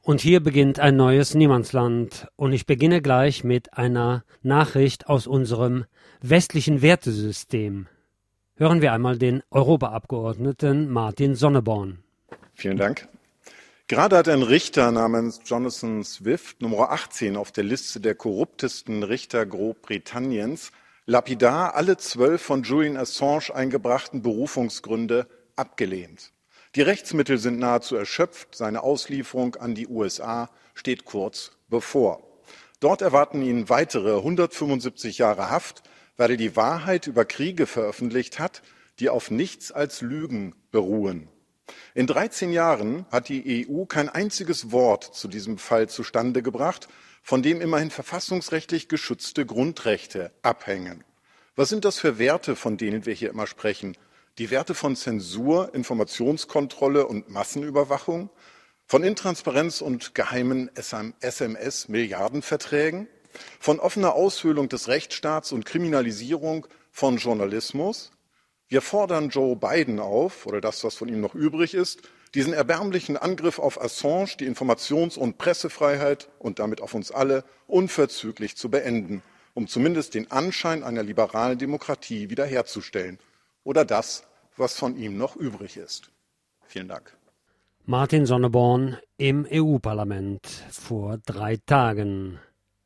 Und hier beginnt ein neues Niemandsland. Und ich beginne gleich mit einer Nachricht aus unserem westlichen Wertesystem. Hören wir einmal den Europaabgeordneten Martin Sonneborn. Vielen Dank. Gerade hat ein Richter namens Jonathan Swift, Nummer 18 auf der Liste der korruptesten Richter Großbritanniens, lapidar alle 12 von Julian Assange eingebrachten Berufungsgründe abgelehnt. Die Rechtsmittel sind nahezu erschöpft. Seine Auslieferung an die USA steht kurz bevor. Dort erwarten ihn weitere 175 Jahre Haft, weil er die Wahrheit über Kriege veröffentlicht hat, die auf nichts als Lügen beruhen. In 13 Jahren hat die EU kein einziges Wort zu diesem Fall zustande gebracht, von dem immerhin verfassungsrechtlich geschützte Grundrechte abhängen. Was sind das für Werte, von denen wir hier immer sprechen? Die Werte von Zensur, Informationskontrolle und Massenüberwachung, von Intransparenz und geheimen SMS-Milliardenverträgen, von offener Aushöhlung des Rechtsstaats und Kriminalisierung von Journalismus. Wir fordern Joe Biden auf, oder das, was von ihm noch übrig ist, diesen erbärmlichen Angriff auf Assange, die Informations- und Pressefreiheit und damit auf uns alle unverzüglich zu beenden, um zumindest den Anschein einer liberalen Demokratie wiederherzustellen. Oder das, was von ihm noch übrig ist. Vielen Dank. Martin Sonneborn im EU-Parlament vor 3 Tagen.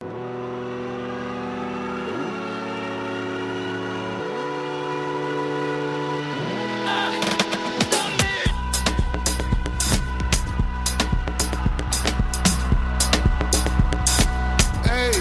Hey,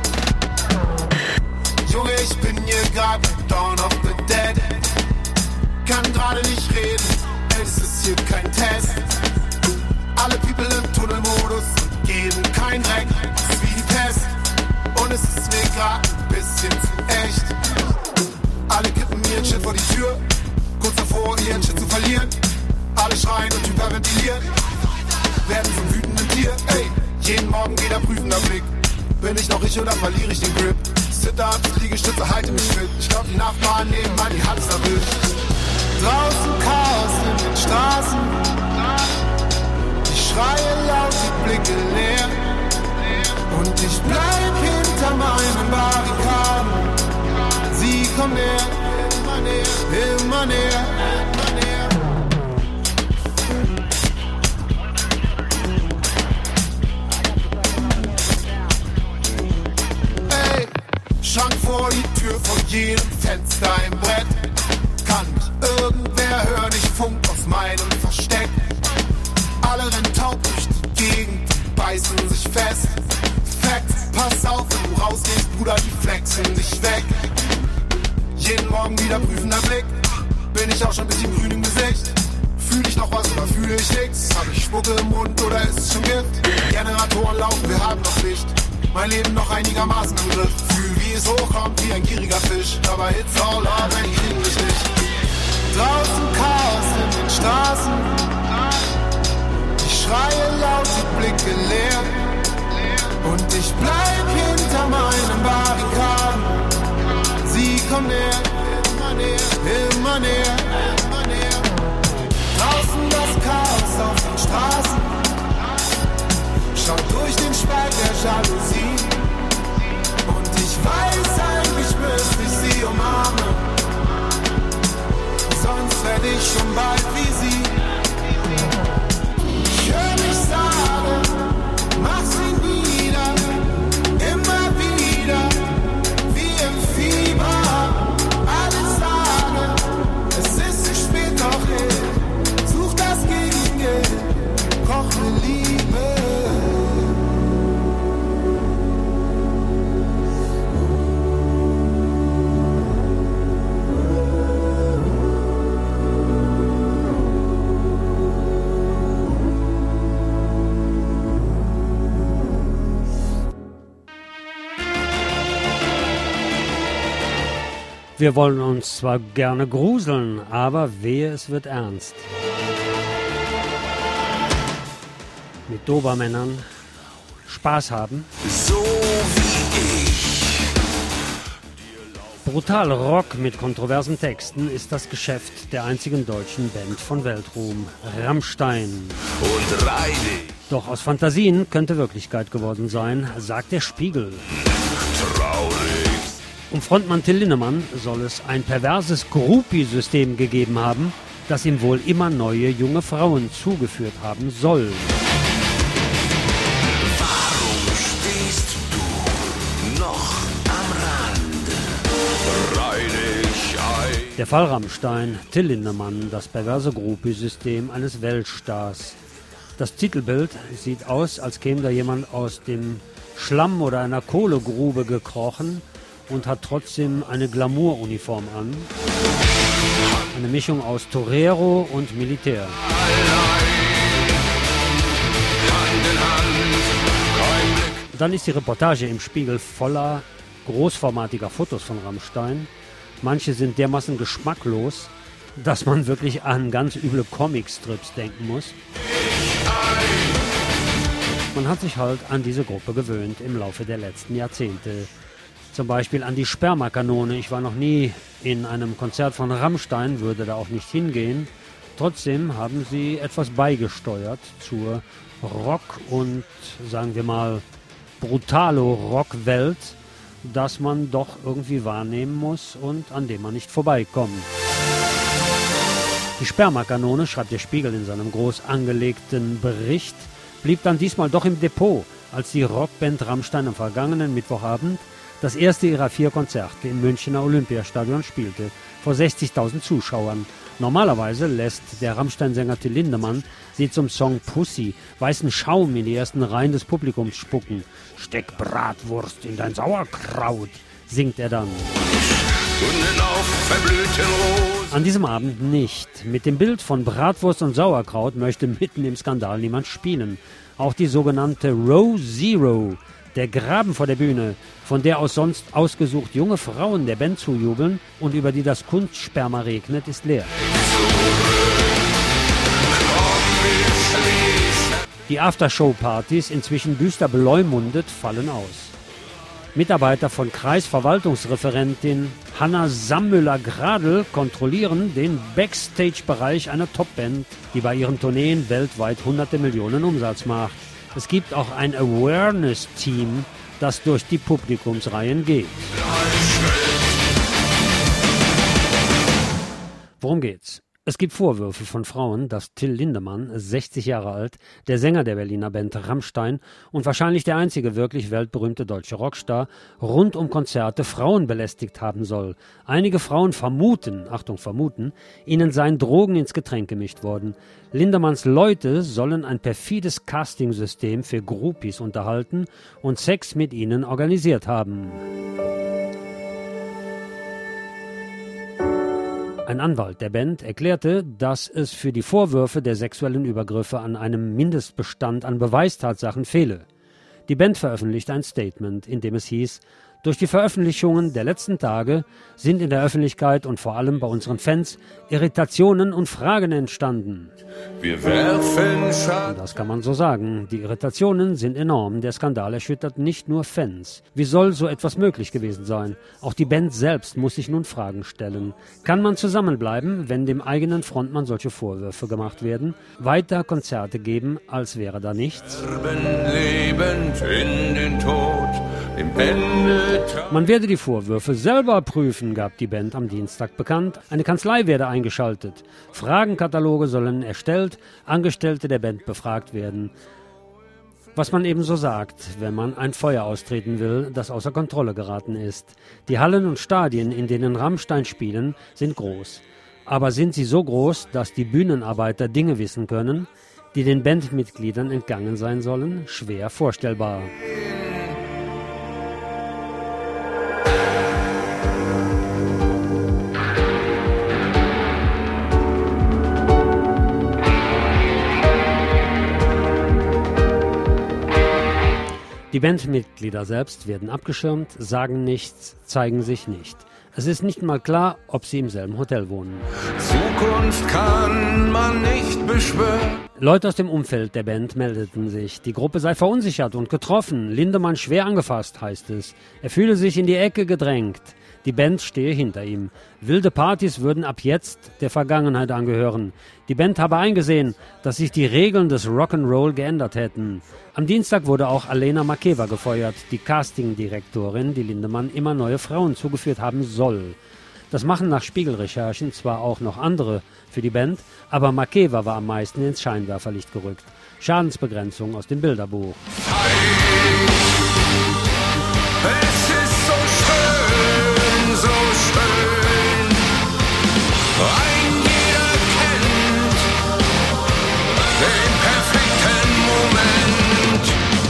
Junge, ich bin hier grad Dawn of the Dead. Kann gerade nicht reden, es ist hier kein Test. Alle People im Tunnelmodus und geben kein Dreck, es ist wie die Pest. Und es ist mir grad ein bisschen zu echt. Alle kippen ihren Shit vor die Tür, kurz davor ihren Shit zu verlieren. Alle schreien und hyperventilieren, werden zum wütenden Tier. Ey, jeden Morgen wieder prüfender Blick, bin ich noch ich oder verliere ich den Grip? Sit-ups, Liegestütze, halte mich fit. Ich glaub, die Nachbarn nebenan, die hat's erwischt. Draußen Chaos in den Straßen, ich schreie laut, die Blicke leer. Und ich bleib hinter meinen Barrikaden. Sie kommen näher, immer näher, immer näher, immer näher. Ey, Schrank vor die Tür, von jedem Fenster ein Brett. Kann mich irgendwer hören, ich funk aus meinem Versteck. Alle rennen taub durch die Gegend, beißen sich fest. Facts, pass auf, wenn du rausgehst, Bruder, die flexen dich weg. Jeden Morgen wieder prüfender Blick, bin ich auch schon ein bisschen grün im Gesicht. Fühl ich noch was oder fühle ich nix? Hab ich Spucke im Mund oder ist es schon Gift? Generatoren laufen, wir haben noch Licht. Mein Leben noch einigermaßen im Griff. Fühl, wie es hochkommt, wie ein gieriger Fisch. Aber it's all up, wenn die kriegen mich nicht. Draußen Chaos in den Straßen, ich schreie laut, die Blicke leer. Und ich bleib hinter meinen Barrikaden. Sie kommen näher, immer näher, immer näher, immer näher. Draußen das Chaos auf den Straßen, schaut durch den Spalt der Jalousie. Und ich weiß, eigentlich müsste ich sie umarmen, sonst werd ich schon bald wie sie. Ich hör mich sagen, mach's ihn wieder, immer wieder, wie im Fieber. Alle sagen, es ist zu spät, doch ich such das Gegengift, koche Liebe. Wir wollen uns zwar gerne gruseln, aber wehe, es wird ernst. Mit Dobermännern Spaß haben. So wie ich. Brutal Rock mit kontroversen Texten ist das Geschäft der einzigen deutschen Band von Weltruhm, Rammstein. Und rein ich. Doch aus Fantasien könnte Wirklichkeit geworden sein, sagt der Spiegel. Um Frontmann Till Lindemann soll es ein perverses Groupie-System gegeben haben, das ihm wohl immer neue junge Frauen zugeführt haben soll. Warum stehst du noch am Rande? Reih dich ein. Der Fall Rammstein, Till Lindemann, das perverse Groupie-System eines Weltstars. Das Titelbild sieht aus, als käme da jemand aus dem Schlamm oder einer Kohlegrube gekrochen und hat trotzdem eine Glamour-Uniform an. Eine Mischung aus Torero und Militär. Dann ist die Reportage im Spiegel voller großformatiger Fotos von Rammstein. Manche sind dermaßen geschmacklos, dass man wirklich an ganz üble Comicstrips denken muss. Man hat sich halt an diese Gruppe gewöhnt im Laufe der letzten Jahrzehnte. Zum Beispiel an die Spermakanone. Ich war noch nie in einem Konzert von Rammstein, würde da auch nicht hingehen. Trotzdem haben sie etwas beigesteuert zur Rock- und, sagen wir mal, Brutalo-Rock-Welt, das man doch irgendwie wahrnehmen muss und an dem man nicht vorbeikommt. Die Spermakanone, schreibt der Spiegel in seinem groß angelegten Bericht, blieb dann diesmal doch im Depot, als die Rockband Rammstein am vergangenen Mittwochabend das erste ihrer 4 Konzerte im Münchner Olympiastadion spielte, vor 60.000 Zuschauern. Normalerweise lässt der Rammstein-Sänger Till Lindemann sie zum Song Pussy weißen Schaum in die ersten Reihen des Publikums spucken. Steck Bratwurst in dein Sauerkraut, singt er dann. An diesem Abend nicht. Mit dem Bild von Bratwurst und Sauerkraut möchte mitten im Skandal niemand spielen. Auch die sogenannte Row Zero, der Graben vor der Bühne, von der aus sonst ausgesucht junge Frauen der Band zujubeln und über die das Kunstsperma regnet, ist leer. Die Aftershow-Partys, inzwischen düster beleumundet, fallen aus. Mitarbeiter von Kreisverwaltungsreferentin Hanna Sammüller-Gradl kontrollieren den Backstage-Bereich einer Topband, die bei ihren Tourneen weltweit hunderte Millionen Umsatz macht. Es gibt auch ein Awareness-Team, das durch die Publikumsreihen geht. Worum geht's? Es gibt Vorwürfe von Frauen, dass Till Lindemann, 60 Jahre alt, der Sänger der Berliner Band Rammstein und wahrscheinlich der einzige wirklich weltberühmte deutsche Rockstar, rund um Konzerte Frauen belästigt haben soll. Einige Frauen vermuten, Achtung vermuten, ihnen seien Drogen ins Getränk gemischt worden. Lindemanns Leute sollen ein perfides Castingsystem für Groupies unterhalten und Sex mit ihnen organisiert haben. Ein Anwalt der Band erklärte, dass es für die Vorwürfe der sexuellen Übergriffe an einem Mindestbestand an Beweistatsachen fehle. Die Band veröffentlichte ein Statement, in dem es hieß: Durch die Veröffentlichungen der letzten Tage sind in der Öffentlichkeit und vor allem bei unseren Fans Irritationen und Fragen entstanden. Wir werfen Schatten. Das kann man so sagen. Die Irritationen sind enorm. Der Skandal erschüttert nicht nur Fans. Wie soll so etwas möglich gewesen sein? Auch die Band selbst muss sich nun Fragen stellen. Kann man zusammenbleiben, wenn dem eigenen Frontmann solche Vorwürfe gemacht werden? Weiter Konzerte geben, als wäre da nichts? Lebend in den Tod, im Ende. Man werde die Vorwürfe selber prüfen, gab die Band am Dienstag bekannt. Eine Kanzlei werde eingeschaltet. Fragenkataloge sollen erstellt, Angestellte der Band befragt werden. Was man eben so sagt, wenn man ein Feuer austreten will, das außer Kontrolle geraten ist. Die Hallen und Stadien, in denen Rammstein spielen, sind groß. Aber sind sie so groß, dass die Bühnenarbeiter Dinge wissen können, die den Bandmitgliedern entgangen sein sollen? Schwer vorstellbar. Die Bandmitglieder selbst werden abgeschirmt, sagen nichts, zeigen sich nicht. Es ist nicht mal klar, ob sie im selben Hotel wohnen. Zukunft kann man nicht beschwören. Leute aus dem Umfeld der Band meldeten sich. Die Gruppe sei verunsichert und getroffen. Lindemann schwer angefasst, heißt es. Er fühle sich in die Ecke gedrängt. Die Band stehe hinter ihm. Wilde Partys würden ab jetzt der Vergangenheit angehören. Die Band habe eingesehen, dass sich die Regeln des Rock'n'Roll geändert hätten. Am Dienstag wurde auch Alena Makeva gefeuert, die Castingdirektorin, die Lindemann immer neue Frauen zugeführt haben soll. Das machen nach Spiegelrecherchen zwar auch noch andere für die Band, aber Makeva war am meisten ins Scheinwerferlicht gerückt. Schadensbegrenzung aus dem Bilderbuch. Es ist so schön, so schön. Ein jeder kennt den perfekten Moment.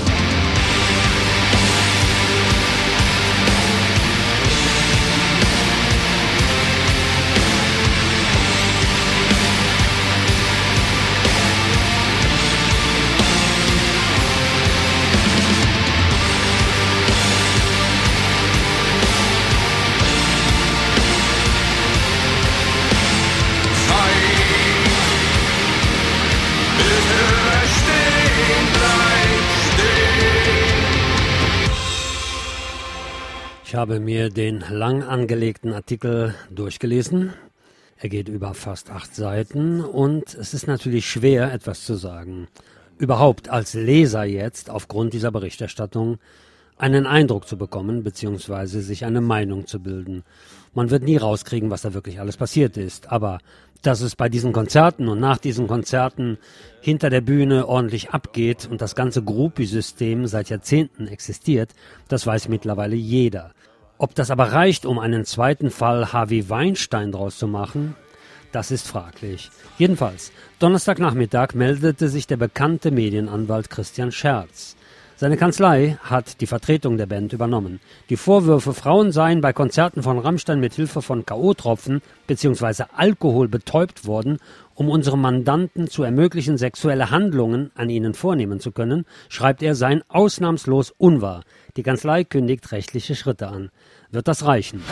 Ich habe mir den lang angelegten Artikel durchgelesen. Er geht über fast 8 Seiten und es ist natürlich schwer, etwas zu sagen. Überhaupt als Leser jetzt, aufgrund dieser Berichterstattung, einen Eindruck zu bekommen bzw. sich eine Meinung zu bilden. Man wird nie rauskriegen, was da wirklich alles passiert ist, aber dass es bei diesen Konzerten und nach diesen Konzerten hinter der Bühne ordentlich abgeht und das ganze Groupie-System seit Jahrzehnten existiert, das weiß mittlerweile jeder. Ob das aber reicht, um einen zweiten Fall Harvey Weinstein draus zu machen, das ist fraglich. Jedenfalls, Donnerstagnachmittag meldete sich der bekannte Medienanwalt Christian Scherz. Seine Kanzlei hat die Vertretung der Band übernommen. Die Vorwürfe, Frauen seien bei Konzerten von Rammstein mit Hilfe von K.O.-Tropfen bzw. Alkohol betäubt worden, um unserem Mandanten zu ermöglichen, sexuelle Handlungen an ihnen vornehmen zu können, schreibt er, seien ausnahmslos unwahr. Die Kanzlei kündigt rechtliche Schritte an. Wird das reichen?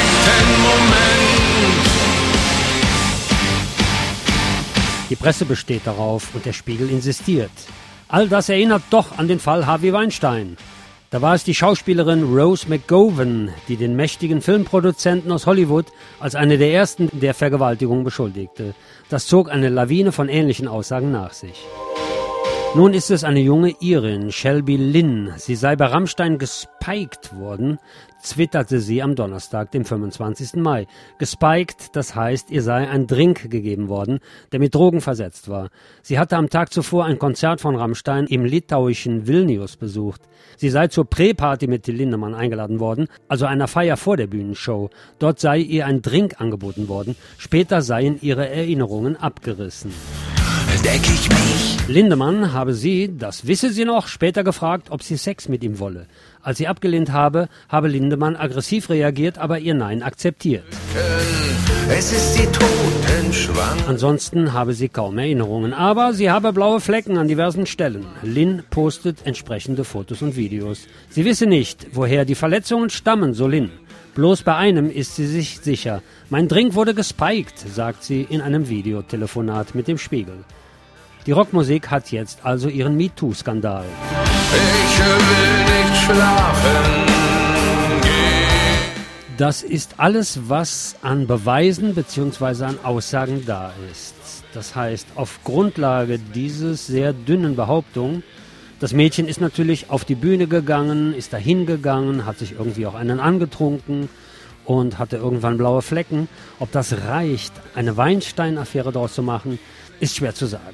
Die Presse besteht darauf und der Spiegel insistiert. All das erinnert doch an den Fall Harvey Weinstein. Da war es die Schauspielerin Rose McGowan, die den mächtigen Filmproduzenten aus Hollywood als eine der ersten der Vergewaltigung beschuldigte. Das zog eine Lawine von ähnlichen Aussagen nach sich. Nun ist es eine junge Irin, Shelby Lynn. Sie sei bei Rammstein gespiked worden, twitterte sie am Donnerstag, dem 25. Mai. Gespiked, das heißt, ihr sei ein Drink gegeben worden, der mit Drogen versetzt war. Sie hatte am Tag zuvor ein Konzert von Rammstein im litauischen Vilnius besucht. Sie sei zur Prä-Party mit Till Lindemann eingeladen worden, also einer Feier vor der Bühnenshow. Dort sei ihr ein Drink angeboten worden. Später seien ihre Erinnerungen abgerissen. Deck ich mich. Lindemann habe sie, das wisse sie noch, später gefragt, ob sie Sex mit ihm wolle. Als sie abgelehnt habe Lindemann aggressiv reagiert, aber ihr Nein akzeptiert. Es ist die Totenschwanz. Ansonsten habe sie kaum Erinnerungen, aber sie habe blaue Flecken an diversen Stellen. Lynn postet entsprechende Fotos und Videos. Sie wisse nicht, woher die Verletzungen stammen, so Lynn. Bloß bei einem ist sie sich sicher. Mein Drink wurde gespiked, sagt sie in einem Videotelefonat mit dem Spiegel. Die Rockmusik hat jetzt also ihren MeToo-Skandal. Ich will nicht schlafen gehen. Das ist alles, was an Beweisen bzw. an Aussagen da ist. Das heißt, auf Grundlage dieses sehr dünnen Behauptung, das Mädchen ist natürlich auf die Bühne gegangen, ist dahin gegangen, hat sich irgendwie auch einen angetrunken und hatte irgendwann blaue Flecken. Ob das reicht, eine Weinstein-Affäre daraus zu machen, ist schwer zu sagen.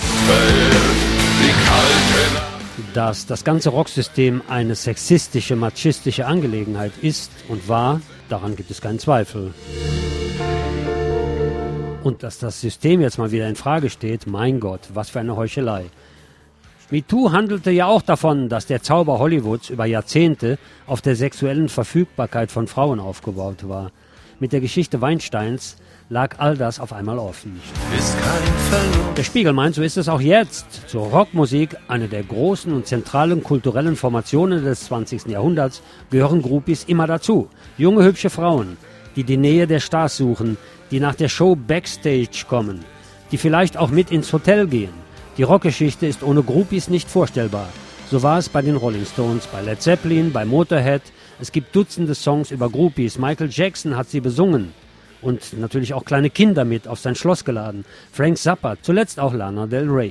Dass das ganze Rocksystem eine sexistische, machistische Angelegenheit ist und war, daran gibt es keinen Zweifel. Und dass das System jetzt mal wieder in Frage steht, mein Gott, was für eine Heuchelei. MeToo handelte ja auch davon, dass der Zauber Hollywoods über Jahrzehnte auf der sexuellen Verfügbarkeit von Frauen aufgebaut war. Mit der Geschichte Weinsteins lag all das auf einmal offen. Ist kein Verlust. Der Spiegel meint, so ist es auch jetzt. Zur Rockmusik, eine der großen und zentralen kulturellen Formationen des 20. Jahrhunderts, gehören Groupies immer dazu. Junge, hübsche Frauen, die die Nähe der Stars suchen, die nach der Show Backstage kommen, die vielleicht auch mit ins Hotel gehen. Die Rockgeschichte ist ohne Groupies nicht vorstellbar. So war es bei den Rolling Stones, bei Led Zeppelin, bei Motorhead. Es gibt Dutzende Songs über Groupies. Michael Jackson hat sie besungen. Und natürlich auch kleine Kinder mit auf sein Schloss geladen. Frank Zappa, zuletzt auch Lana Del Rey.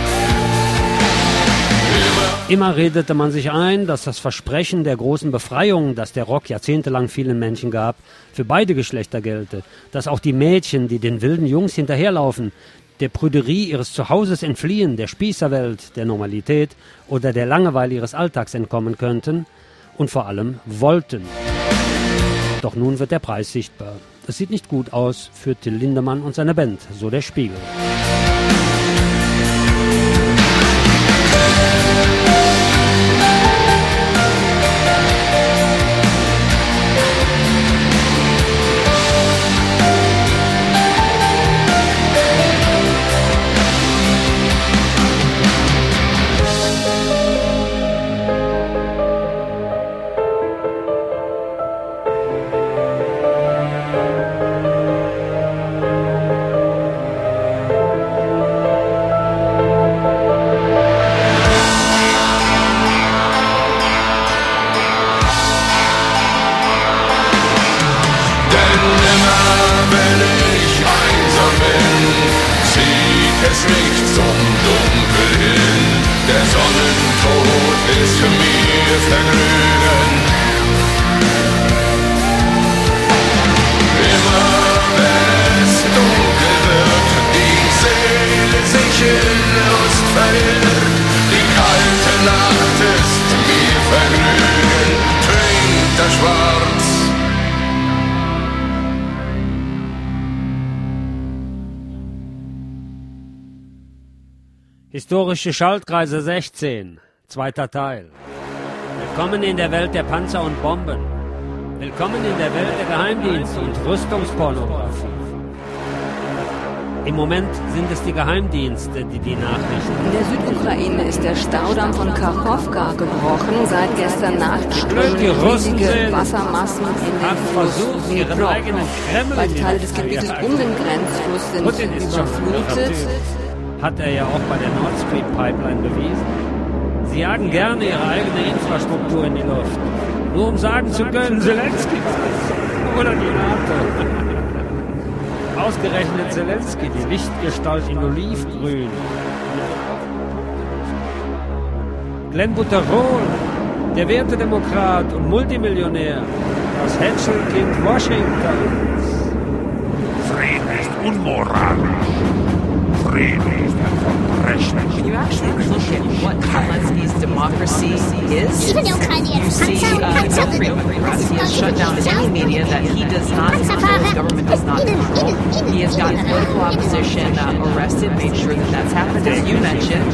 Immer redete man sich ein, dass das Versprechen der großen Befreiung, das der Rock jahrzehntelang vielen Menschen gab, für beide Geschlechter gelte. Dass auch die Mädchen, die den wilden Jungs hinterherlaufen, der Prüderie ihres Zuhauses entfliehen, der Spießerwelt, der Normalität oder der Langeweile ihres Alltags entkommen könnten und vor allem wollten. Doch nun wird der Preis sichtbar. Es sieht nicht gut aus für Till Lindemann und seine Band, so der Spiegel. Historische Schaltkreise 16, zweiter Teil. Willkommen in der Welt der Panzer und Bomben. Willkommen in der Welt der Geheimdienste und Rüstungspornografie. Im Moment sind es die Geheimdienste, die die Nachrichten... In der Südukraine ist der Staudamm von Kachowka gebrochen. Seit gestern Nacht strömen riesige Wassermassen in den Fluss Dnipro. Weite Teile des Gebietes um den Grenzfluss sind überflutet. Hat er ja auch bei der Nord Stream Pipeline bewiesen. Sie jagen gerne ihre eigene Infrastruktur in die Luft. Nur um sagen zu können, Zelensky oder die NATO. Ausgerechnet Zelensky, die Lichtgestalt in Olivgrün. Glenn Butterol, der Wertedemokrat und Multimillionär. Das Hätschelkind Washingtons. Frieden ist unmoralisch. Frieden ist ein Verbrechen. When you actually look at what Zelensky's democracy is, you see no freedom of press. He has shut down any media that he does not control, his government does not control. He has gotten political opposition arrested, made sure that that's happened, as you mentioned.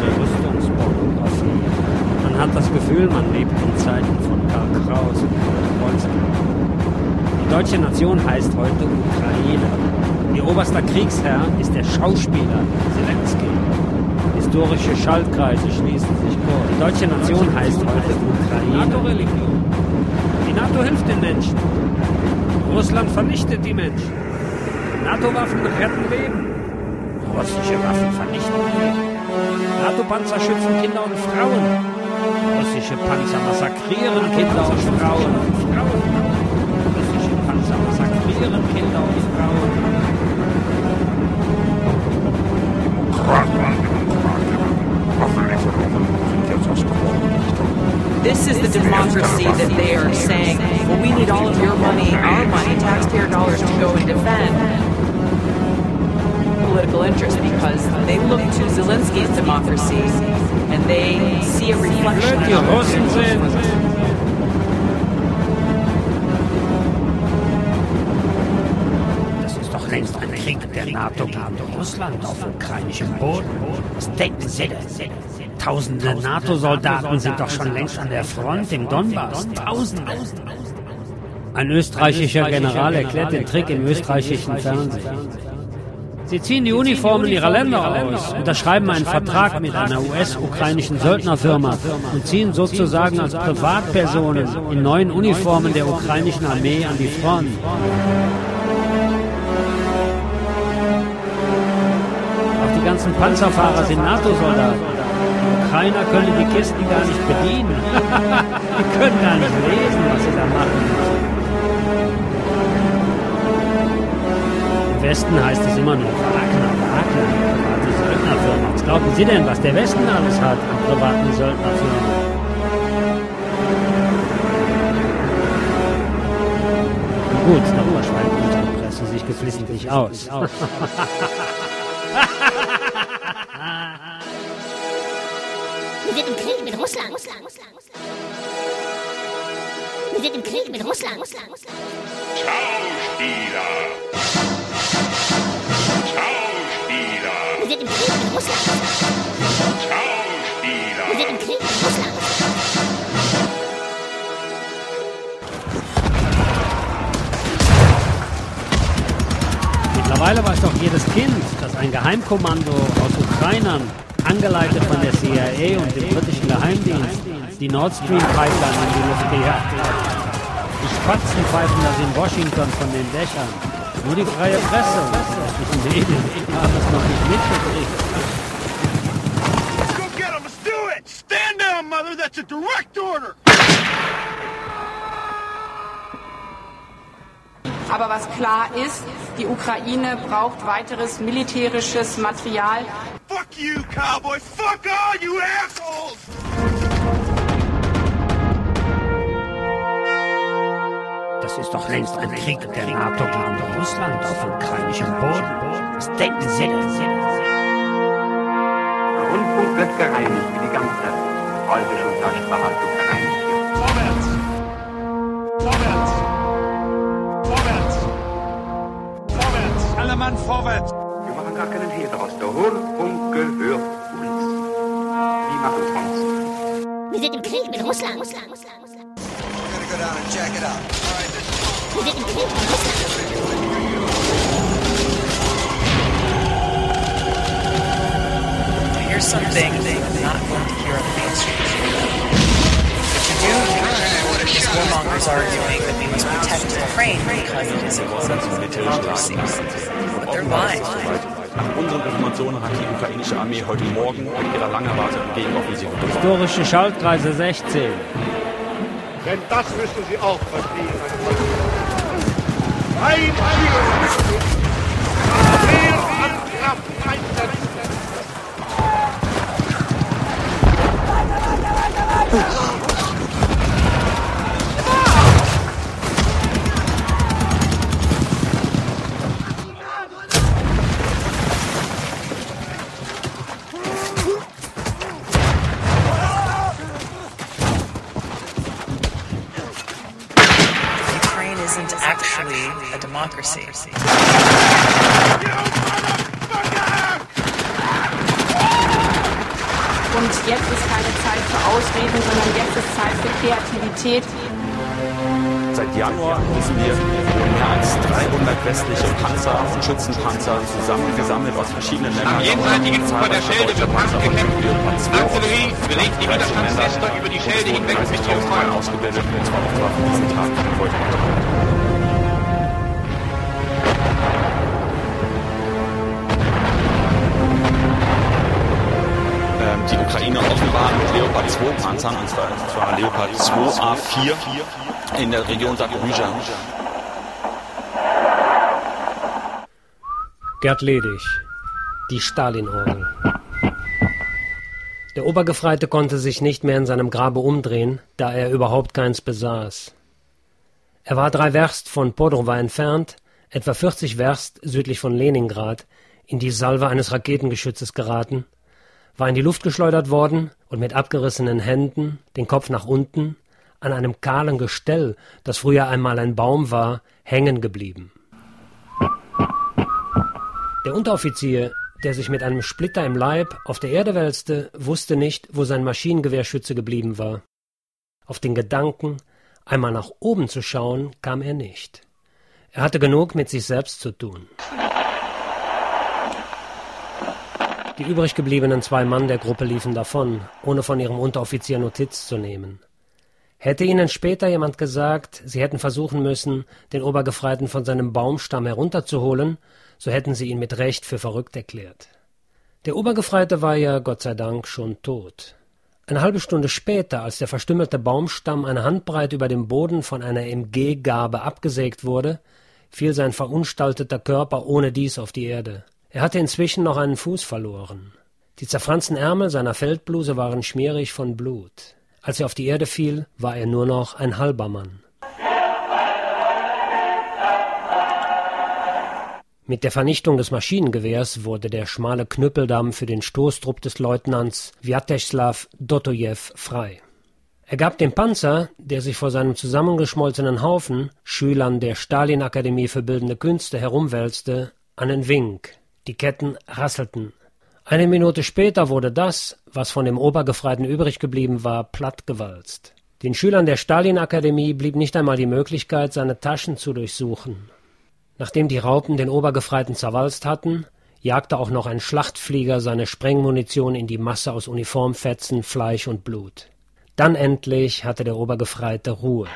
Man hat das Gefühl, man lebt in Zeiten von Karl Kraus und Wolski. Die deutsche Nation heißt heute Ukraine. Ihr oberster Kriegsherr ist der Schauspieler Zelensky. Historische Schaltkreise schließen sich kurz. Die deutsche Nation heißt heute Ukraine. NATO-Religion. Die NATO hilft den Menschen. Russland vernichtet die Menschen. NATO-Waffen retten Leben. Russische Waffen vernichten Leben. NATO-Panzer schützen Kinder und Frauen. Russische Panzer massakrieren Kinder und Frauen. Russische Panzer massakrieren Kinder und Frauen. This is the democracy that they are saying, well, we need all of your money, our money, taxpayer dollars to go and defend political interest, because they look to Zelensky's democracy and they see a reflection of it. Längst ein Krieg der NATO gegen Russland auf ukrainischem Boden. Was denken Sie denn? Tausende NATO-Soldaten sind doch schon längst an der Front im Donbass. Tausende. Ein österreichischer General erklärt den Trick im österreichischen Fernsehen. Sie ziehen die Uniformen ihrer Länder aus, unterschreiben einen Vertrag mit einer US-ukrainischen Söldnerfirma und ziehen sozusagen als Privatpersonen in neuen Uniformen der ukrainischen Armee an die Front. Die ganzen Panzerfahrer sind NATO-Soldaten. Die Ukrainer können die Kisten gar nicht bedienen. Die können gar nicht lesen, was sie da machen. Im Westen heißt es immer nur Wagner, private Söldnerfirma. Was glauben Sie denn, was der Westen alles hat an privaten Söldnerfirmen? Gut, darüber schweigt unsere Presse sich geflissentlich aus. Wir sind im Krieg mit Russland. Wir sind im Krieg mit Russland. Schauspieler. Wir sind im Krieg mit Russland. Schauspieler. Wir sind im Krieg mit Russland. Mittlerweile weiß doch jedes Kind, dass ein Geheimkommando aus Ukrainern, angeleitet von der CIA und dem britischen Geheimdienst, die Nord Stream Pipeline in die Luft gejagt hat. Die Spatzen pfeifen das in Washington von den Dächern. Nur die freie Presse und die öffentlichen Medien haben es noch nicht mitgekriegt. Let's go get him. Let's do it. Stand down, mother. That's a direct order. Aber was klar ist, die Ukraine braucht weiteres militärisches Material. Fuck you, cowboy. Fuck all you assholes. Das ist doch längst ein Krieg der NATO gegen Russland auf ukrainischem Boden. Was denken Sie denn? Der Rundfunk wird gereinigt, wie die ganze preußische und deutsche Verwaltung gereinigt wird. Vorwärts. Vorwärts. Vorwärts. Vorwärts. Alle Mann vorwärts. Wir machen gar keinen Hehl daraus. Der Rundfunk gehört uns. Wie machen es sonst? Wir sind im Krieg mit Russland. Wir sind im Krieg mit Russland. Here's something I'm not going to hear on the mainstream. What you do hear is warmongers arguing that we must protect Ukraine because it is a democracy. But they're lying. Nach unseren Informationen hat die ukrainische Armee heute Morgen mit ihrer lang erwarteten Gegenoffensive begonnen. Historische Schaltkreise 16. Denn das müssen Sie auch verstehen. Ein Ziel. Mehr an Kraft einsetzen. Ukraine isn't actually a democracy. Und jetzt ist keine Zeit für Ausreden, sondern jetzt ist Zeit für Kreativität. Seit Januar wissen wir, wurden mehr als 300 westliche Panzer und Schützenpanzer zusammengesammelt aus verschiedenen Ländern. Am jenseitigen Ufer der Schelde wird hart gekämpft. Artillerie belegt die Widerstandsnester über die Schelde hinweg mit Jungfrauen ausgebildet, und zwar auch von diesen Tagen heute. Die Ukraine offenbar mit Leopard 2 Panzern, und zwar Leopard 2A4 in der Region Zaporizhzhia. Gerd Ledig, die Stalin-Orgel. Der Obergefreite konnte sich nicht mehr in seinem Grabe umdrehen, da er überhaupt keins besaß. Er war 3 Werst von Podrowa entfernt, etwa 40 Werst südlich von Leningrad, in die Salve eines Raketengeschützes geraten, war in die Luft geschleudert worden und mit abgerissenen Händen, den Kopf nach unten, an einem kahlen Gestell, das früher einmal ein Baum war, hängen geblieben. Der Unteroffizier, der sich mit einem Splitter im Leib auf der Erde wälzte, wusste nicht, wo sein Maschinengewehrschütze geblieben war. Auf den Gedanken, einmal nach oben zu schauen, kam er nicht. Er hatte genug mit sich selbst zu tun. Die übrig gebliebenen 2 Mann der Gruppe liefen davon, ohne von ihrem Unteroffizier Notiz zu nehmen. Hätte ihnen später jemand gesagt, sie hätten versuchen müssen, den Obergefreiten von seinem Baumstamm herunterzuholen, so hätten sie ihn mit Recht für verrückt erklärt. Der Obergefreite war ja, Gott sei Dank, schon tot. Eine halbe Stunde später, als der verstümmelte Baumstamm eine Handbreit über dem Boden von einer MG-Garbe abgesägt wurde, fiel sein verunstalteter Körper ohne dies auf die Erde. Er hatte inzwischen noch einen Fuß verloren. Die zerfransten Ärmel seiner Feldbluse waren schmierig von Blut. Als er auf die Erde fiel, war er nur noch ein halber Mann. Mit der Vernichtung des Maschinengewehrs wurde der schmale Knüppeldamm für den Stoßtrupp des Leutnants Wjatesław Dotojew frei. Er gab dem Panzer, der sich vor seinem zusammengeschmolzenen Haufen, Schülern der Stalin-Akademie für Bildende Künste, herumwälzte, einen Wink. Die Ketten rasselten. Eine Minute später wurde das, was von dem Obergefreiten übrig geblieben war, plattgewalzt. Den Schülern der Stalin-Akademie blieb nicht einmal die Möglichkeit, seine Taschen zu durchsuchen. Nachdem die Raupen den Obergefreiten zerwalzt hatten, jagte auch noch ein Schlachtflieger seine Sprengmunition in die Masse aus Uniformfetzen, Fleisch und Blut. Dann endlich hatte der Obergefreite Ruhe.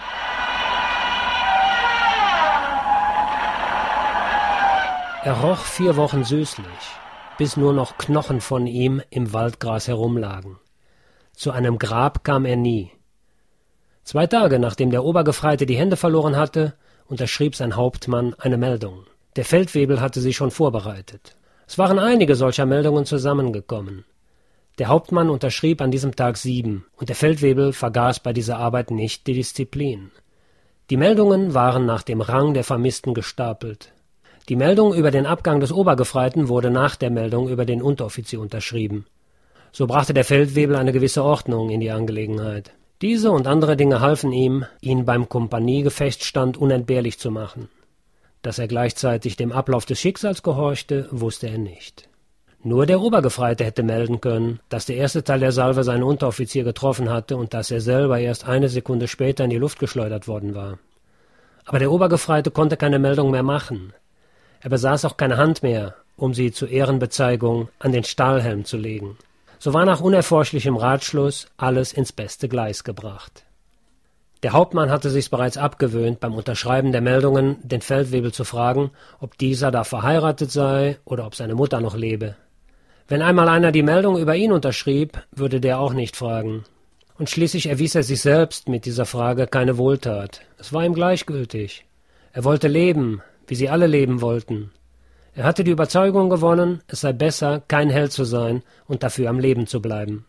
Er roch 4 Wochen süßlich, bis nur noch Knochen von ihm im Waldgras herumlagen. Zu einem Grab kam er nie. 2 Tage, nachdem der Obergefreite die Hände verloren hatte, unterschrieb sein Hauptmann eine Meldung. Der Feldwebel hatte sie schon vorbereitet. Es waren einige solcher Meldungen zusammengekommen. Der Hauptmann unterschrieb an diesem Tag 7, und der Feldwebel vergaß bei dieser Arbeit nicht die Disziplin. Die Meldungen waren nach dem Rang der Vermissten gestapelt. Die Meldung über den Abgang des Obergefreiten wurde nach der Meldung über den Unteroffizier unterschrieben. So brachte der Feldwebel eine gewisse Ordnung in die Angelegenheit. Diese und andere Dinge halfen ihm, ihn beim Kompaniegefechtsstand unentbehrlich zu machen. Dass er gleichzeitig dem Ablauf des Schicksals gehorchte, wusste er nicht. Nur der Obergefreite hätte melden können, dass der erste Teil der Salve seinen Unteroffizier getroffen hatte und dass er selber erst eine Sekunde später in die Luft geschleudert worden war. Aber der Obergefreite konnte keine Meldung mehr machen. Er besaß auch keine Hand mehr, um sie zur Ehrenbezeigung an den Stahlhelm zu legen. So war nach unerforschlichem Ratschluss alles ins beste Gleis gebracht. Der Hauptmann hatte sich's bereits abgewöhnt, beim Unterschreiben der Meldungen den Feldwebel zu fragen, ob dieser da verheiratet sei oder ob seine Mutter noch lebe. Wenn einmal einer die Meldung über ihn unterschrieb, würde der auch nicht fragen. Und schließlich erwies er sich selbst mit dieser Frage keine Wohltat. Es war ihm gleichgültig. Er wollte leben, wie sie alle leben wollten. Er hatte die Überzeugung gewonnen, es sei besser, kein Held zu sein und dafür am Leben zu bleiben.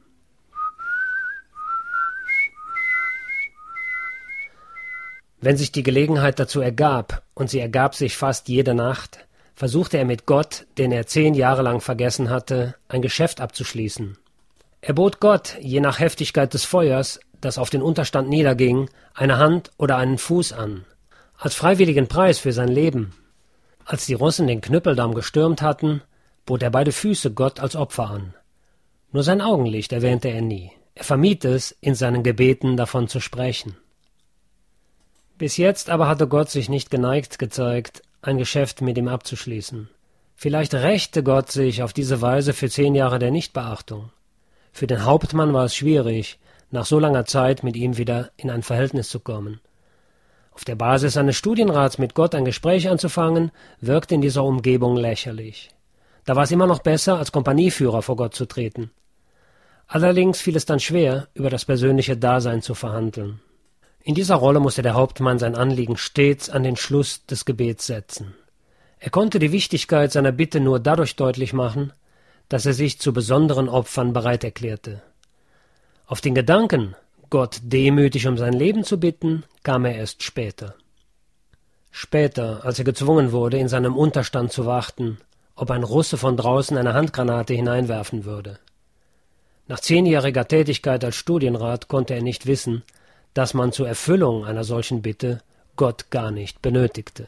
Wenn sich die Gelegenheit dazu ergab, und sie ergab sich fast jede Nacht, versuchte er mit Gott, den er 10 Jahre lang vergessen hatte, ein Geschäft abzuschließen. Er bot Gott, je nach Heftigkeit des Feuers, das auf den Unterstand niederging, eine Hand oder einen Fuß an, als freiwilligen Preis für sein Leben. Als die Russen den Knüppeldamm gestürmt hatten, bot er beide Füße Gott als Opfer an. Nur sein Augenlicht erwähnte er nie. Er vermied es, in seinen Gebeten davon zu sprechen. Bis jetzt aber hatte Gott sich nicht geneigt gezeigt, ein Geschäft mit ihm abzuschließen. Vielleicht rächte Gott sich auf diese Weise für 10 Jahre der Nichtbeachtung. Für den Hauptmann war es schwierig, nach so langer Zeit mit ihm wieder in ein Verhältnis zu kommen. Auf der Basis eines Studienrats mit Gott ein Gespräch anzufangen, wirkte in dieser Umgebung lächerlich. Da war es immer noch besser, als Kompanieführer vor Gott zu treten. Allerdings fiel es dann schwer, über das persönliche Dasein zu verhandeln. In dieser Rolle musste der Hauptmann sein Anliegen stets an den Schluss des Gebets setzen. Er konnte die Wichtigkeit seiner Bitte nur dadurch deutlich machen, dass er sich zu besonderen Opfern bereit erklärte. Auf den Gedanken, Gott demütig um sein Leben zu bitten, kam er erst später. Später, als er gezwungen wurde, in seinem Unterstand zu warten, ob ein Russe von draußen eine Handgranate hineinwerfen würde. Nach 10-jähriger Tätigkeit als Studienrat konnte er nicht wissen, dass man zur Erfüllung einer solchen Bitte Gott gar nicht benötigte.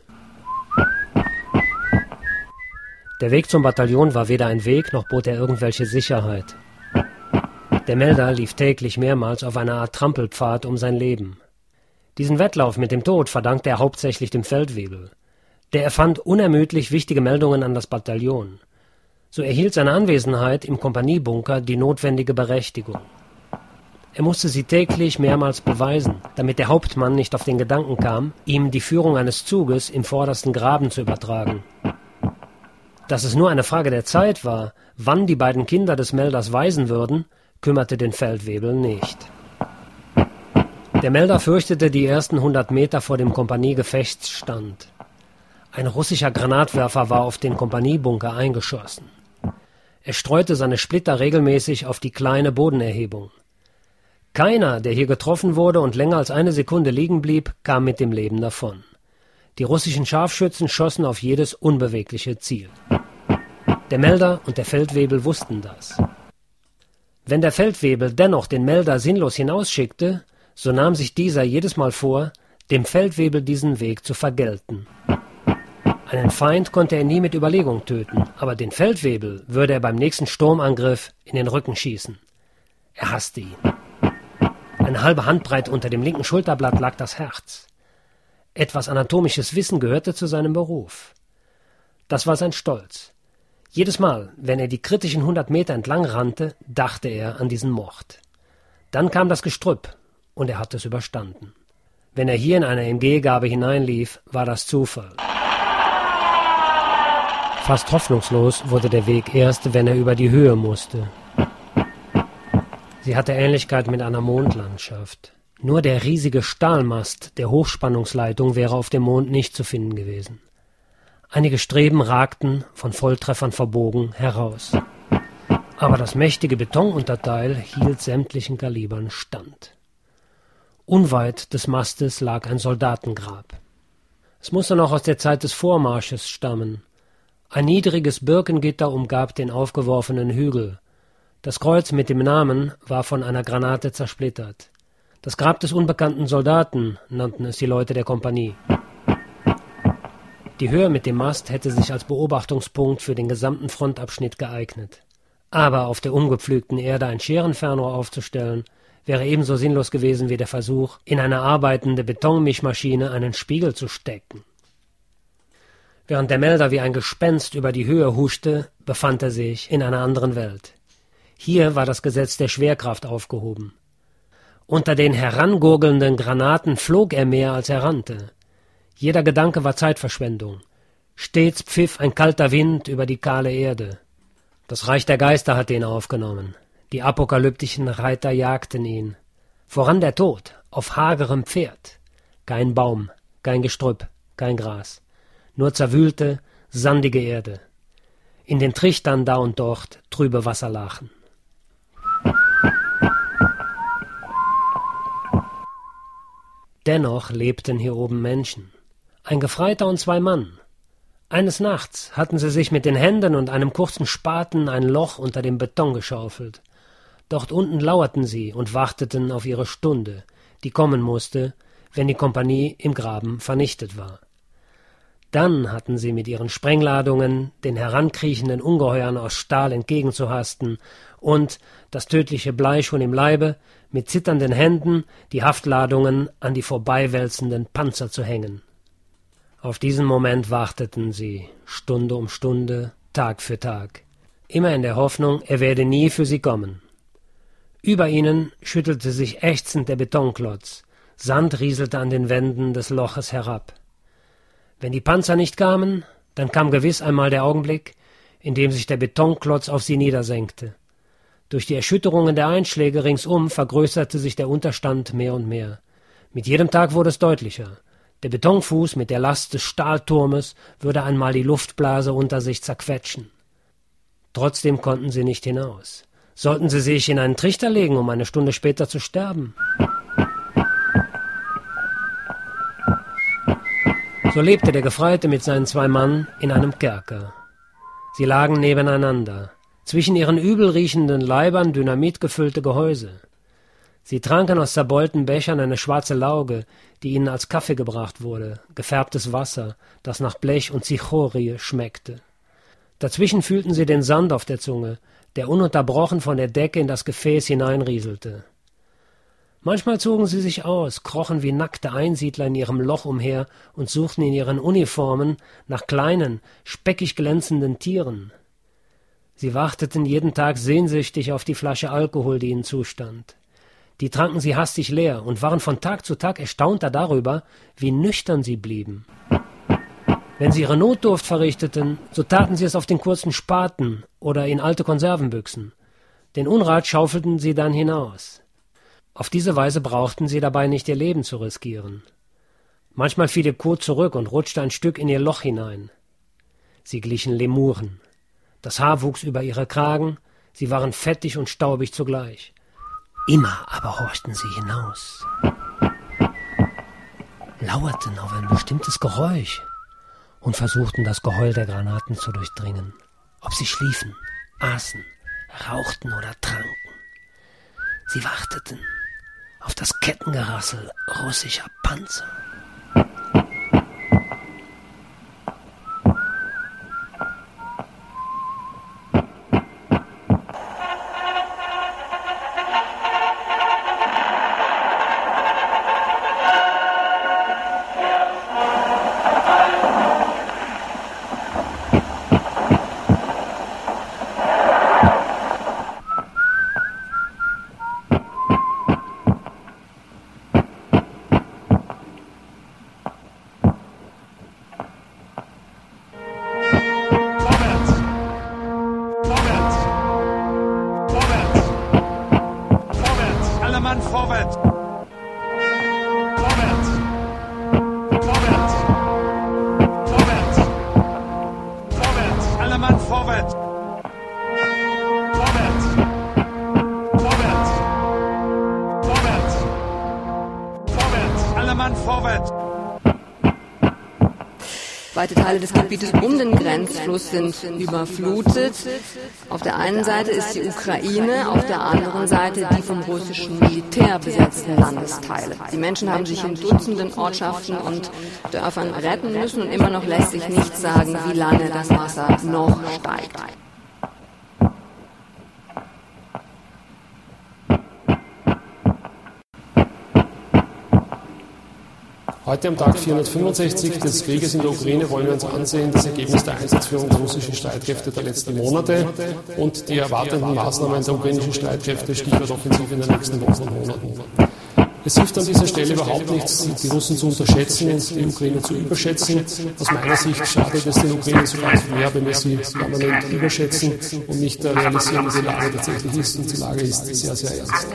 Der Weg zum Bataillon war weder ein Weg, noch bot er irgendwelche Sicherheit. Der Melder lief täglich mehrmals auf einer Art Trampelpfad um sein Leben. Diesen Wettlauf mit dem Tod verdankte er hauptsächlich dem Feldwebel. Der erfand unermüdlich wichtige Meldungen an das Bataillon. So erhielt seine Anwesenheit im Kompaniebunker die notwendige Berechtigung. Er musste sie täglich mehrmals beweisen, damit der Hauptmann nicht auf den Gedanken kam, ihm die Führung eines Zuges im vordersten Graben zu übertragen. Dass es nur eine Frage der Zeit war, wann die beiden Kinder des Melders weisen würden, kümmerte den Feldwebel nicht. Der Melder fürchtete die ersten 100 Meter vor dem Kompaniegefechtsstand. Ein russischer Granatwerfer war auf den Kompaniebunker eingeschossen. Er streute seine Splitter regelmäßig auf die kleine Bodenerhebung. Keiner, der hier getroffen wurde und länger als eine Sekunde liegen blieb, kam mit dem Leben davon. Die russischen Scharfschützen schossen auf jedes unbewegliche Ziel. Der Melder und der Feldwebel wussten das. Wenn der Feldwebel dennoch den Melder sinnlos hinausschickte, so nahm sich dieser jedes Mal vor, dem Feldwebel diesen Weg zu vergelten. Einen Feind konnte er nie mit Überlegung töten, aber den Feldwebel würde er beim nächsten Sturmangriff in den Rücken schießen. Er hasste ihn. Eine halbe Handbreit unter dem linken Schulterblatt lag das Herz. Etwas anatomisches Wissen gehörte zu seinem Beruf. Das war sein Stolz. Jedes Mal, wenn er die kritischen 100 Meter entlang rannte, dachte er an diesen Mord. Dann kam das Gestrüpp und er hatte es überstanden. Wenn er hier in eine MG-Gabe hineinlief, war das Zufall. Fast hoffnungslos wurde der Weg erst, wenn er über die Höhe musste. Sie hatte Ähnlichkeit mit einer Mondlandschaft. Nur der riesige Stahlmast der Hochspannungsleitung wäre auf dem Mond nicht zu finden gewesen. Einige Streben ragten, von Volltreffern verbogen, heraus. Aber das mächtige Betonunterteil hielt sämtlichen Kalibern stand. Unweit des Mastes lag ein Soldatengrab. Es musste noch aus der Zeit des Vormarsches stammen. Ein niedriges Birkengitter umgab den aufgeworfenen Hügel. Das Kreuz mit dem Namen war von einer Granate zersplittert. Das Grab des unbekannten Soldaten nannten es die Leute der Kompanie. Die Höhe mit dem Mast hätte sich als Beobachtungspunkt für den gesamten Frontabschnitt geeignet. Aber auf der umgepflügten Erde ein Scherenfernrohr aufzustellen, wäre ebenso sinnlos gewesen wie der Versuch, in eine arbeitende Betonmischmaschine einen Spiegel zu stecken. Während der Melder wie ein Gespenst über die Höhe huschte, befand er sich in einer anderen Welt. Hier war das Gesetz der Schwerkraft aufgehoben. Unter den herangurgelnden Granaten flog er mehr, als er rannte. Jeder Gedanke war Zeitverschwendung. Stets pfiff ein kalter Wind über die kahle Erde. Das Reich der Geister hatte ihn aufgenommen. Die apokalyptischen Reiter jagten ihn. Voran der Tod, auf hagerem Pferd. Kein Baum, kein Gestrüpp, kein Gras. Nur zerwühlte, sandige Erde. In den Trichtern da und dort trübe Wasserlachen. Dennoch lebten hier oben Menschen. Ein Gefreiter und 2 Mann. Eines Nachts hatten sie sich mit den Händen und einem kurzen Spaten ein Loch unter dem Beton geschaufelt. Dort unten lauerten sie und warteten auf ihre Stunde, die kommen musste, wenn die Kompanie im Graben vernichtet war. Dann hatten sie mit ihren Sprengladungen den herankriechenden Ungeheuern aus Stahl entgegenzuhasten und, das tödliche Blei schon im Leibe, mit zitternden Händen die Haftladungen an die vorbeiwälzenden Panzer zu hängen. Auf diesen Moment warteten sie, Stunde um Stunde, Tag für Tag, immer in der Hoffnung, er werde nie für sie kommen. Über ihnen schüttelte sich ächzend der Betonklotz, Sand rieselte an den Wänden des Loches herab. Wenn die Panzer nicht kamen, dann kam gewiss einmal der Augenblick, in dem sich der Betonklotz auf sie niedersenkte. Durch die Erschütterungen der Einschläge ringsum vergrößerte sich der Unterstand mehr und mehr. Mit jedem Tag wurde es deutlicher. Der Betonfuß mit der Last des Stahlturmes würde einmal die Luftblase unter sich zerquetschen. Trotzdem konnten sie nicht hinaus. Sollten sie sich in einen Trichter legen, um eine Stunde später zu sterben? So lebte der Gefreite mit seinen 2 Mann in einem Kerker. Sie lagen nebeneinander, zwischen ihren übel riechenden Leibern dynamitgefüllte Gehäuse. Sie tranken aus zerbeulten Bechern eine schwarze Lauge, die ihnen als Kaffee gebracht wurde, gefärbtes Wasser, das nach Blech und Zichorie schmeckte. Dazwischen fühlten sie den Sand auf der Zunge, der ununterbrochen von der Decke in das Gefäß hineinrieselte. Manchmal zogen sie sich aus, krochen wie nackte Einsiedler in ihrem Loch umher und suchten in ihren Uniformen nach kleinen, speckig glänzenden Tieren. Sie warteten jeden Tag sehnsüchtig auf die Flasche Alkohol, die ihnen zustand. Die tranken sie hastig leer und waren von Tag zu Tag erstaunter darüber, wie nüchtern sie blieben. Wenn sie ihre Notdurft verrichteten, so taten sie es auf den kurzen Spaten oder in alte Konservenbüchsen. Den Unrat schaufelten sie dann hinaus. Auf diese Weise brauchten sie dabei nicht ihr Leben zu riskieren. Manchmal fiel ihr Kot zurück und rutschte ein Stück in ihr Loch hinein. Sie glichen Lemuren. Das Haar wuchs über ihre Kragen, sie waren fettig und staubig zugleich. Immer aber horchten sie hinaus, lauerten auf ein bestimmtes Geräusch und versuchten, das Geheul der Granaten zu durchdringen. Ob sie schliefen, aßen, rauchten oder tranken. Sie warteten auf das Kettengerassel russischer Panzer. Weite Teile des Gebietes um den Grenzfluss sind überflutet. Auf der einen Seite ist die Ukraine, auf der anderen Seite die vom russischen Militär besetzten Landesteile. Die Menschen haben sich in Dutzenden Ortschaften und Dörfern retten müssen und immer noch lässt sich nicht sagen, wie lange das Wasser noch steigt. Heute am Tag 465 des Krieges in der Ukraine wollen wir uns ansehen, das Ergebnis der Einsatzführung der russischen Streitkräfte der letzten Monate und die erwartenden Maßnahmen der ukrainischen Streitkräfte, Stichwort Offensive in den nächsten Wochen und Monaten. Es hilft an dieser Stelle überhaupt nichts, die Russen zu unterschätzen und die Ukraine zu überschätzen. Aus meiner Sicht schadet es den Ukrainern sogar mehr, wenn wir sie permanent überschätzen und nicht realisieren, wie die Lage tatsächlich ist. Und die Lage ist sehr, sehr ernst.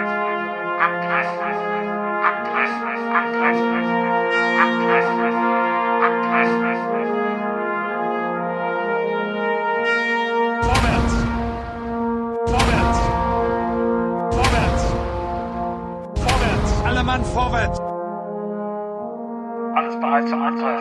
Vorwärts! Alles bereit zum Angriff.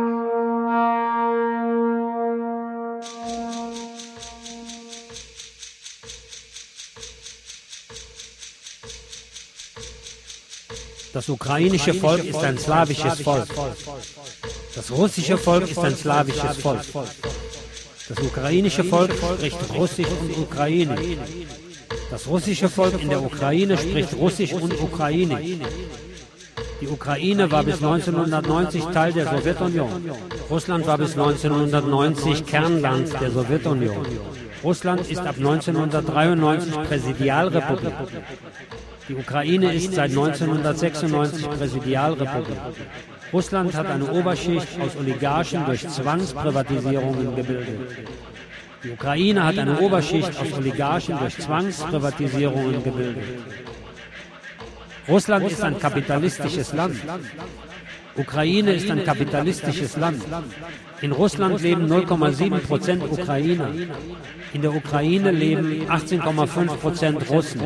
Das ukrainische Volk ist ein slawisches Volk. Das russische Volk ist ein slawisches Volk. Das ukrainische Volk spricht Russisch und Ukrainisch. Das russische Volk in der Ukraine spricht Russisch und Ukrainisch. Die Ukraine war bis 1990 Teil der Sowjetunion. Russland war bis 1990 Kernland der Sowjetunion. Russland ist ab 1993 Präsidialrepublik. Die Ukraine ist seit 1996 Präsidialrepublik. Russland hat eine Oberschicht aus Oligarchen durch Zwangsprivatisierungen gebildet. Die Ukraine hat eine Oberschicht aus Oligarchen durch Zwangsprivatisierungen gebildet. Russland ist ein kapitalistisches Land. Ukraine ist ein kapitalistisches Land. In Russland leben 0,7% Ukrainer. In der Ukraine leben 18,5% Russen.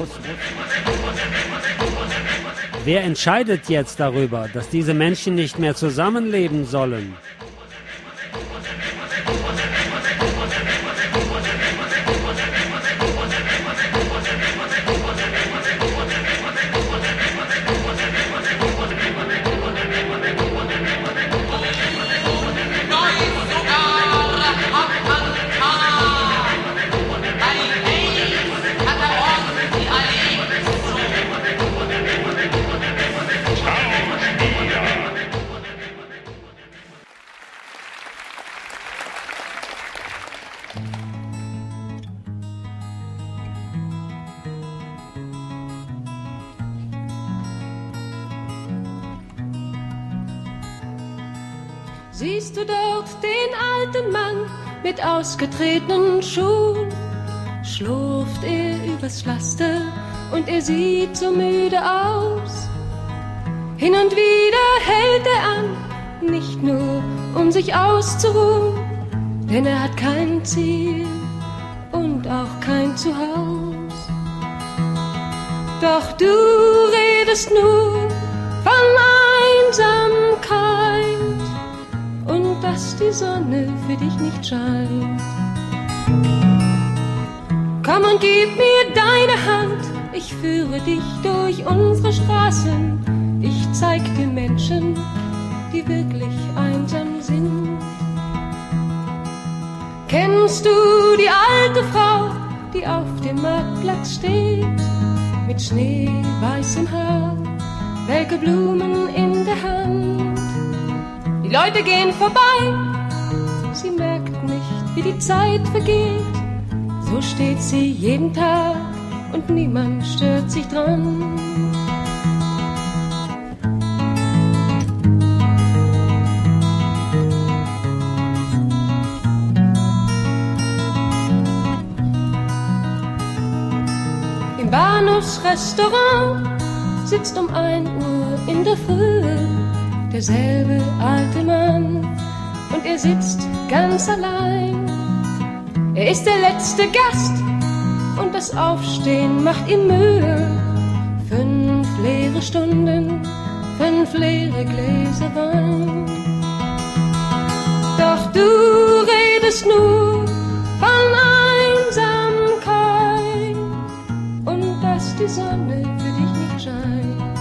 Wer entscheidet jetzt darüber, dass diese Menschen nicht mehr zusammenleben sollen? Siehst du dort den alten Mann mit ausgetretenen Schuhen? schlurft er übers Pflaster und er sieht so müde aus. Hin und wieder hält er an, nicht nur um sich auszuruhen, denn er hat kein Ziel und auch kein Zuhause. Doch du redest nur von Einsamkeit und dass die Sonne für dich nicht scheint. Komm und gib mir deine Hand, ich führe dich durch unsere Straßen. Ich zeig dir Menschen, die wirklich einsam sind. Kennst du die alte Frau, die auf dem Marktplatz steht, mit schneeweißem Haar, welke Blumen in der Hand? Die Leute gehen vorbei, sie merkt nicht, wie die Zeit vergeht. So steht sie jeden Tag und niemand stört sich dran. Im Bahnhofsrestaurant sitzt um 1 Uhr in der Früh derselbe alte Mann und er sitzt ganz allein. Er ist der letzte Gast und das Aufstehen macht ihm Mühe. 5 leere Stunden, 5 leere Gläser Wein. Doch du redest nur von Einsamkeit und dass die Sonne für dich nicht scheint.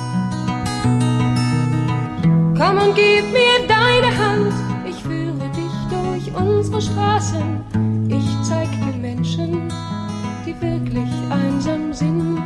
Komm und gib mir deine Hand, ich führe dich durch unsere Straßen. Ich zeig dir Menschen, die wirklich einsam sind.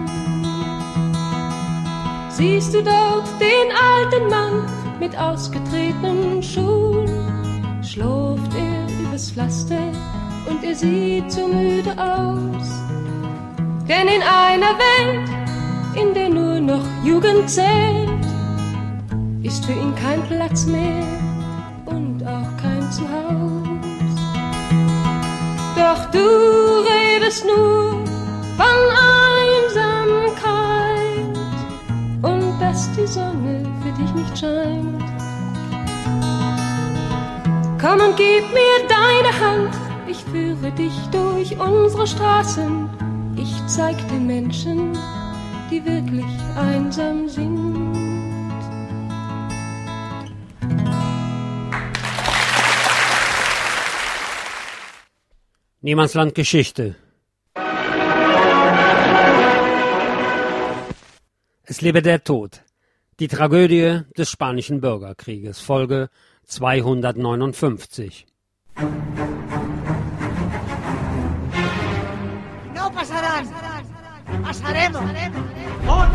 Siehst du dort den alten Mann mit ausgetretenen Schuhen? Schlurft er übers Pflaster und er sieht so müde aus. Denn in einer Welt, in der nur noch Jugend zählt, ist für ihn kein Platz mehr und auch kein Zuhause. Doch du redest nur von Einsamkeit und dass die Sonne für dich nicht scheint. Komm und gib mir deine Hand, ich führe dich durch unsere Straßen. Ich zeig dir Menschen, die wirklich einsam sind. Niemandsland Geschichte. Es lebe der Tod. Die Tragödie des Spanischen Bürgerkrieges, Folge 259. No pasarán. Pasaremos. Hoy,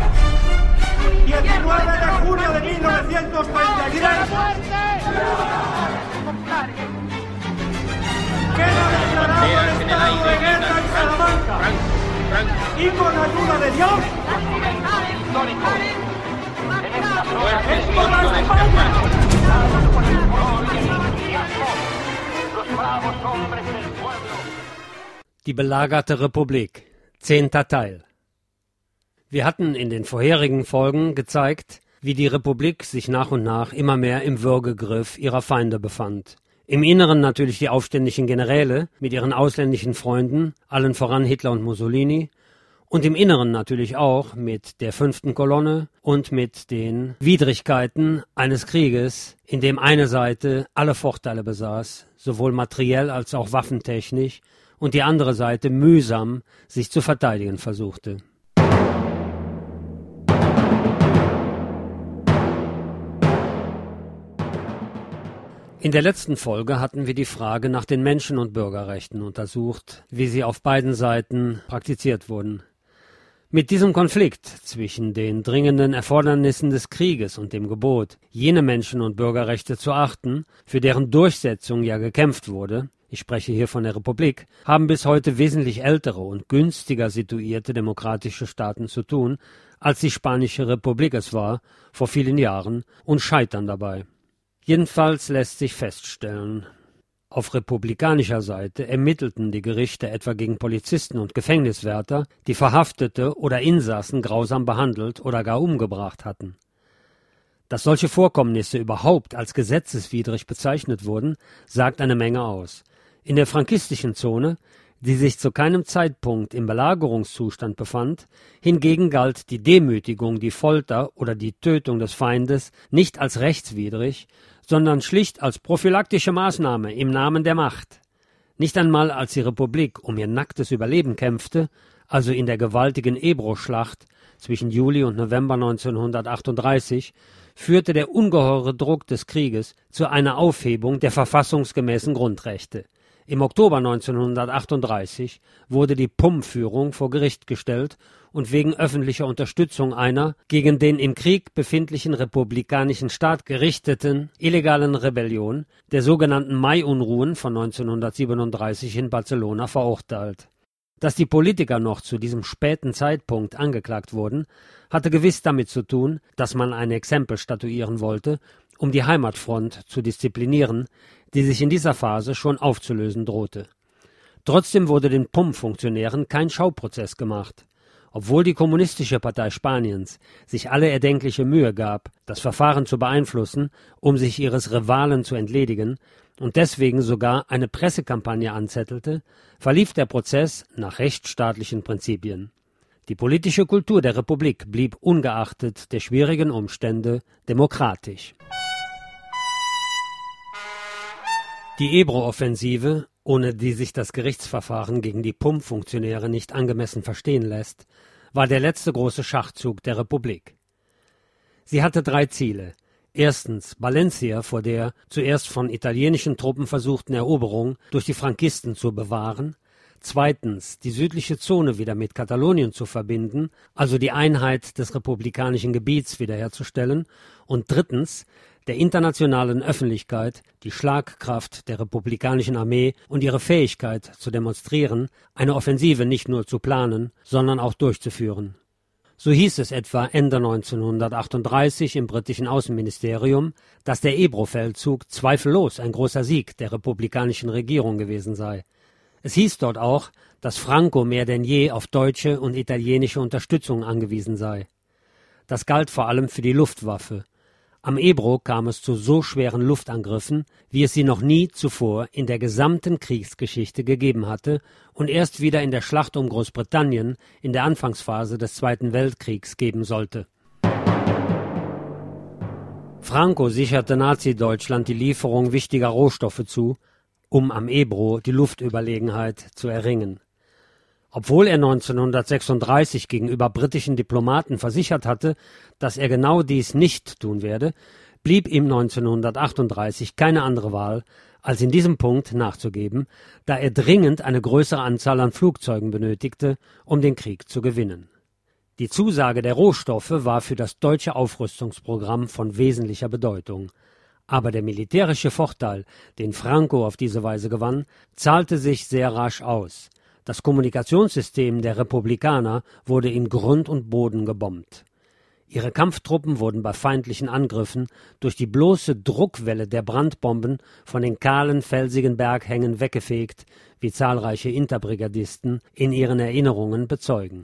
19 de junio de 1933. Queda declarado el estado de guerra en Salamanca. Y con ayuda de Dios, es por la España. Die belagerte Republik, 10. Teil. Wir hatten in den vorherigen Folgen gezeigt, wie die Republik sich nach und nach immer mehr im Würgegriff ihrer Feinde befand. Im Inneren natürlich die aufständischen Generäle mit ihren ausländischen Freunden, allen voran Hitler und Mussolini, und im Inneren natürlich auch mit der 5. Kolonne und mit den Widrigkeiten eines Krieges, in dem eine Seite alle Vorteile besaß, sowohl materiell als auch waffentechnisch, und die andere Seite mühsam sich zu verteidigen versuchte. In der letzten Folge hatten wir die Frage nach den Menschen- und Bürgerrechten untersucht, wie sie auf beiden Seiten praktiziert wurden. Mit diesem Konflikt zwischen den dringenden Erfordernissen des Krieges und dem Gebot, jene Menschen- und Bürgerrechte zu achten, für deren Durchsetzung ja gekämpft wurde, ich spreche hier von der Republik, haben bis heute wesentlich ältere und günstiger situierte demokratische Staaten zu tun, als die Spanische Republik es war, vor vielen Jahren, und scheitern dabei. Jedenfalls lässt sich feststellen, Auf republikanischer Seite ermittelten die Gerichte etwa gegen Polizisten und Gefängniswärter, die Verhaftete oder Insassen grausam behandelt oder gar umgebracht hatten. Dass solche Vorkommnisse überhaupt als gesetzeswidrig bezeichnet wurden, sagt eine Menge aus. In der frankistischen Zone, die sich zu keinem Zeitpunkt im Belagerungszustand befand, hingegen galt die Demütigung, die Folter oder die Tötung des Feindes nicht als rechtswidrig, sondern schlicht als prophylaktische Maßnahme im Namen der Macht. Nicht einmal als die Republik um ihr nacktes Überleben kämpfte, also in der gewaltigen Ebro-Schlacht zwischen Juli und November 1938, führte der ungeheure Druck des Krieges zu einer Aufhebung der verfassungsgemäßen Grundrechte. Im Oktober 1938 wurde die PUM-Führung vor Gericht gestellt und wegen öffentlicher Unterstützung einer gegen den im Krieg befindlichen republikanischen Staat gerichteten illegalen Rebellion, der sogenannten Mai-Unruhen von 1937 in Barcelona, verurteilt. Dass die Politiker noch zu diesem späten Zeitpunkt angeklagt wurden, hatte gewiss damit zu tun, dass man ein Exempel statuieren wollte, um die Heimatfront zu disziplinieren, die sich in dieser Phase schon aufzulösen drohte. Trotzdem wurde den PUM-Funktionären kein Schauprozess gemacht. Obwohl die Kommunistische Partei Spaniens sich alle erdenkliche Mühe gab, das Verfahren zu beeinflussen, um sich ihres Rivalen zu entledigen, und deswegen sogar eine Pressekampagne anzettelte, verlief der Prozess nach rechtsstaatlichen Prinzipien. Die politische Kultur der Republik blieb ungeachtet der schwierigen Umstände demokratisch. Die Ebro-Offensive, ohne die sich das Gerichtsverfahren gegen die PUM-Funktionäre nicht angemessen verstehen lässt, war der letzte große Schachzug der Republik. Sie hatte 3 Ziele. Erstens Valencia vor der zuerst von italienischen Truppen versuchten Eroberung durch die Frankisten zu bewahren, zweitens die südliche Zone wieder mit Katalonien zu verbinden, also die Einheit des republikanischen Gebiets wiederherzustellen, und drittens der internationalen Öffentlichkeit die Schlagkraft der republikanischen Armee und ihre Fähigkeit zu demonstrieren, eine Offensive nicht nur zu planen, sondern auch durchzuführen. So hieß es etwa Ende 1938 im britischen Außenministerium, dass der Ebro-Feldzug zweifellos ein großer Sieg der republikanischen Regierung gewesen sei. Es hieß dort auch, dass Franco mehr denn je auf deutsche und italienische Unterstützung angewiesen sei. Das galt vor allem für die Luftwaffe. Am Ebro kam es zu so schweren Luftangriffen, wie es sie noch nie zuvor in der gesamten Kriegsgeschichte gegeben hatte und erst wieder in der Schlacht um Großbritannien in der Anfangsphase des Zweiten Weltkriegs geben sollte. Franco sicherte Nazi-Deutschland die Lieferung wichtiger Rohstoffe zu, um am Ebro die Luftüberlegenheit zu erringen. Obwohl er 1936 gegenüber britischen Diplomaten versichert hatte, dass er genau dies nicht tun werde, blieb ihm 1938 keine andere Wahl, als in diesem Punkt nachzugeben, da er dringend eine größere Anzahl an Flugzeugen benötigte, um den Krieg zu gewinnen. Die Zusage der Rohstoffe war für das deutsche Aufrüstungsprogramm von wesentlicher Bedeutung. Aber der militärische Vorteil, den Franco auf diese Weise gewann, zahlte sich sehr rasch aus. Das Kommunikationssystem der Republikaner wurde in Grund und Boden gebombt. Ihre Kampftruppen wurden bei feindlichen Angriffen durch die bloße Druckwelle der Brandbomben von den kahlen, felsigen Berghängen weggefegt, wie zahlreiche Interbrigadisten in ihren Erinnerungen bezeugen.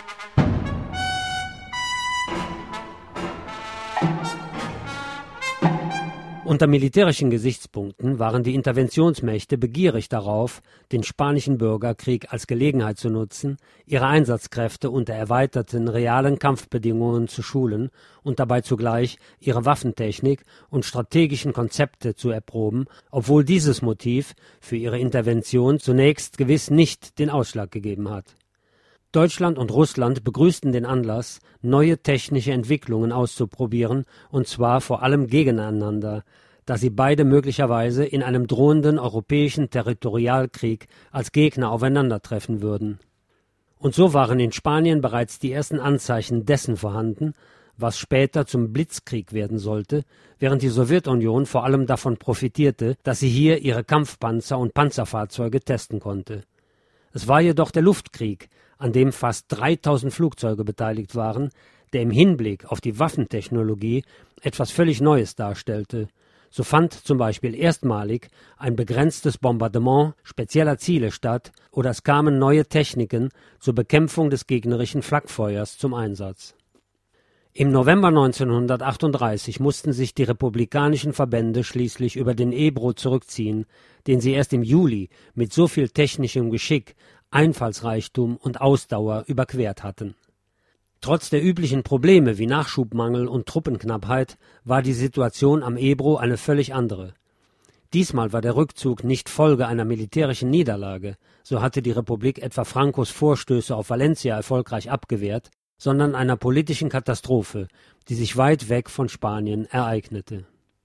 Unter militärischen Gesichtspunkten waren die Interventionsmächte begierig darauf, den spanischen Bürgerkrieg als Gelegenheit zu nutzen, ihre Einsatzkräfte unter erweiterten realen Kampfbedingungen zu schulen und dabei zugleich ihre Waffentechnik und strategischen Konzepte zu erproben, obwohl dieses Motiv für ihre Intervention zunächst gewiss nicht den Ausschlag gegeben hat. Deutschland und Russland begrüßten den Anlass, neue technische Entwicklungen auszuprobieren, und zwar vor allem gegeneinander, da sie beide möglicherweise in einem drohenden europäischen Territorialkrieg als Gegner aufeinandertreffen würden. Und so waren in Spanien bereits die ersten Anzeichen dessen vorhanden, was später zum Blitzkrieg werden sollte, während die Sowjetunion vor allem davon profitierte, dass sie hier ihre Kampfpanzer und Panzerfahrzeuge testen konnte. Es war jedoch der Luftkrieg, an dem fast 3000 Flugzeuge beteiligt waren, der im Hinblick auf die Waffentechnologie etwas völlig Neues darstellte. So fand zum Beispiel erstmalig ein begrenztes Bombardement spezieller Ziele statt oder es kamen neue Techniken zur Bekämpfung des gegnerischen Flakfeuers zum Einsatz. Im November 1938 mussten sich die republikanischen Verbände schließlich über den Ebro zurückziehen, den sie erst im Juli mit so viel technischem Geschick, Einfallsreichtum und Ausdauer überquert hatten. Trotz der üblichen Probleme wie Nachschubmangel und Truppenknappheit war die Situation am Ebro eine völlig andere. Diesmal war der Rückzug nicht Folge einer militärischen Niederlage, so hatte die Republik etwa Francos Vorstöße auf Valencia erfolgreich abgewehrt, sondern einer politischen Katastrophe, die sich weit weg von Spanien ereignete.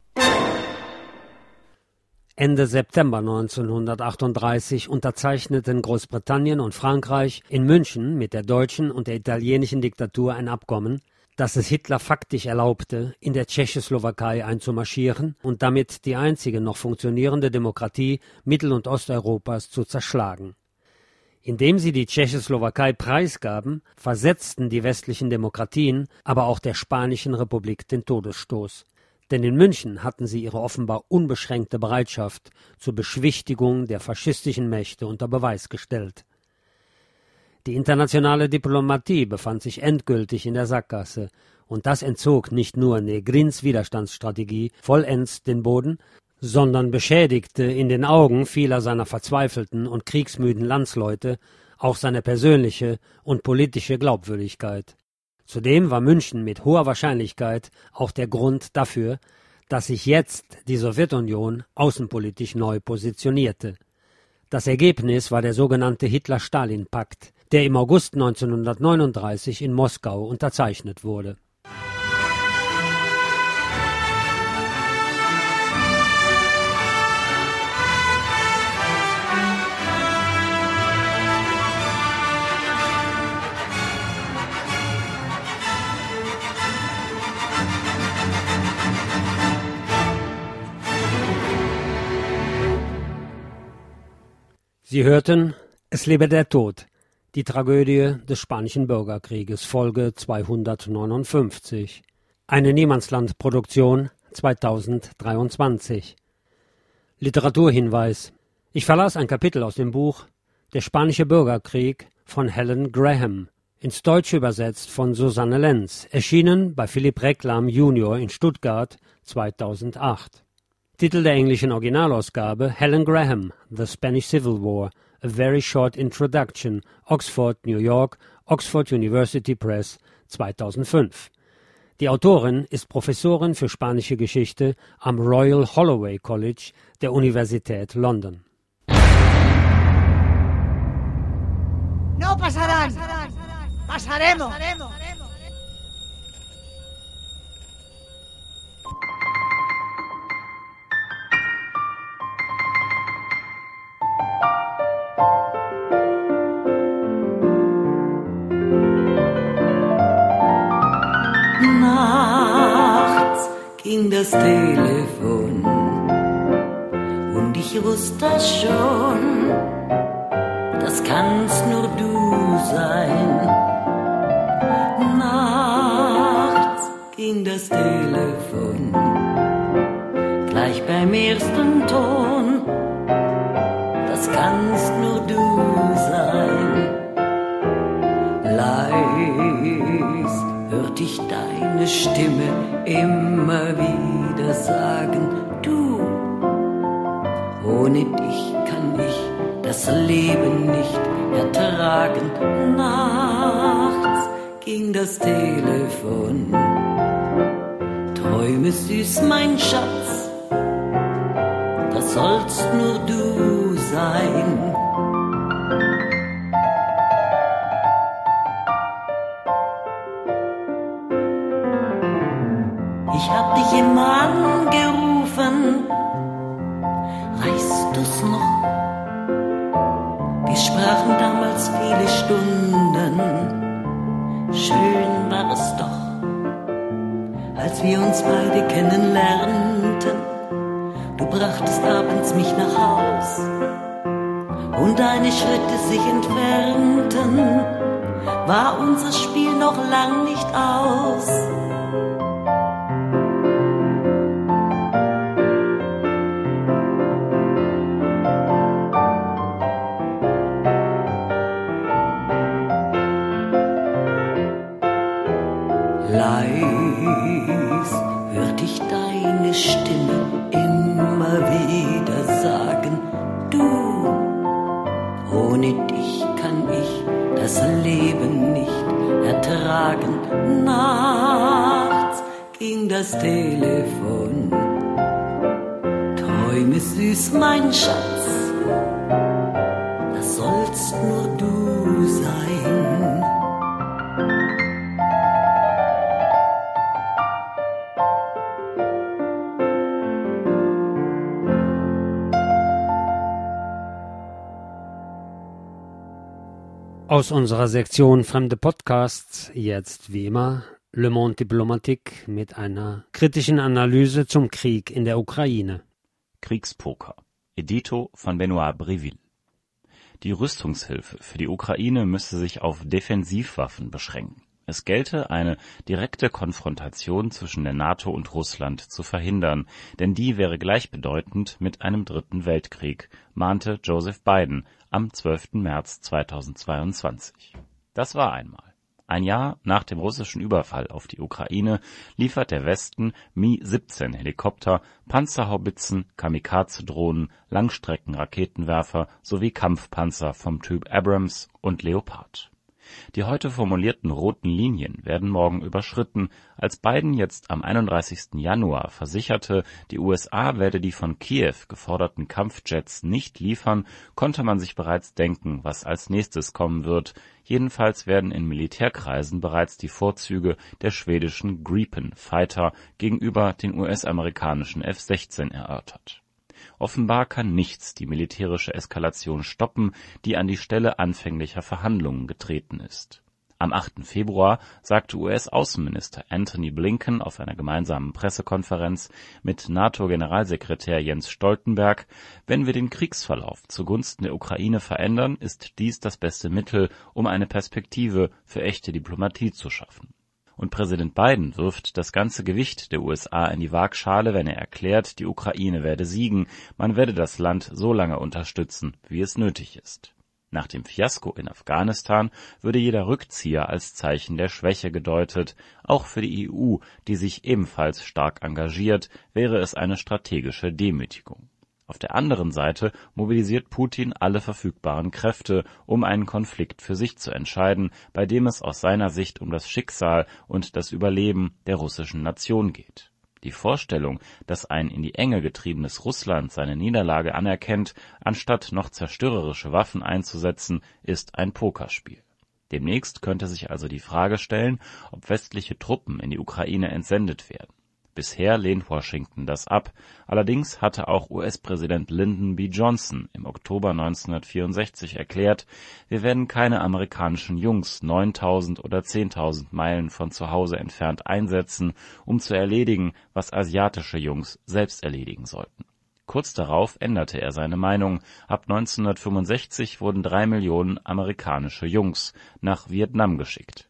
Ende September 1938 unterzeichneten Großbritannien und Frankreich in München mit der deutschen und der italienischen Diktatur ein Abkommen, das es Hitler faktisch erlaubte, in der Tschechoslowakei einzumarschieren und damit die einzige noch funktionierende Demokratie Mittel- und Osteuropas zu zerschlagen. Indem sie die Tschechoslowakei preisgaben, versetzten die westlichen Demokratien, aber auch der Spanischen Republik den Todesstoß. Denn in München hatten sie ihre offenbar unbeschränkte Bereitschaft zur Beschwichtigung der faschistischen Mächte unter Beweis gestellt. Die internationale Diplomatie befand sich endgültig in der Sackgasse, und das entzog nicht nur Negrins Widerstandsstrategie vollends den Boden, sondern beschädigte in den Augen vieler seiner verzweifelten und kriegsmüden Landsleute auch seine persönliche und politische Glaubwürdigkeit. Zudem war München mit hoher Wahrscheinlichkeit auch der Grund dafür, dass sich jetzt die Sowjetunion außenpolitisch neu positionierte. Das Ergebnis war der sogenannte Hitler-Stalin-Pakt, der im August 1939 in Moskau unterzeichnet wurde. Sie hörten »Es lebe der Tod«, die Tragödie des Spanischen Bürgerkrieges, Folge 259. Eine Niemandsland-Produktion 2023. Literaturhinweis. Ich verlas ein Kapitel aus dem Buch »Der Spanische Bürgerkrieg« von Helen Graham, ins Deutsche übersetzt von Susanne Lenz, erschienen bei Philipp Reclam Junior in Stuttgart 2008. Titel der englischen Originalausgabe Helen Graham, The Spanish Civil War, A Very Short Introduction, Oxford, New York, Oxford University Press, 2005. Die Autorin ist Professorin für spanische Geschichte am Royal Holloway College der Universität London. No pasarán, pasaremos. Nachts ging das Telefon und ich wusste schon, das kannst nur du sein. Nachts ging das Telefon, gleich beim ersten Ton, das kannst nur du sein. Leis hört ich deine Stimme immer wieder sagen, du, ohne dich kann ich das Leben nicht ertragen. Nachts ging das Telefon, träume süß, mein Schatz, das sollst nur du sein. Ich hab dich immer angerufen, weißt du's noch? Wir sprachen damals viele Stunden, schön war es doch, als wir uns beide kennenlernten. Du brachtest abends mich nach Haus und deine Schritte sich entfernten, war unser Spiel noch lang nicht aus. hört ich deine Stimme immer wieder sagen, du, ohne dich kann ich das Leben nicht ertragen. Nachts ging das Telefon, träume süß, mein Schatz, das sollst nur du sein. Aus unserer Sektion Fremde Podcasts jetzt wie immer Le Monde Diplomatique mit einer kritischen Analyse zum Krieg in der Ukraine. Kriegspoker. Edito von Benoit Breville. Die Rüstungshilfe für die Ukraine müsse sich auf Defensivwaffen beschränken. Es gelte, eine direkte Konfrontation zwischen der NATO und Russland zu verhindern, denn die wäre gleichbedeutend mit einem dritten Weltkrieg, mahnte Joseph Biden am 12. März 2022. Das war einmal. Ein Jahr nach dem russischen Überfall auf die Ukraine liefert der Westen Mi-17 Helikopter, Panzerhaubitzen, Kamikaze-Drohnen, Langstreckenraketenwerfer sowie Kampfpanzer vom Typ Abrams und Leopard. Die heute formulierten roten Linien werden morgen überschritten, als Biden jetzt am 31. Januar versicherte, die USA werde die von Kiew geforderten Kampfjets nicht liefern, konnte man sich bereits denken, was als nächstes kommen wird. Jedenfalls werden in Militärkreisen bereits die Vorzüge der schwedischen Gripen-Fighter gegenüber den US-amerikanischen F-16 erörtert. Offenbar kann nichts die militärische Eskalation stoppen, die an die Stelle anfänglicher Verhandlungen getreten ist. Am 8. Februar sagte US-Außenminister Antony Blinken auf einer gemeinsamen Pressekonferenz mit NATO-Generalsekretär Jens Stoltenberg, wenn wir den Kriegsverlauf zugunsten der Ukraine verändern, ist dies das beste Mittel, um eine Perspektive für echte Diplomatie zu schaffen. Und Präsident Biden wirft das ganze Gewicht der USA in die Waagschale, wenn er erklärt, die Ukraine werde siegen, man werde das Land so lange unterstützen, wie es nötig ist. Nach dem Fiasko in Afghanistan würde jeder Rückzieher als Zeichen der Schwäche gedeutet. Auch für die EU, die sich ebenfalls stark engagiert, wäre es eine strategische Demütigung. Auf der anderen Seite mobilisiert Putin alle verfügbaren Kräfte, um einen Konflikt für sich zu entscheiden, bei dem es aus seiner Sicht um das Schicksal und das Überleben der russischen Nation geht. Die Vorstellung, dass ein in die Enge getriebenes Russland seine Niederlage anerkennt, anstatt noch zerstörerische Waffen einzusetzen, ist ein Pokerspiel. Demnächst könnte sich also die Frage stellen, ob westliche Truppen in die Ukraine entsendet werden. Bisher lehnt Washington das ab, allerdings hatte auch US-Präsident Lyndon B. Johnson im Oktober 1964 erklärt, wir werden keine amerikanischen Jungs 9.000 oder 10.000 Meilen von zu Hause entfernt einsetzen, um zu erledigen, was asiatische Jungs selbst erledigen sollten. Kurz darauf änderte er seine Meinung, ab 1965 wurden 3 Millionen amerikanische Jungs nach Vietnam geschickt.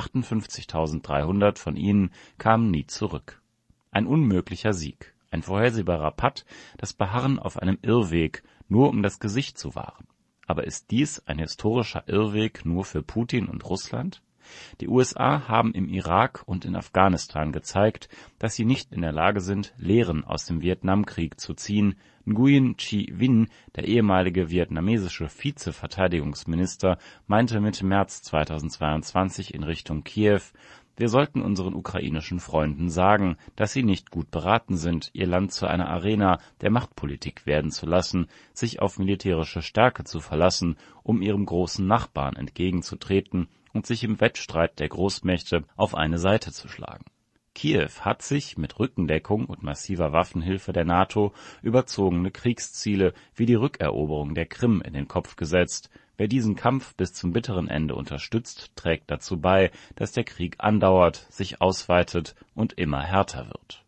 58.300 von ihnen kamen nie zurück. Ein unmöglicher Sieg, ein vorhersehbarer Patt, das Beharren auf einem Irrweg, nur um das Gesicht zu wahren. Aber ist dies ein historischer Irrweg nur für Putin und Russland? Die USA haben im Irak und in Afghanistan gezeigt, dass sie nicht in der Lage sind, Lehren aus dem Vietnamkrieg zu ziehen. Nguyen Chi Vinh, der ehemalige vietnamesische Vize-Verteidigungsminister, meinte Mitte März 2022 in Richtung Kiew, wir sollten unseren ukrainischen Freunden sagen, dass sie nicht gut beraten sind, ihr Land zu einer Arena der Machtpolitik werden zu lassen, sich auf militärische Stärke zu verlassen, um ihrem großen Nachbarn entgegenzutreten und sich im Wettstreit der Großmächte auf eine Seite zu schlagen. Kiew hat sich mit Rückendeckung und massiver Waffenhilfe der NATO überzogene Kriegsziele wie die Rückeroberung der Krim in den Kopf gesetzt. Wer diesen Kampf bis zum bitteren Ende unterstützt, trägt dazu bei, dass der Krieg andauert, sich ausweitet und immer härter wird.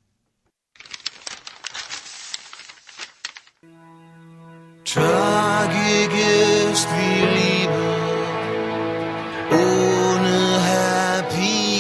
Tragik ist wie Liebe ohne Happy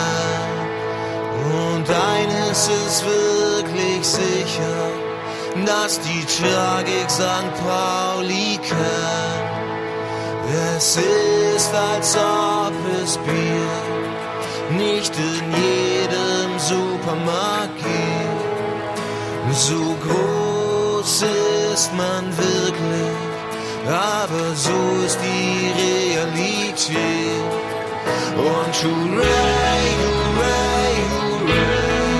End. Und eines ist wirklich sicher, dass die Tragik St. Pauli kennt. Es ist, als ob es Bier nicht in jedem Supermarkt geht. So groß ist man wirklich, aber so ist die Realität. Und hooray, hooray, hooray,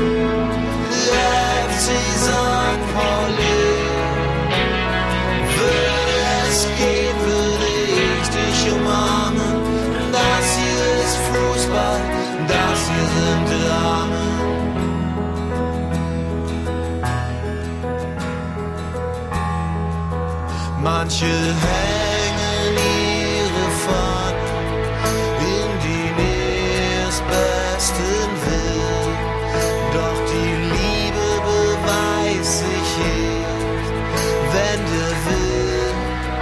FC St. Pauli. Würde es gehen, würde ich dich umarmen. Das hier ist Fußball, das hier sind Dramen. Manche hängen ihre Fahnen in die nächstbesten Wild. Doch die Liebe beweist sich erst, wenn der Wind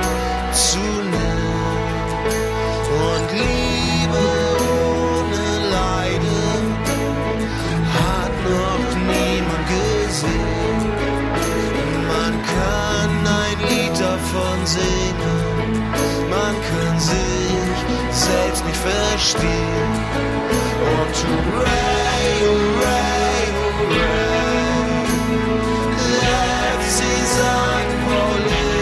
zunimmt. Und Liebe ohne Leiden hat noch niemand gesehen. Man kann ein Lied davon singen, man kann sich selbst nicht verstehen. Und hooray, hooray, hooray, FC St. Pauli.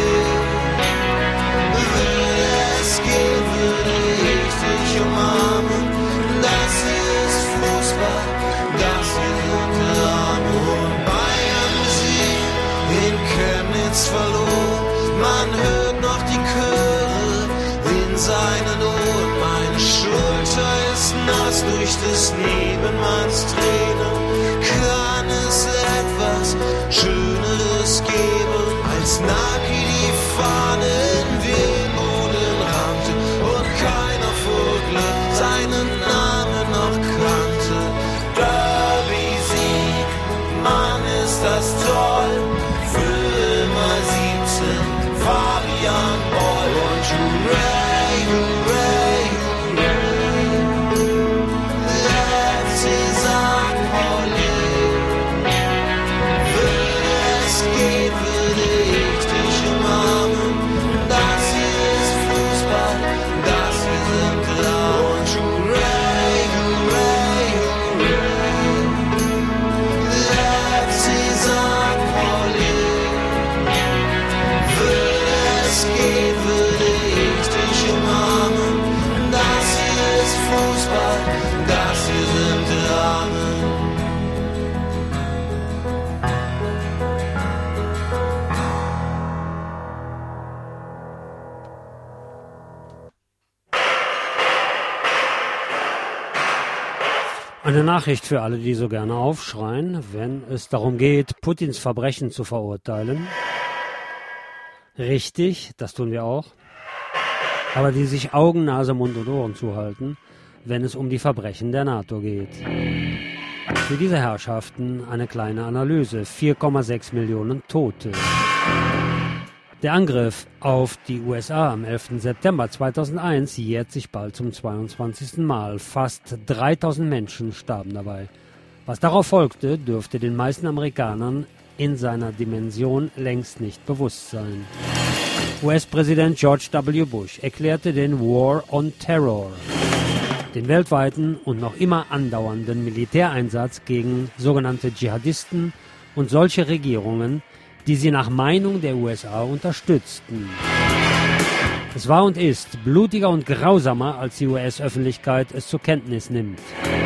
Würde es gehen, würde ich dich umarmen. Das hier ist Fußball, das hier sind Dramen. Und Bayern besiegt, in Chemnitz verloren. Man hört noch die Chöre in seinen Ohren. Meine Schulter ist nass durch des Nebenmanns Tränen. Kann es etwas Schöneres geben, als Naki die Fahne in den Boden rammte und keiner vor Glück seinen Namen noch kannte? Derby-Sieg, Mann, ist das toll. Für immer 17 Fabian Boll. Und hooray, hooray, hooray, FC St. Pauli. Würde es gehen, würde ich dich umarmen. Das hier ist Fußball, das hier sind Dramen. Und hooray, hooray, hooray, FC St. Pauli. Würde es gehen, würde ich dich umarmen. Das hier ist Fußball, das hier sind Dramen. Eine Nachricht für alle, die so gerne aufschreien, wenn es darum geht, Putins Verbrechen zu verurteilen. Richtig, das tun wir auch. Aber die sich Augen, Nase, Mund und Ohren zuhalten, wenn es um die Verbrechen der NATO geht. Für diese Herrschaften eine kleine Analyse. 4,6 Millionen Tote. Der Angriff auf die USA am 11. September 2001 jährt sich bald zum 22. Mal. Fast 3000 Menschen starben dabei. Was darauf folgte, dürfte den meisten Amerikanern in seiner Dimension längst nicht bewusst sein. US-Präsident George W. Bush erklärte den War on Terror, den weltweiten und noch immer andauernden Militäreinsatz gegen sogenannte Dschihadisten und solche Regierungen, die sie nach Meinung der USA unterstützten. Es war und ist blutiger und grausamer, als die US-Öffentlichkeit es zur Kenntnis nimmt.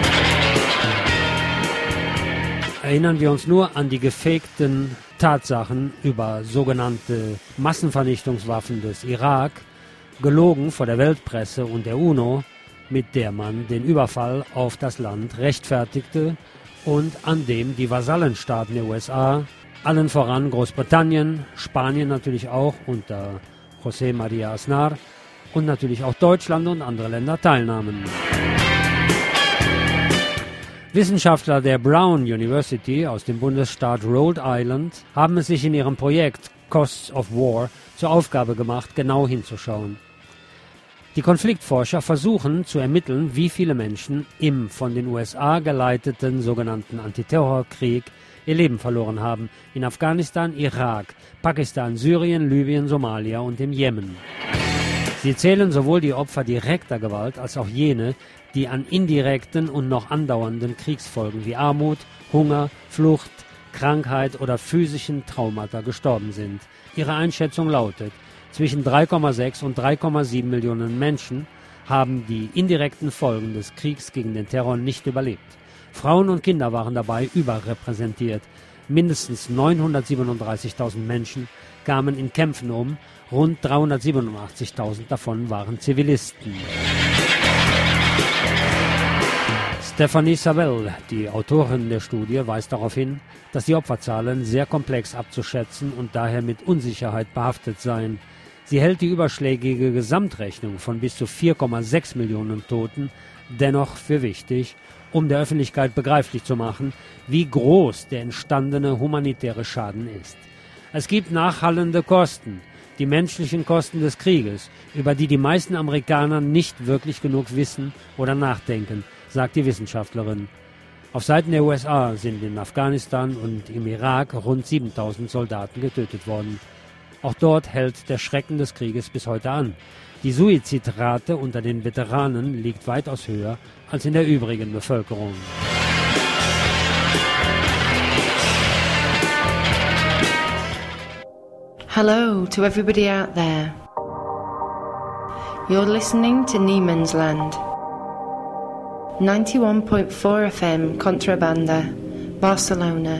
Erinnern wir uns nur an die gefakten Tatsachen über sogenannte Massenvernichtungswaffen des Irak, gelogen vor der Weltpresse und der UNO, mit der man den Überfall auf das Land rechtfertigte und an dem die Vasallenstaaten der USA, allen voran Großbritannien, Spanien natürlich auch unter José María Aznar und natürlich auch Deutschland und andere Länder teilnahmen. Wissenschaftler der Brown University aus dem Bundesstaat Rhode Island haben es sich in ihrem Projekt Costs of War zur Aufgabe gemacht, genau hinzuschauen. Die Konfliktforscher versuchen zu ermitteln, wie viele Menschen im von den USA geleiteten sogenannten Antiterrorkrieg ihr Leben verloren haben, in Afghanistan, Irak, Pakistan, Syrien, Libyen, Somalia und im Jemen. Sie zählen sowohl die Opfer direkter Gewalt als auch jene, die an indirekten und noch andauernden Kriegsfolgen wie Armut, Hunger, Flucht, Krankheit oder physischen Traumata gestorben sind. Ihre Einschätzung lautet, zwischen 3,6 und 3,7 Millionen Menschen haben die indirekten Folgen des Kriegs gegen den Terror nicht überlebt. Frauen und Kinder waren dabei überrepräsentiert. Mindestens 937.000 Menschen kamen in Kämpfen um, rund 387.000 davon waren Zivilisten. Stephanie Savelle, die Autorin der Studie, weist darauf hin, dass die Opferzahlen sehr komplex abzuschätzen und daher mit Unsicherheit behaftet seien. Sie hält die überschlägige Gesamtrechnung von bis zu 4,6 Millionen Toten dennoch für wichtig, um der Öffentlichkeit begreiflich zu machen, wie groß der entstandene humanitäre Schaden ist. Es gibt nachhallende Kosten, die menschlichen Kosten des Krieges, über die die meisten Amerikaner nicht wirklich genug wissen oder nachdenken, sagt die Wissenschaftlerin. Auf Seiten der USA sind in Afghanistan und im Irak rund 7.000 Soldaten getötet worden. Auch dort hält der Schrecken des Krieges bis heute an. Die Suizidrate unter den Veteranen liegt weitaus höher als in der übrigen Bevölkerung. Hello to everybody out there. You're listening to Nieman's Land. 91.4 FM Contrabanda, Barcelona.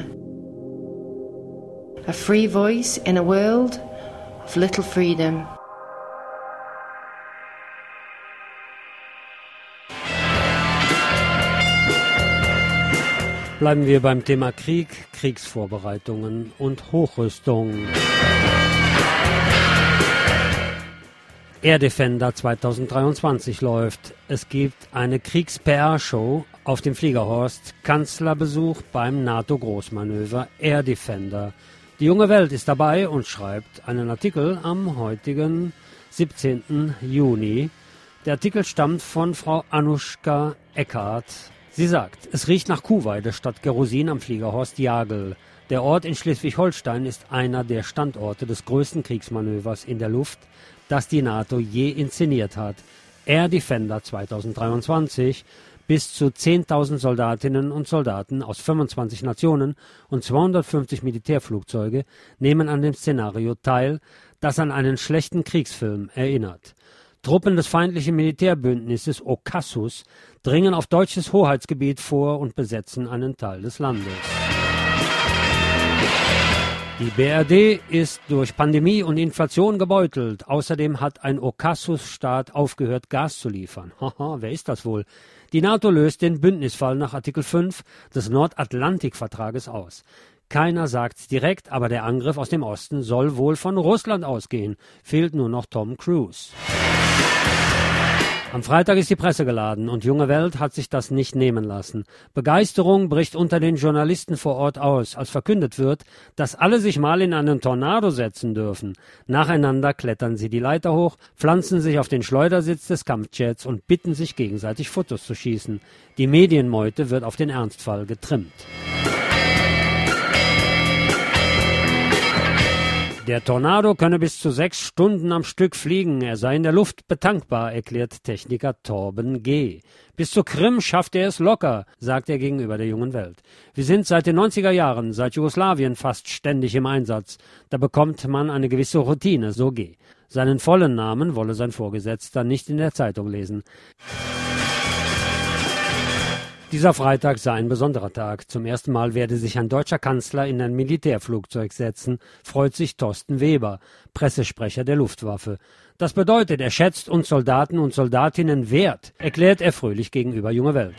A free voice in a world of little freedom. Bleiben wir beim Thema Krieg, Kriegsvorbereitungen und Hochrüstung. Air Defender 2023 läuft. Es gibt eine Kriegs-PR-Show auf dem Fliegerhorst, Kanzlerbesuch beim NATO-Großmanöver Air Defender. Die junge Welt ist dabei und schreibt einen Artikel am heutigen 17. Juni. Der Artikel stammt von Frau Anuschka Eckhardt. Sie sagt, es riecht nach Kuhweide statt Kerosin am Fliegerhorst Jagel. Der Ort in Schleswig-Holstein ist einer der Standorte des größten Kriegsmanövers in der Luft, das die NATO je inszeniert hat. Air Defender 2023. Bis zu 10.000 Soldatinnen und Soldaten aus 25 Nationen und 250 Militärflugzeuge nehmen an dem Szenario teil, das an einen schlechten Kriegsfilm erinnert. Truppen des feindlichen Militärbündnisses OCASUS dringen auf deutsches Hoheitsgebiet vor und besetzen einen Teil des Landes. Die BRD ist durch Pandemie und Inflation gebeutelt. Außerdem hat ein OCASUS-Staat aufgehört, Gas zu liefern. Haha, wer ist das wohl? Die NATO löst den Bündnisfall nach Artikel 5 des Nordatlantikvertrages aus. Keiner sagt's direkt, aber der Angriff aus dem Osten soll wohl von Russland ausgehen. Fehlt nur noch Tom Cruise. Am Freitag ist die Presse geladen und junge Welt hat sich das nicht nehmen lassen. Begeisterung bricht unter den Journalisten vor Ort aus, als verkündet wird, dass alle sich mal in einen Tornado setzen dürfen. Nacheinander klettern sie die Leiter hoch, pflanzen sich auf den Schleudersitz des Kampfjets und bitten sich gegenseitig Fotos zu schießen. Die Medienmeute wird auf den Ernstfall getrimmt. Der Tornado könne bis zu 6 Stunden am Stück fliegen. Er sei in der Luft betankbar, erklärt Techniker Torben G. Bis zur Krim schafft er es locker, sagt er gegenüber der jungen Welt. Wir sind seit den 90er Jahren, seit Jugoslawien fast ständig im Einsatz. Da bekommt man eine gewisse Routine, so G. Seinen vollen Namen wolle sein Vorgesetzter nicht in der Zeitung lesen. Dieser Freitag sei ein besonderer Tag. Zum ersten Mal werde sich ein deutscher Kanzler in ein Militärflugzeug setzen, freut sich Thorsten Weber, Pressesprecher der Luftwaffe. Das bedeutet, er schätzt uns Soldaten und Soldatinnen wert, erklärt er fröhlich gegenüber Junge Welt.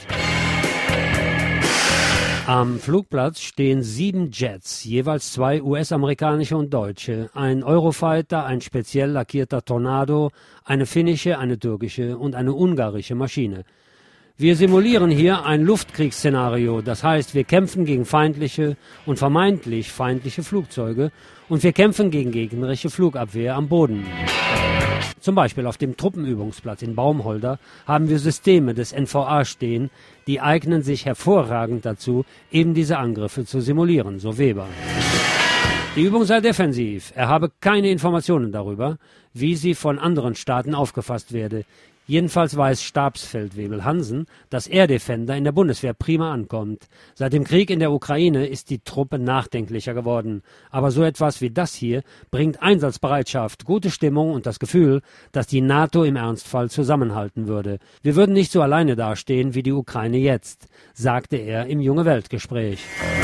Am Flugplatz stehen 7 Jets, jeweils 2 US-amerikanische und deutsche, ein Eurofighter, ein speziell lackierter Tornado, eine finnische, eine türkische und eine ungarische Maschine. Wir simulieren hier ein Luftkriegsszenario, das heißt, wir kämpfen gegen feindliche und vermeintlich feindliche Flugzeuge und wir kämpfen gegen gegnerische Flugabwehr am Boden. Zum Beispiel auf dem Truppenübungsplatz in Baumholder haben wir Systeme des NVA stehen, die eignen sich hervorragend dazu, eben diese Angriffe zu simulieren, so Weber. Die Übung sei defensiv, er habe keine Informationen darüber, wie sie von anderen Staaten aufgefasst werde. Jedenfalls weiß Stabsfeldwebel Hansen, dass Air Defender in der Bundeswehr prima ankommt. Seit dem Krieg in der Ukraine ist die Truppe nachdenklicher geworden. Aber so etwas wie das hier bringt Einsatzbereitschaft, gute Stimmung und das Gefühl, dass die NATO im Ernstfall zusammenhalten würde. Wir würden nicht so alleine dastehen wie die Ukraine jetzt, sagte er im Junge-Welt-Gespräch.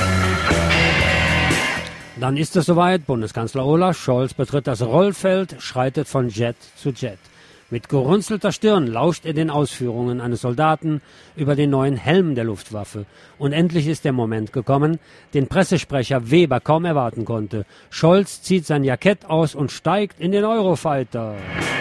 Dann ist es soweit. Bundeskanzler Olaf Scholz betritt das Rollfeld, schreitet von Jet zu Jet. Mit gerunzelter Stirn lauscht er den Ausführungen eines Soldaten über den neuen Helm der Luftwaffe. Und endlich ist der Moment gekommen, den Pressesprecher Weber kaum erwarten konnte. Scholz zieht sein Jackett aus und steigt in den Eurofighter.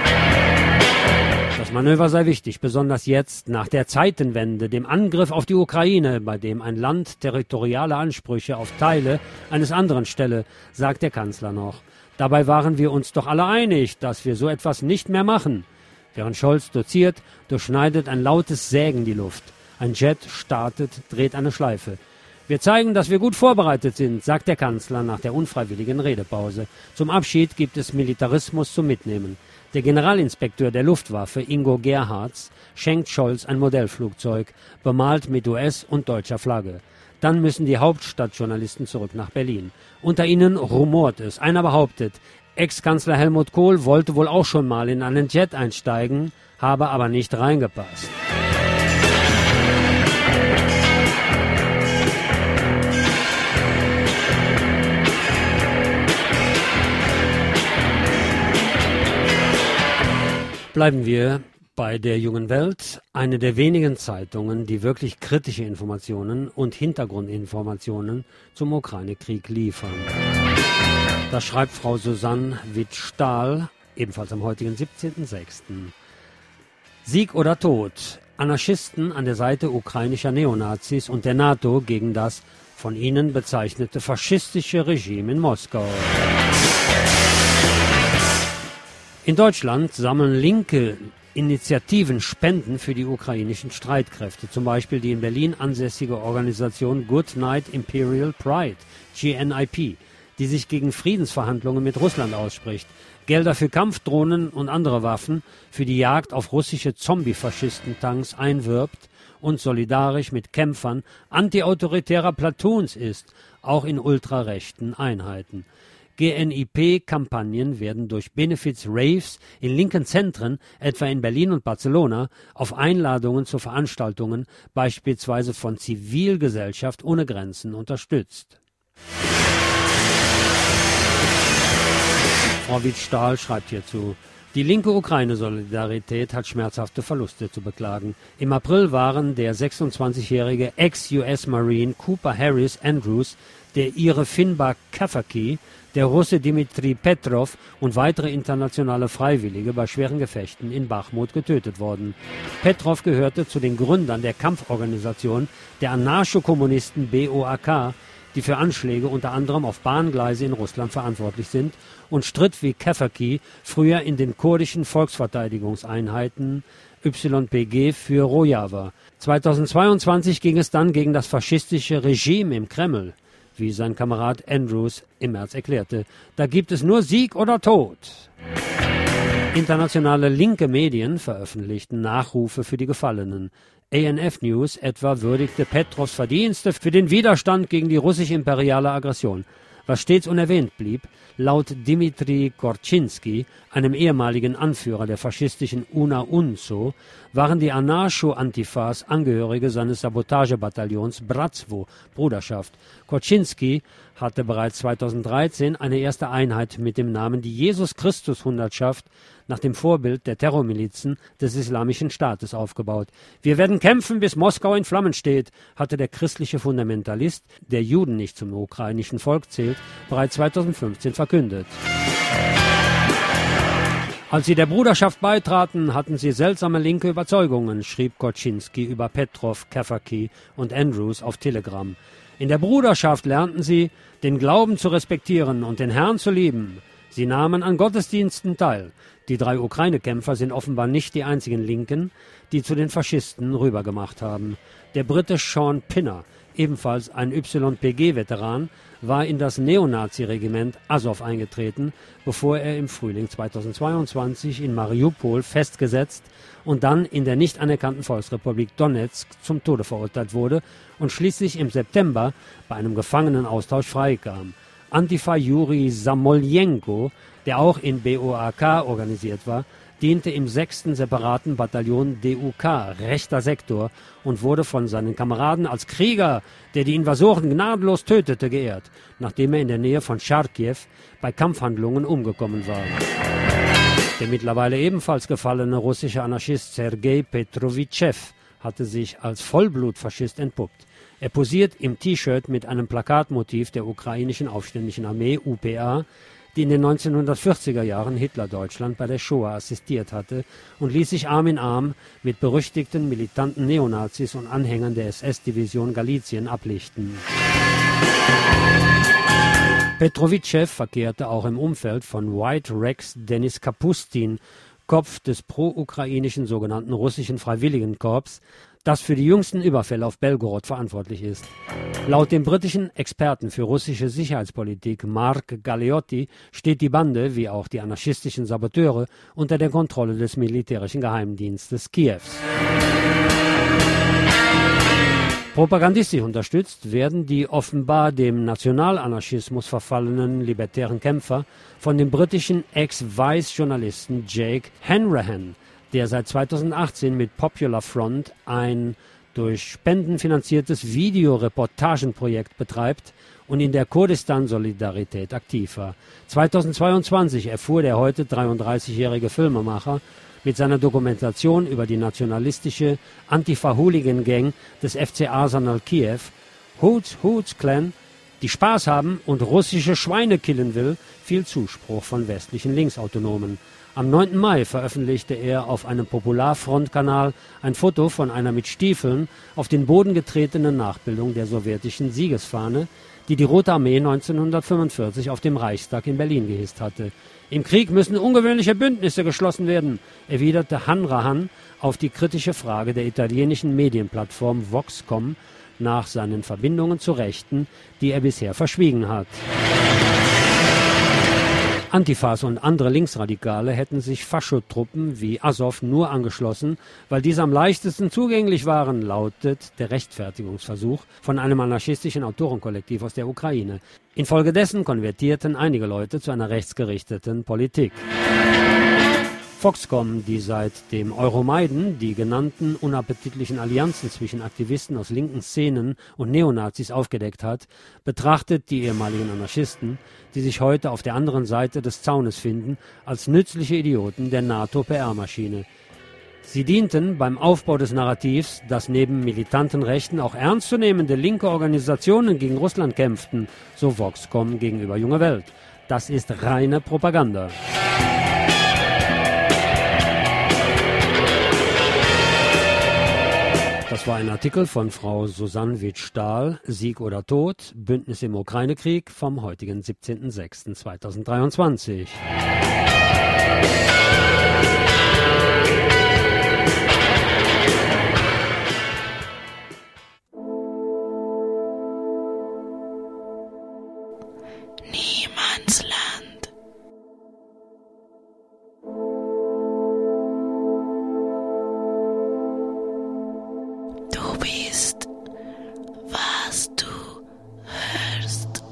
Das Manöver sei wichtig, besonders jetzt, nach der Zeitenwende, dem Angriff auf die Ukraine, bei dem ein Land territoriale Ansprüche auf Teile eines anderen stelle, sagt der Kanzler noch. Dabei waren wir uns doch alle einig, dass wir so etwas nicht mehr machen. Während Scholz doziert, durchschneidet ein lautes Sägen die Luft. Ein Jet startet, dreht eine Schleife. Wir zeigen, dass wir gut vorbereitet sind, sagt der Kanzler nach der unfreiwilligen Redepause. Zum Abschied gibt es Militarismus zum Mitnehmen. Der Generalinspekteur der Luftwaffe, Ingo Gerhards, schenkt Scholz ein Modellflugzeug, bemalt mit US- und deutscher Flagge. Dann müssen die Hauptstadtjournalisten zurück nach Berlin. Unter ihnen rumort es. Einer behauptet, Ex-Kanzler Helmut Kohl wollte wohl auch schon mal in einen Jet einsteigen, habe aber nicht reingepasst. Bleiben wir bei der Jungen Welt, eine der wenigen Zeitungen, die wirklich kritische Informationen und Hintergrundinformationen zum Ukraine-Krieg liefern. Das schreibt Frau Susanne Witt-Stahl, ebenfalls am heutigen 17.06. Sieg oder Tod. Anarchisten an der Seite ukrainischer Neonazis und der NATO gegen das von ihnen bezeichnete faschistische Regime in Moskau. In Deutschland sammeln linke Initiativen Spenden für die ukrainischen Streitkräfte, zum Beispiel die in Berlin ansässige Organisation Good Night Imperial Pride, GNIP, die sich gegen Friedensverhandlungen mit Russland ausspricht, Gelder für Kampfdrohnen und andere Waffen für die Jagd auf russische Zombie-Faschisten-Tanks einwirbt und solidarisch mit Kämpfern antiautoritärer Platoons ist, auch in ultrarechten Einheiten. GNIP-Kampagnen werden durch Benefiz-Raves in linken Zentren, etwa in Berlin und Barcelona, auf Einladungen zu Veranstaltungen, beispielsweise von Zivilgesellschaft ohne Grenzen, unterstützt. Frau Witt-Stahl schreibt hierzu: Die linke Ukraine-Solidarität hat schmerzhafte Verluste zu beklagen. Im April waren der 26-jährige Ex-US-Marine Cooper Harris Andrews, der Ire Finbar Kafferky, der Russe Dmitri Petrov und weitere internationale Freiwillige bei schweren Gefechten in Bachmut getötet worden. Petrov gehörte zu den Gründern der Kampforganisation der Anarcho-Kommunisten BOAK, die für Anschläge unter anderem auf Bahngleise in Russland verantwortlich sind, und stritt wie Kafferky früher in den kurdischen Volksverteidigungseinheiten YPG für Rojava. 2022 ging es dann gegen das faschistische Regime im Kreml, wie sein Kamerad Andrews im März erklärte. Da gibt es nur Sieg oder Tod. Internationale linke Medien veröffentlichten Nachrufe für die Gefallenen. ANF News etwa würdigte Petrovs Verdienste für den Widerstand gegen die russisch-imperiale Aggression. Was stets unerwähnt blieb, laut Dmitri Korczynski, einem ehemaligen Anführer der faschistischen UNA-UNSO, waren die Anarcho-Antifas Angehörige seines Sabotagebataillons Bratstvo, Bruderschaft. Korczynski hatte bereits 2013 eine erste Einheit mit dem Namen die Jesus-Christus-Hundertschaft nach dem Vorbild der Terrormilizen des Islamischen Staates aufgebaut. Wir werden kämpfen, bis Moskau in Flammen steht, hatte der christliche Fundamentalist, der Juden nicht zum ukrainischen Volk zählt, bereits 2015 verkündet. Als sie der Bruderschaft beitraten, hatten sie seltsame linke Überzeugungen, schrieb Korczynski über Petrov, Kafferky und Andrews auf Telegram. In der Bruderschaft lernten sie, den Glauben zu respektieren und den Herrn zu lieben. Sie nahmen an Gottesdiensten teil. Die 3 Ukraine-Kämpfer sind offenbar nicht die einzigen Linken, die zu den Faschisten rübergemacht haben. Der Brite Sean Pinner, ebenfalls ein YPG-Veteran, war in das Neonazi-Regiment Azow eingetreten, bevor er im Frühling 2022 in Mariupol festgesetzt und dann in der nicht anerkannten Volksrepublik Donetsk zum Tode verurteilt wurde und schließlich im September bei einem Gefangenenaustausch freikam. Antifa Juri Samoljenko, der auch in BOAK organisiert war, diente im 6. separaten Bataillon DUK, rechter Sektor, und wurde von seinen Kameraden als Krieger, der die Invasoren gnadenlos tötete, geehrt, nachdem er in der Nähe von Charkiw bei Kampfhandlungen umgekommen war. Der mittlerweile ebenfalls gefallene russische Anarchist Sergei Petrovitschew hatte sich als Vollblutfaschist entpuppt. Er posiert im T-Shirt mit einem Plakatmotiv der ukrainischen Aufständischen Armee, UPA, die in den 1940er Jahren Hitler-Deutschland bei der Shoah assistiert hatte, und ließ sich Arm in Arm mit berüchtigten militanten Neonazis und Anhängern der SS-Division Galizien ablichten. Petrovitschew verkehrte auch im Umfeld von White Rex Denis Kapustin, Kopf des pro-ukrainischen sogenannten russischen Freiwilligenkorps, das für die jüngsten Überfälle auf Belgorod verantwortlich ist. Laut dem britischen Experten für russische Sicherheitspolitik Mark Galeotti steht die Bande, wie auch die anarchistischen Saboteure, unter der Kontrolle des militärischen Geheimdienstes Kiews. Propagandistisch unterstützt werden die offenbar dem Nationalanarchismus verfallenen libertären Kämpfer von dem britischen Ex-Vice-Journalisten Jake Hanrahan, der seit 2018 mit Popular Front ein durch Spenden finanziertes Videoreportagenprojekt betreibt und in der Kurdistan-Solidarität aktiv war. 2022 erfuhr der heute 33-jährige Filmemacher mit seiner Dokumentation über die nationalistische Antifa-Hooligan-Gang des FC Arsenal Kiew, Hoots Clan, die Spaß haben und russische Schweine killen will, viel Zuspruch von westlichen Linksautonomen. Am 9. Mai veröffentlichte er auf einem Popularfront-Kanal ein Foto von einer mit Stiefeln auf den Boden getretenen Nachbildung der sowjetischen Siegesfahne, die die Rote Armee 1945 auf dem Reichstag in Berlin gehisst hatte. Im Krieg müssen ungewöhnliche Bündnisse geschlossen werden, erwiderte Hanrahan auf die kritische Frage der italienischen Medienplattform Voxcom nach seinen Verbindungen zu Rechten, die er bisher verschwiegen hat. Antifas und andere Linksradikale hätten sich Faschotruppen wie Azow nur angeschlossen, weil diese am leichtesten zugänglich waren, lautet der Rechtfertigungsversuch von einem anarchistischen Autorenkollektiv aus der Ukraine. Infolgedessen konvertierten einige Leute zu einer rechtsgerichteten Politik. Foxcom, die seit dem Euromaidan die genannten unappetitlichen Allianzen zwischen Aktivisten aus linken Szenen und Neonazis aufgedeckt hat, betrachtet die ehemaligen Anarchisten, die sich heute auf der anderen Seite des Zaunes finden, als nützliche Idioten der NATO-PR-Maschine. Sie dienten beim Aufbau des Narrativs, dass neben militanten Rechten auch ernstzunehmende linke Organisationen gegen Russland kämpften, so Voxcom gegenüber Junge Welt. Das ist reine Propaganda. Das war ein Artikel von Frau Susanne Witt-Stahl, Sieg oder Tod, Bündnis im Ukraine-Krieg vom heutigen 17.06.2023. Niemandsland. Du bist, was du hörst.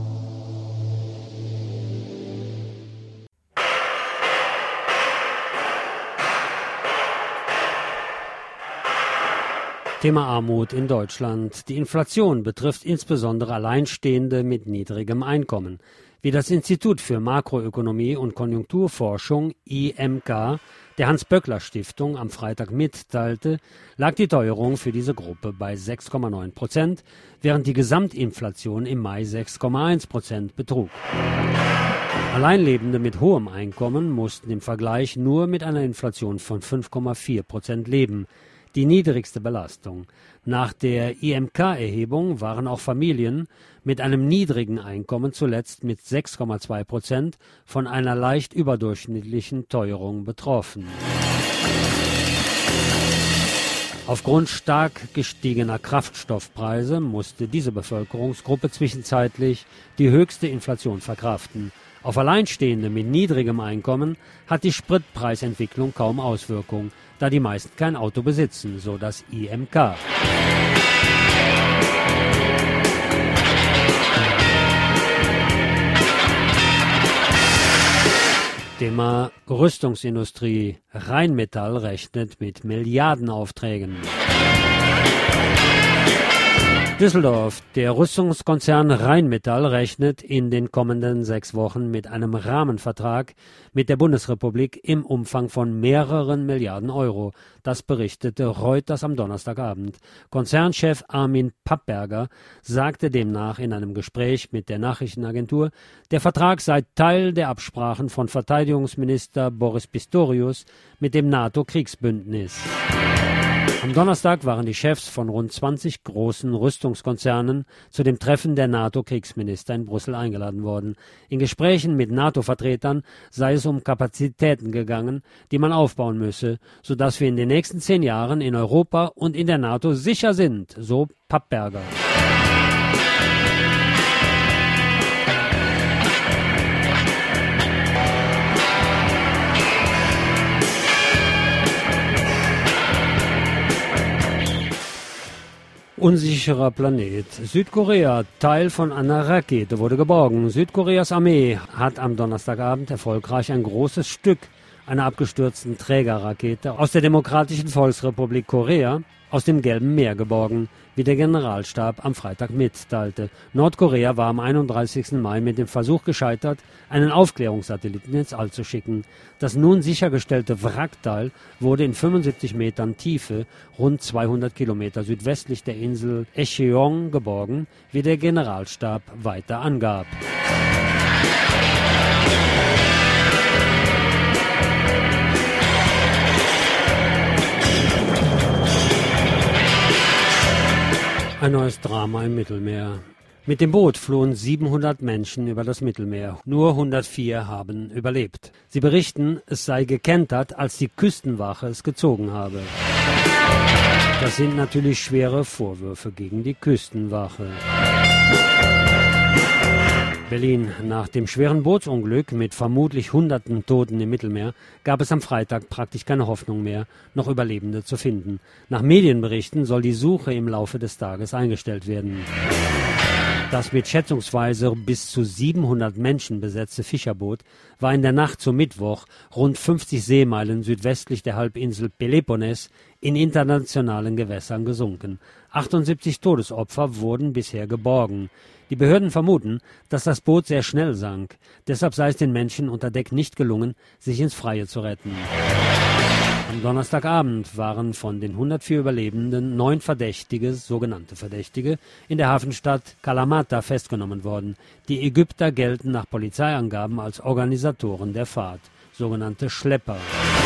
Thema Armut in Deutschland. Die Inflation betrifft insbesondere Alleinstehende mit niedrigem Einkommen. Wie das Institut für Makroökonomie und Konjunkturforschung IMK der Hans-Böckler-Stiftung am Freitag mitteilte, lag die Teuerung für diese Gruppe bei 6,9%, während die Gesamtinflation im Mai 6,1% betrug. Alleinlebende mit hohem Einkommen mussten im Vergleich nur mit einer Inflation von 5,4% leben, die niedrigste Belastung. Nach der IMK-Erhebung waren auch Familien mit einem niedrigen Einkommen zuletzt mit 6,2% von einer leicht überdurchschnittlichen Teuerung betroffen. Aufgrund stark gestiegener Kraftstoffpreise musste diese Bevölkerungsgruppe zwischenzeitlich die höchste Inflation verkraften. Auf Alleinstehende mit niedrigem Einkommen hat die Spritpreisentwicklung kaum Auswirkung, da die meisten kein Auto besitzen, so das IMK. Thema Rüstungsindustrie. Rheinmetall rechnet mit Milliardenaufträgen. Düsseldorf. Der Rüstungskonzern Rheinmetall rechnet in den kommenden 6 Wochen mit einem Rahmenvertrag mit der Bundesrepublik im Umfang von mehreren Milliarden Euro. Das berichtete Reuters am Donnerstagabend. Konzernchef Armin Pappberger sagte demnach in einem Gespräch mit der Nachrichtenagentur, der Vertrag sei Teil der Absprachen von Verteidigungsminister Boris Pistorius mit dem NATO-Kriegsbündnis. Am Donnerstag waren die Chefs von rund 20 großen Rüstungskonzernen zu dem Treffen der NATO-Kriegsminister in Brüssel eingeladen worden. In Gesprächen mit NATO-Vertretern sei es um Kapazitäten gegangen, die man aufbauen müsse, sodass wir in den nächsten 10 Jahren in Europa und in der NATO sicher sind, so Pappberger. Unsicherer Planet. Südkorea, Teil von einer Rakete, wurde geborgen. Südkoreas Armee hat am Donnerstagabend erfolgreich ein großes Stück einer abgestürzten Trägerrakete aus der Demokratischen Volksrepublik Korea aus dem Gelben Meer geborgen, wie der Generalstab am Freitag mitteilte. Nordkorea war am 31. Mai mit dem Versuch gescheitert, einen Aufklärungssatelliten ins All zu schicken. Das nun sichergestellte Wrackteil wurde in 75 Metern Tiefe, rund 200 Kilometer südwestlich der Insel Echeong geborgen, wie der Generalstab weiter angab. Ein neues Drama im Mittelmeer. Mit dem Boot flohen 700 Menschen über das Mittelmeer. Nur 104 haben überlebt. Sie berichten, es sei gekentert, als die Küstenwache es gezogen habe. Das sind natürlich schwere Vorwürfe gegen die Küstenwache. Berlin. Nach dem schweren Bootsunglück mit vermutlich Hunderten Toten im Mittelmeer gab es am Freitag praktisch keine Hoffnung mehr, noch Überlebende zu finden. Nach Medienberichten soll die Suche im Laufe des Tages eingestellt werden. Das mit schätzungsweise bis zu 700 Menschen besetzte Fischerboot war in der Nacht zum Mittwoch rund 50 Seemeilen südwestlich der Halbinsel Peloponnes in internationalen Gewässern gesunken. 78 Todesopfer wurden bisher geborgen. Die Behörden vermuten, dass das Boot sehr schnell sank. Deshalb sei es den Menschen unter Deck nicht gelungen, sich ins Freie zu retten. Am Donnerstagabend waren von den 104 Überlebenden 9 Verdächtige, sogenannte Verdächtige, in der Hafenstadt Kalamata festgenommen worden. Die Ägypter gelten nach Polizeiangaben als Organisatoren der Fahrt, sogenannte Schlepper.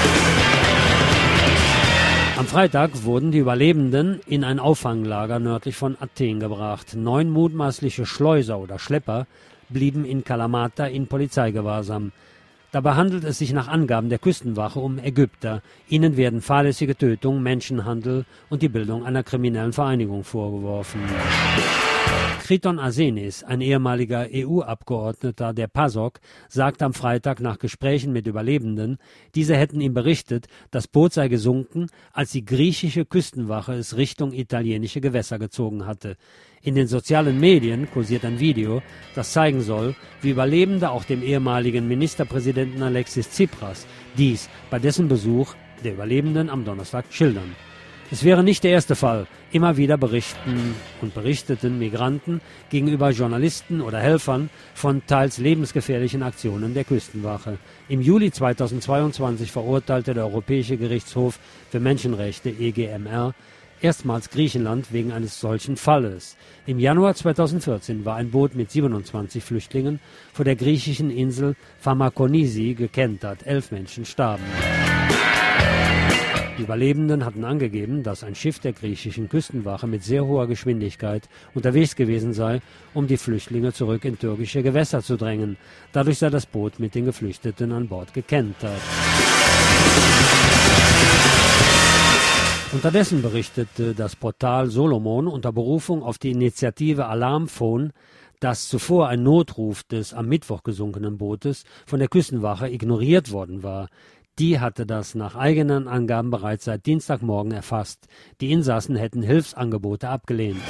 Am Freitag wurden die Überlebenden in ein Auffanglager nördlich von Athen gebracht. 9 mutmaßliche Schleuser oder Schlepper blieben in Kalamata in Polizeigewahrsam. Dabei handelt es sich nach Angaben der Küstenwache um Ägypter. Ihnen werden fahrlässige Tötung, Menschenhandel und die Bildung einer kriminellen Vereinigung vorgeworfen. Kriton Arsenis, ein ehemaliger EU-Abgeordneter der PASOK, sagte am Freitag nach Gesprächen mit Überlebenden, diese hätten ihm berichtet, das Boot sei gesunken, als die griechische Küstenwache es Richtung italienische Gewässer gezogen hatte. In den sozialen Medien kursiert ein Video, das zeigen soll, wie Überlebende auch dem ehemaligen Ministerpräsidenten Alexis Tsipras dies bei dessen Besuch der Überlebenden am Donnerstag schildern. Es wäre nicht der erste Fall. Immer wieder berichteten Migranten gegenüber Journalisten oder Helfern von teils lebensgefährlichen Aktionen der Küstenwache. Im Juli 2022 verurteilte der Europäische Gerichtshof für Menschenrechte EGMR erstmals Griechenland wegen eines solchen Falles. Im Januar 2014 war ein Boot mit 27 Flüchtlingen vor der griechischen Insel Pharmakonisi gekentert. 11 Menschen starben. Die Überlebenden hatten angegeben, dass ein Schiff der griechischen Küstenwache mit sehr hoher Geschwindigkeit unterwegs gewesen sei, um die Flüchtlinge zurück in türkische Gewässer zu drängen. Dadurch sei das Boot mit den Geflüchteten an Bord gekentert. Unterdessen berichtete das Portal Solomon unter Berufung auf die Initiative Alarmphone, dass zuvor ein Notruf des am Mittwoch gesunkenen Bootes von der Küstenwache ignoriert worden war. Die hatte das nach eigenen Angaben bereits seit Dienstagmorgen erfasst. Die Insassen hätten Hilfsangebote abgelehnt.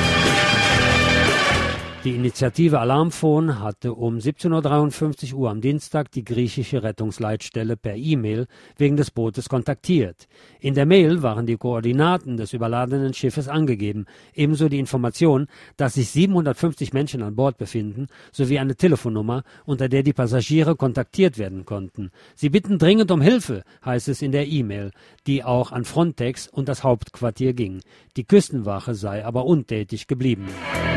Die Initiative Alarmphone hatte um 17:53 Uhr am Dienstag die griechische Rettungsleitstelle per E-Mail wegen des Bootes kontaktiert. In der Mail waren die Koordinaten des überladenen Schiffes angegeben, ebenso die Information, dass sich 750 Menschen an Bord befinden, sowie eine Telefonnummer, unter der die Passagiere kontaktiert werden konnten. Sie bitten dringend um Hilfe, heißt es in der E-Mail, die auch an Frontex und das Hauptquartier ging. Die Küstenwache sei aber untätig geblieben.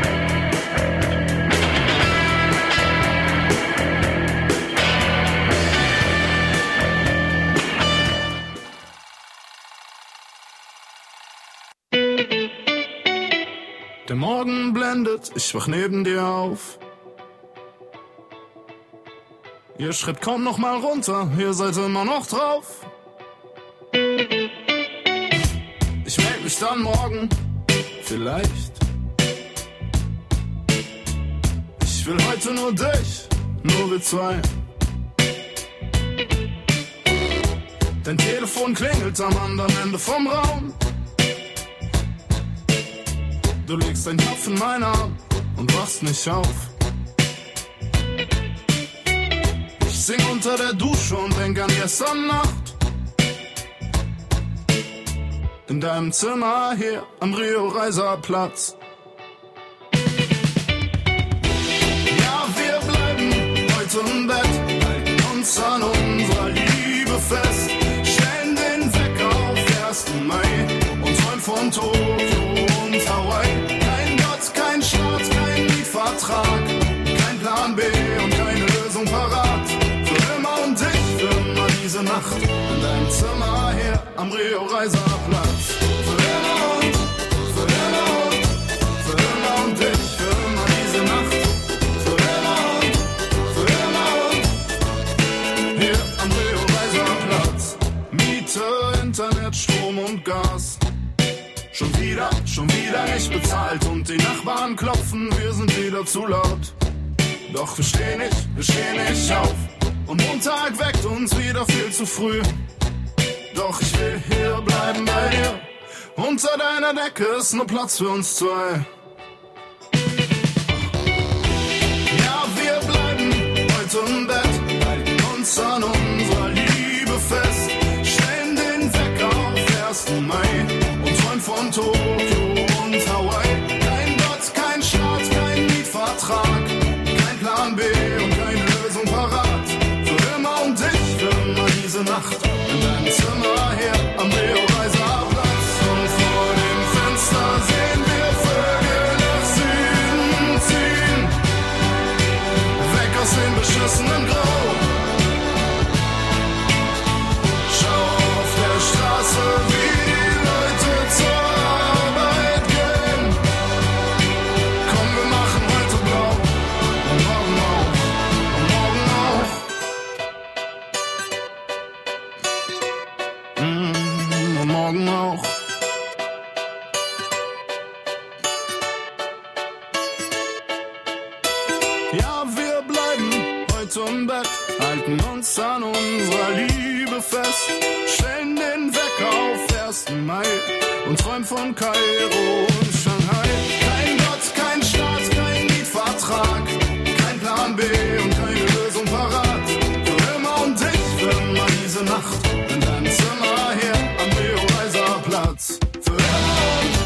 Der Morgen blendet, ich wach neben dir auf. Ihr Schritt kommt noch mal runter, ihr seid immer noch drauf. Ich meld mich dann morgen, vielleicht. Ich will heute nur dich, nur wir zwei. Dein Telefon klingelt am anderen Ende vom Raum. Du legst deinen Kopf in meinen Arm und wachst nicht auf. Ich sing unter der Dusche und denk an gestern Nacht. In deinem Zimmer hier am Rio-Reiser-Platz. Ja, wir bleiben heute im Bett, halten uns an unserer Liebe fest. Stellen den Wecker auf 1. Mai und träumen von Tokio und Hawaii. Kein Gott, kein Staat, kein Mietvertrag, kein Plan B und keine Lösung parat. Für immer und dich, für immer diese Nacht in deinem Zimmer hier am Rio-Reiser-Platz. Für immer und dich, für immer diese Nacht. Für immer und hier am Rio-Reiser-Platz. Miete, Internet, Strom und Gas. Schon wieder nicht bezahlt und die Nachbarn klopfen, wir sind wieder zu laut. Doch wir stehen nicht auf und Montag weckt uns wieder viel zu früh. Doch ich will hier bleiben bei dir, unter deiner Decke ist nur Platz für uns zwei. Ja, wir bleiben heute im Bett, halten uns an unserer Liebe fest, stellen den Wecker auf 1. Mai. Von Tokio und Hawaii. Kein Gott, kein Staat, kein Mietvertrag, kein Plan B und keine Lösung parat. Für immer und dich, für immer diese Nacht in deinem Zimmer hier am Rio-Reiser-Platz. Und vor dem Fenster sehen wir Vögel nach Süden ziehen, weg aus dem beschissenen Grau. Schau auf der Straße, wie die Leute zur Arbeit gehen. Komm, wir machen heute blau und morgen auch, und morgen auch. Und morgen auch. Ja, wir bleiben heute im Bett, halten uns an unserer Liebe fest, stellen den Wecker auf 1. Mai und träumen von Kairo und Shanghai. Kein Gott, kein Staat, kein Mietvertrag, kein Plan B und keine Lösung parat. Für immer und dich, für immer diese Nacht in deinem Zimmer hier am Rio-Reiser-Platz. Für immer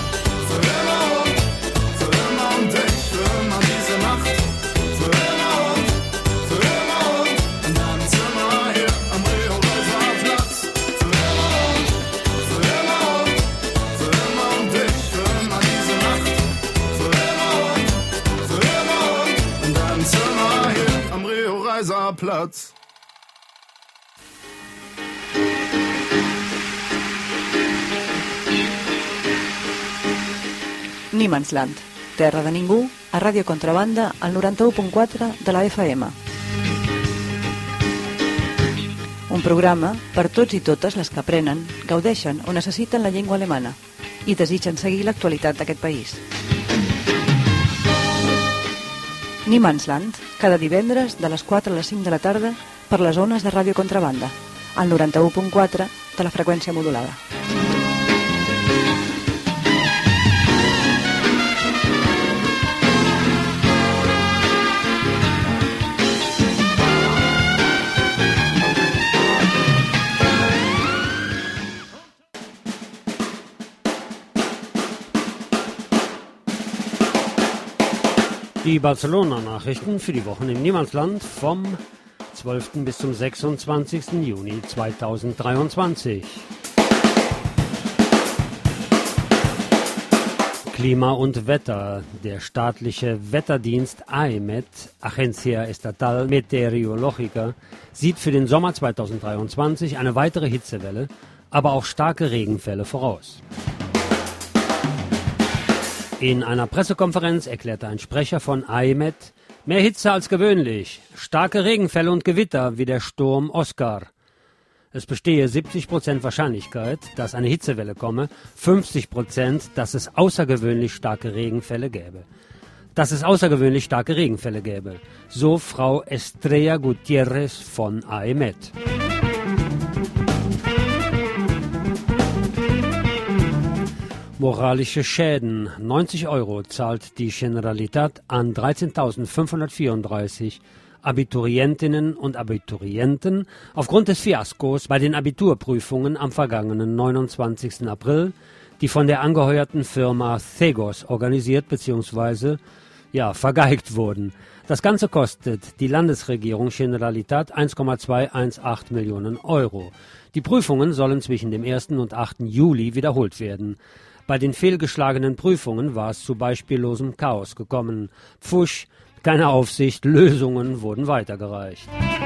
und dich, für immer diese Nacht. Für immer und in deinem Zimmer hier am Rio-Reiser-Platz. Für immer und dich, für immer diese Nacht. Für immer und in deinem Zimmer hier am Rio-Reiser-Platz. Niemandsland, terra de ningú, a Ràdio Contrabanda, al 91.4 de la FM. Un programa per tots i totes les que aprenen, gaudeixen o necessiten la llengua alemana i desitgen seguir l'actualitat d'aquest país. Niemandsland, cada divendres de les 4 a les 5 de la tarda per les ones de Ràdio Contrabanda, al 91.4 de la freqüència modulada. Die Barcelona-Nachrichten für die Wochen im Niemandsland vom 12. bis zum 26. Juni 2023. Klima und Wetter. Der staatliche Wetterdienst AEMET, Agencia Estatal Meteorológica, sieht für den Sommer 2023 eine weitere Hitzewelle, aber auch starke Regenfälle voraus. In einer Pressekonferenz erklärte ein Sprecher von AEMET, mehr Hitze als gewöhnlich, starke Regenfälle und Gewitter wie der Sturm Oscar. Es bestehe 70% Wahrscheinlichkeit, dass eine Hitzewelle komme, 50%, dass es außergewöhnlich starke Regenfälle gäbe. So Frau Estrella Gutierrez von AEMET. Moralische Schäden. 90 € zahlt die Generalitat an 13.534 Abiturientinnen und Abiturienten aufgrund des Fiaskos bei den Abiturprüfungen am vergangenen 29. April, die von der angeheuerten Firma Cegos organisiert bzw. vergeigt wurden. Das Ganze kostet die Landesregierung Generalitat 1,218 Millionen €. Die Prüfungen sollen zwischen dem 1. und 8. Juli wiederholt werden. Bei den fehlgeschlagenen Prüfungen war es zu beispiellosem Chaos gekommen. Pfusch, keine Aufsicht, Lösungen wurden weitergereicht.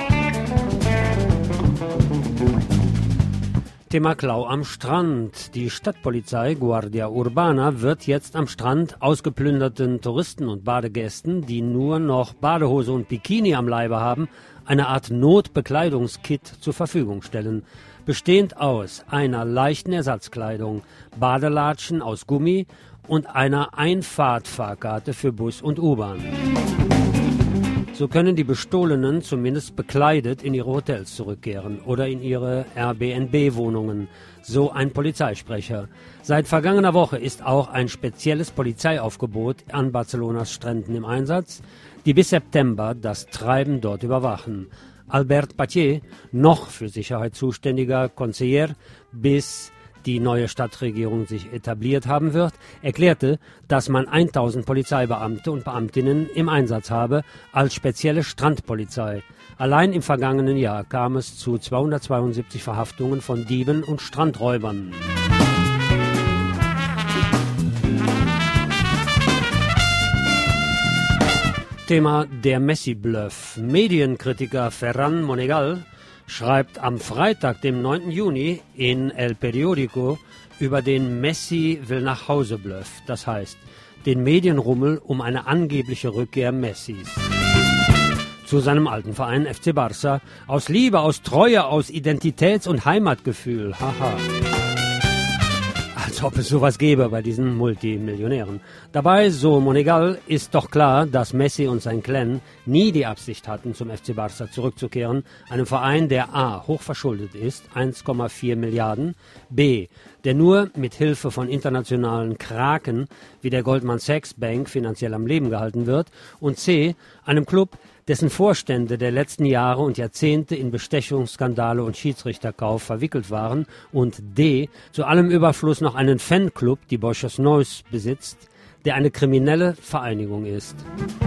Thema Klau am Strand. Die Stadtpolizei Guardia Urbana wird jetzt am Strand ausgeplünderten Touristen und Badegästen, die nur noch Badehose und Bikini am Leibe haben, eine Art Notbekleidungskit zur Verfügung stellen. Bestehend aus einer leichten Ersatzkleidung, Badelatschen aus Gummi und einer Einfahrtfahrkarte für Bus und U-Bahn. So können die Bestohlenen zumindest bekleidet in ihre Hotels zurückkehren oder in ihre Airbnb-Wohnungen, so ein Polizeisprecher. Seit vergangener Woche ist auch ein spezielles Polizeiaufgebot an Barcelonas Stränden im Einsatz, die bis September das Treiben dort überwachen. Albert Patier, noch für Sicherheit zuständiger Conseiller, bis die neue Stadtregierung sich etabliert haben wird, erklärte, dass man 1000 Polizeibeamte und Beamtinnen im Einsatz habe als spezielle Strandpolizei. Allein im vergangenen Jahr kam es zu 272 Verhaftungen von Dieben und Strandräubern. Thema der Messi-Bluff. Medienkritiker Ferran Monegal schreibt am Freitag, dem 9. Juni, in El Periódico über den Messi-will-nach-Hause-Bluff. Das heißt, den Medienrummel um eine angebliche Rückkehr Messis zu seinem alten Verein FC Barça. Aus Liebe, aus Treue, aus Identitäts- und Heimatgefühl. Haha. Als ob es sowas gäbe bei diesen Multimillionären. Dabei, so Monegal, ist doch klar, dass Messi und sein Clan nie die Absicht hatten, zum FC Barça zurückzukehren, einem Verein, der a. hochverschuldet ist, 1,4 Milliarden, b. der nur mit Hilfe von internationalen Kraken wie der Goldman Sachs Bank finanziell am Leben gehalten wird, und c. einem Club, dessen Vorstände der letzten Jahre und Jahrzehnte in Bestechungsskandale und Schiedsrichterkauf verwickelt waren, und d. zu allem Überfluss noch einen Fanclub, die Boixers Noise, besitzt, der eine kriminelle Vereinigung ist.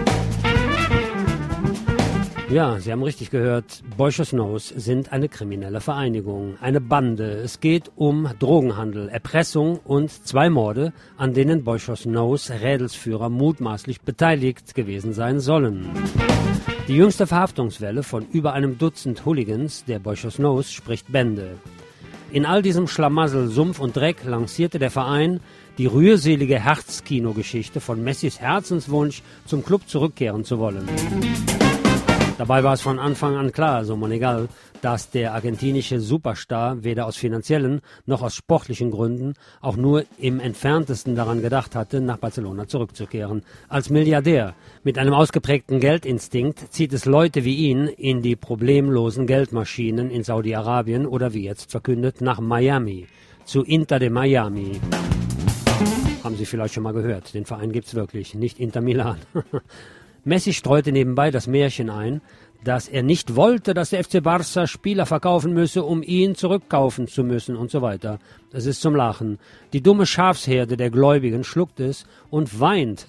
Ja, Sie haben richtig gehört, Boixers Noise sind eine kriminelle Vereinigung, eine Bande. Es geht um Drogenhandel, Erpressung und 2 Morde, an denen Boixers Noise Rädelsführer mutmaßlich beteiligt gewesen sein sollen. Die jüngste Verhaftungswelle von über einem Dutzend Hooligans der Boixers Noise spricht Bände. In all diesem Schlamassel, Sumpf und Dreck lancierte der Verein die rührselige Herzkino-Geschichte von Messis Herzenswunsch, zum Club zurückkehren zu wollen. Dabei war es von Anfang an klar, so Monegal, dass der argentinische Superstar weder aus finanziellen noch aus sportlichen Gründen auch nur im entferntesten daran gedacht hatte, nach Barcelona zurückzukehren. Als Milliardär mit einem ausgeprägten Geldinstinkt zieht es Leute wie ihn in die problemlosen Geldmaschinen in Saudi-Arabien oder wie jetzt verkündet nach Miami, zu Inter de Miami. Haben Sie vielleicht schon mal gehört, den Verein gibt's wirklich, nicht Inter Milan. Messi streute nebenbei das Märchen ein, dass er nicht wollte, dass der FC Barça Spieler verkaufen müsse, um ihn zurückkaufen zu müssen und so weiter. Das ist zum Lachen. Die dumme Schafsherde der Gläubigen schluckt es und weint.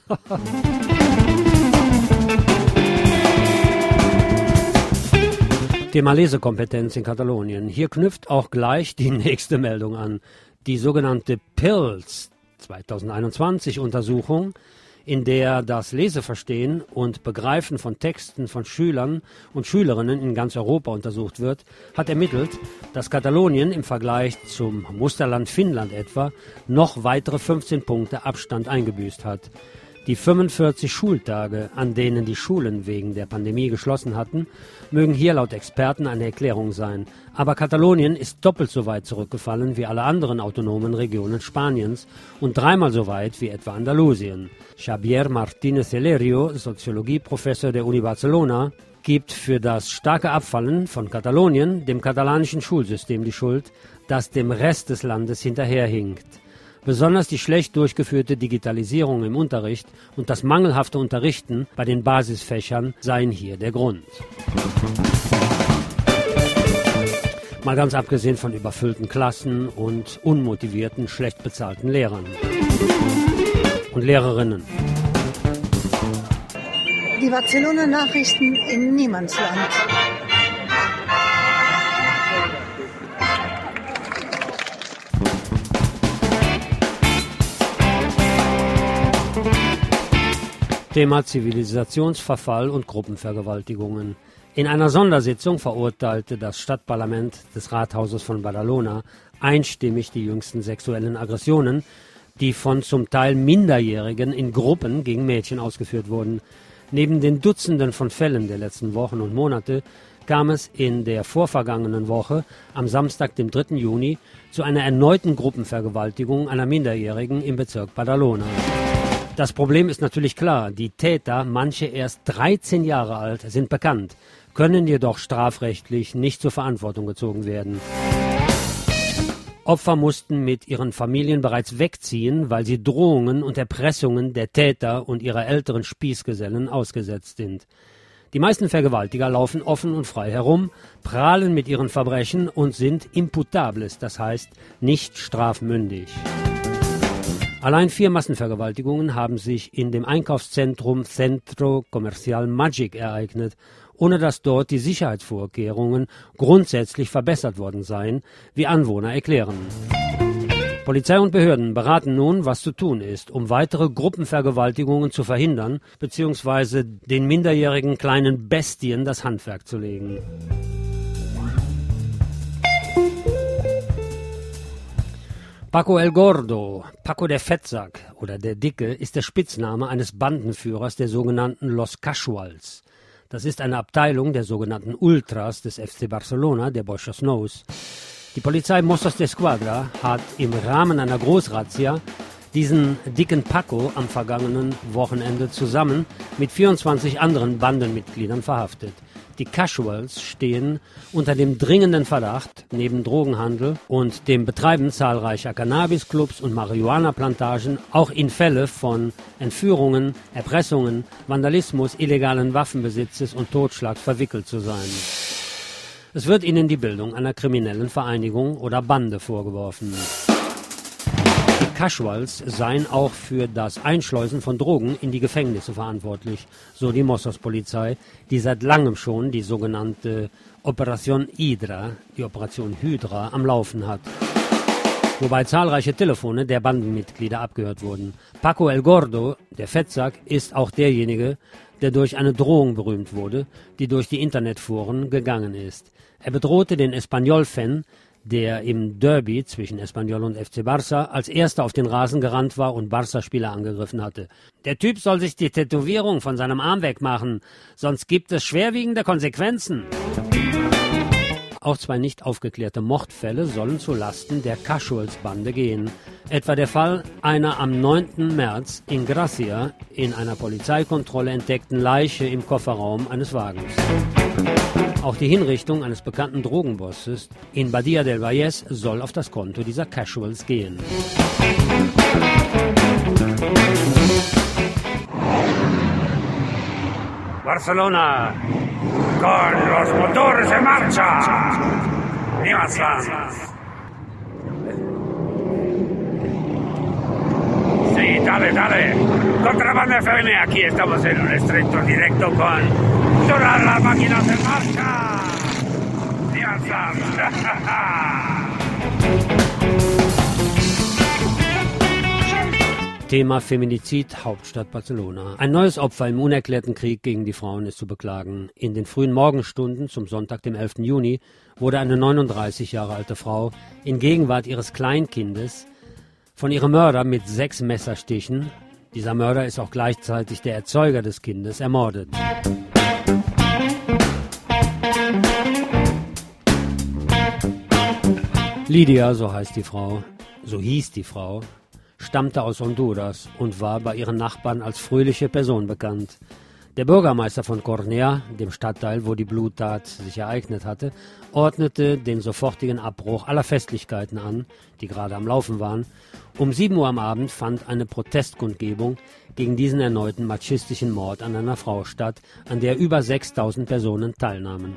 Thema Lesekompetenz in Katalonien. Hier knüpft auch gleich die nächste Meldung an. Die sogenannte PILS 2021 Untersuchung, in der das Leseverstehen und Begreifen von Texten von Schülern und Schülerinnen in ganz Europa untersucht wird, hat ermittelt, dass Katalonien im Vergleich zum Musterland Finnland etwa noch weitere 15 Punkte Abstand eingebüßt hat. Die 45 Schultage, an denen die Schulen wegen der Pandemie geschlossen hatten, mögen hier laut Experten eine Erklärung sein. Aber Katalonien ist doppelt so weit zurückgefallen wie alle anderen autonomen Regionen Spaniens und dreimal so weit wie etwa Andalusien. Xavier Martínez Elerio, Soziologieprofessor der Uni Barcelona, gibt für das starke Abfallen von Katalonien dem katalanischen Schulsystem die Schuld, das dem Rest des Landes hinterherhinkt. Besonders die schlecht durchgeführte Digitalisierung im Unterricht und das mangelhafte Unterrichten bei den Basisfächern seien hier der Grund. Mal ganz abgesehen von überfüllten Klassen und unmotivierten, schlecht bezahlten Lehrern und Lehrerinnen. Die Barcelona-Nachrichten in Niemandsland. Thema Zivilisationsverfall und Gruppenvergewaltigungen. In einer Sondersitzung verurteilte das Stadtparlament des Rathauses von Badalona einstimmig die jüngsten sexuellen Aggressionen, die von zum Teil Minderjährigen in Gruppen gegen Mädchen ausgeführt wurden. Neben den Dutzenden von Fällen der letzten Wochen und Monate kam es in der vorvergangenen Woche, am Samstag, dem 3. Juni, zu einer erneuten Gruppenvergewaltigung einer Minderjährigen im Bezirk Badalona. Das Problem ist natürlich klar, die Täter, manche erst 13 Jahre alt, sind bekannt, können jedoch strafrechtlich nicht zur Verantwortung gezogen werden. Opfer mussten mit ihren Familien bereits wegziehen, weil sie Drohungen und Erpressungen der Täter und ihrer älteren Spießgesellen ausgesetzt sind. Die meisten Vergewaltiger laufen offen und frei herum, prahlen mit ihren Verbrechen und sind imputables, das heißt nicht strafmündig. Allein 4 Massenvergewaltigungen haben sich in dem Einkaufszentrum Centro Comercial Magic ereignet, ohne dass dort die Sicherheitsvorkehrungen grundsätzlich verbessert worden seien, wie Anwohner erklären. Polizei und Behörden beraten nun, was zu tun ist, um weitere Gruppenvergewaltigungen zu verhindern bzw. den minderjährigen kleinen Bestien das Handwerk zu legen. Paco el Gordo, Paco der Fettsack oder der Dicke, ist der Spitzname eines Bandenführers der sogenannten Los Casuals. Das ist eine Abteilung der sogenannten Ultras des FC Barcelona, der Boixers Nous. Die Polizei Mossos d'Esquadra hat im Rahmen einer Großrazzia diesen dicken Paco am vergangenen Wochenende zusammen mit 24 anderen Bandenmitgliedern verhaftet. Die Casuals stehen unter dem dringenden Verdacht, neben Drogenhandel und dem Betreiben zahlreicher Cannabisclubs und Marihuana-Plantagen auch in Fälle von Entführungen, Erpressungen, Vandalismus, illegalen Waffenbesitzes und Totschlags verwickelt zu sein. Es wird ihnen die Bildung einer kriminellen Vereinigung oder Bande vorgeworfen. Die Casuals seien auch für das Einschleusen von Drogen in die Gefängnisse verantwortlich, so die Mossos-Polizei, die seit langem schon die sogenannte Operation Hydra, die Operation Hydra, am Laufen hat. Wobei zahlreiche Telefone der Bandenmitglieder abgehört wurden. Paco el Gordo, der Fettsack, ist auch derjenige, der durch eine Drohung berühmt wurde, die durch die Internetforen gegangen ist. Er bedrohte den Espanyol-Fan, der im Derby zwischen Espanyol und FC Barça als erster auf den Rasen gerannt war und Barça-Spieler angegriffen hatte. Der Typ soll sich die Tätowierung von seinem Arm wegmachen, sonst gibt es schwerwiegende Konsequenzen. Auch 2 nicht aufgeklärte Mordfälle sollen zu Lasten der Casuals-Bande gehen. Etwa der Fall einer am 9. März in Gracia in einer Polizeikontrolle entdeckten Leiche im Kofferraum eines Wagens. Auch die Hinrichtung eines bekannten Drogenbosses in Badia del Vallès soll auf das Konto dieser Casuals gehen. Barcelona, con los motores en marcha. Niemandsland. Sí, dale, dale. Contrabanda FM, aquí estamos en un estrecho directo con todas las máquinas en marcha. Niemandsland. Thema Feminizid, Hauptstadt Barcelona. Ein neues Opfer im unerklärten Krieg gegen die Frauen ist zu beklagen. In den frühen Morgenstunden zum Sonntag, dem 11. Juni, wurde eine 39 Jahre alte Frau in Gegenwart ihres Kleinkindes von ihrem Mörder mit 6 Messerstichen, dieser Mörder ist auch gleichzeitig der Erzeuger des Kindes, ermordet. Lydia, so heißt die Frau, so hieß die Frau, stammte aus Honduras und war bei ihren Nachbarn als fröhliche Person bekannt. Der Bürgermeister von Cornellà, dem Stadtteil, wo die Bluttat sich ereignet hatte, ordnete den sofortigen Abbruch aller Festlichkeiten an, die gerade am Laufen waren. Um 7 Uhr am Abend fand eine Protestkundgebung gegen diesen erneuten machistischen Mord an einer Frau statt, an der über 6.000 Personen teilnahmen.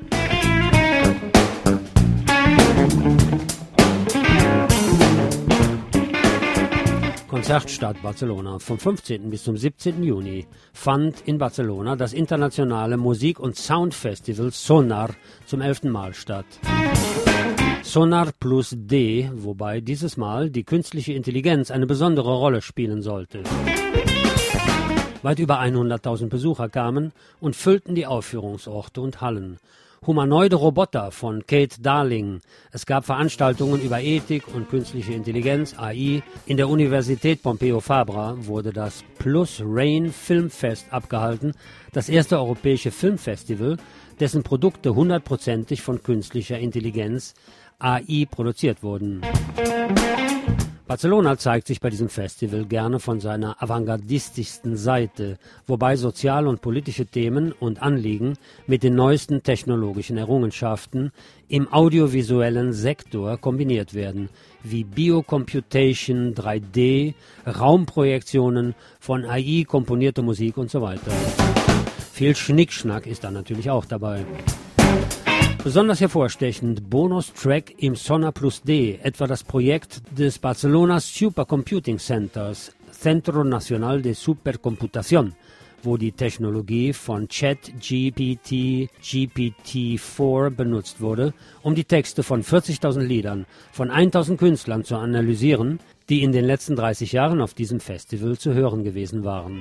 Konzertstadt Barcelona. Vom 15. bis zum 17. Juni fand in Barcelona das internationale Musik- und Soundfestival Sonar zum 11. Mal statt. Sonar plus D, wobei dieses Mal die künstliche Intelligenz eine besondere Rolle spielen sollte. Weit über 100.000 Besucher kamen und füllten die Aufführungsorte und Hallen. Humanoide Roboter von Kate Darling. Es gab Veranstaltungen über Ethik und künstliche Intelligenz, AI. In der Universität Pompeu Fabra wurde das Plus Rain Filmfest abgehalten, das erste europäische Filmfestival, dessen Produkte 100%ig von künstlicher Intelligenz, AI, produziert wurden. Barcelona zeigt sich bei diesem Festival gerne von seiner avantgardistischsten Seite, wobei soziale und politische Themen und Anliegen mit den neuesten technologischen Errungenschaften im audiovisuellen Sektor kombiniert werden, wie Biocomputation, 3D, Raumprojektionen, von AI komponierte Musik und so weiter. Viel Schnickschnack ist da natürlich auch dabei. Besonders hervorstechend Bonustrack im Sonar Plus D, etwa das Projekt des Barcelona Supercomputing Centers, Centro Nacional de Supercomputación, wo die Technologie von ChatGPT, GPT-4 benutzt wurde, um die Texte von 40.000 Liedern von 1.000 Künstlern zu analysieren, die in den letzten 30 Jahren auf diesem Festival zu hören gewesen waren.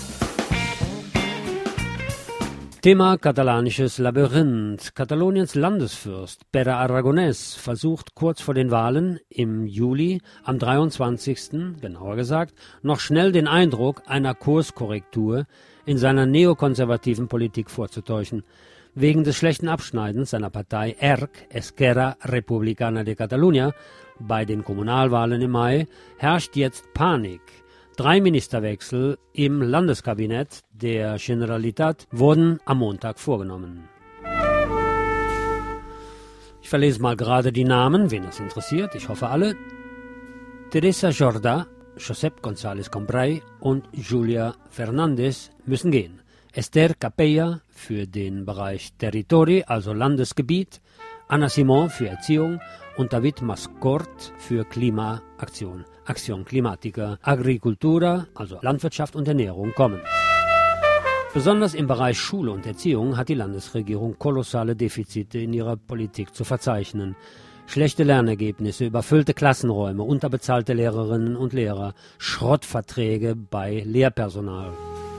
Thema katalanisches Labyrinth. Kataloniens Landesfürst Pere Aragonès versucht kurz vor den Wahlen im Juli, am 23., genauer gesagt, noch schnell den Eindruck einer Kurskorrektur in seiner neokonservativen Politik vorzutäuschen. Wegen des schlechten Abschneidens seiner Partei ERC, Esquerra Republicana de Catalunya, bei den Kommunalwahlen im Mai, herrscht jetzt Panik. 3 Ministerwechsel im Landeskabinett der Generalitat wurden am Montag vorgenommen. Ich verlese mal gerade die Namen, wen das interessiert, ich hoffe alle. Teresa Jordà, Josep González Cambray und Julia Fernández müssen gehen. Esther Capella für den Bereich Territori, also Landesgebiet, Anna Simon für Erziehung und David Mascort für Klimaaktion. Acción Climática, Agricultura, also Landwirtschaft und Ernährung, kommen. Besonders im Bereich Schule und Erziehung hat die Landesregierung kolossale Defizite in ihrer Politik zu verzeichnen. Schlechte Lernergebnisse, überfüllte Klassenräume, unterbezahlte Lehrerinnen und Lehrer, Schrottverträge bei Lehrpersonal.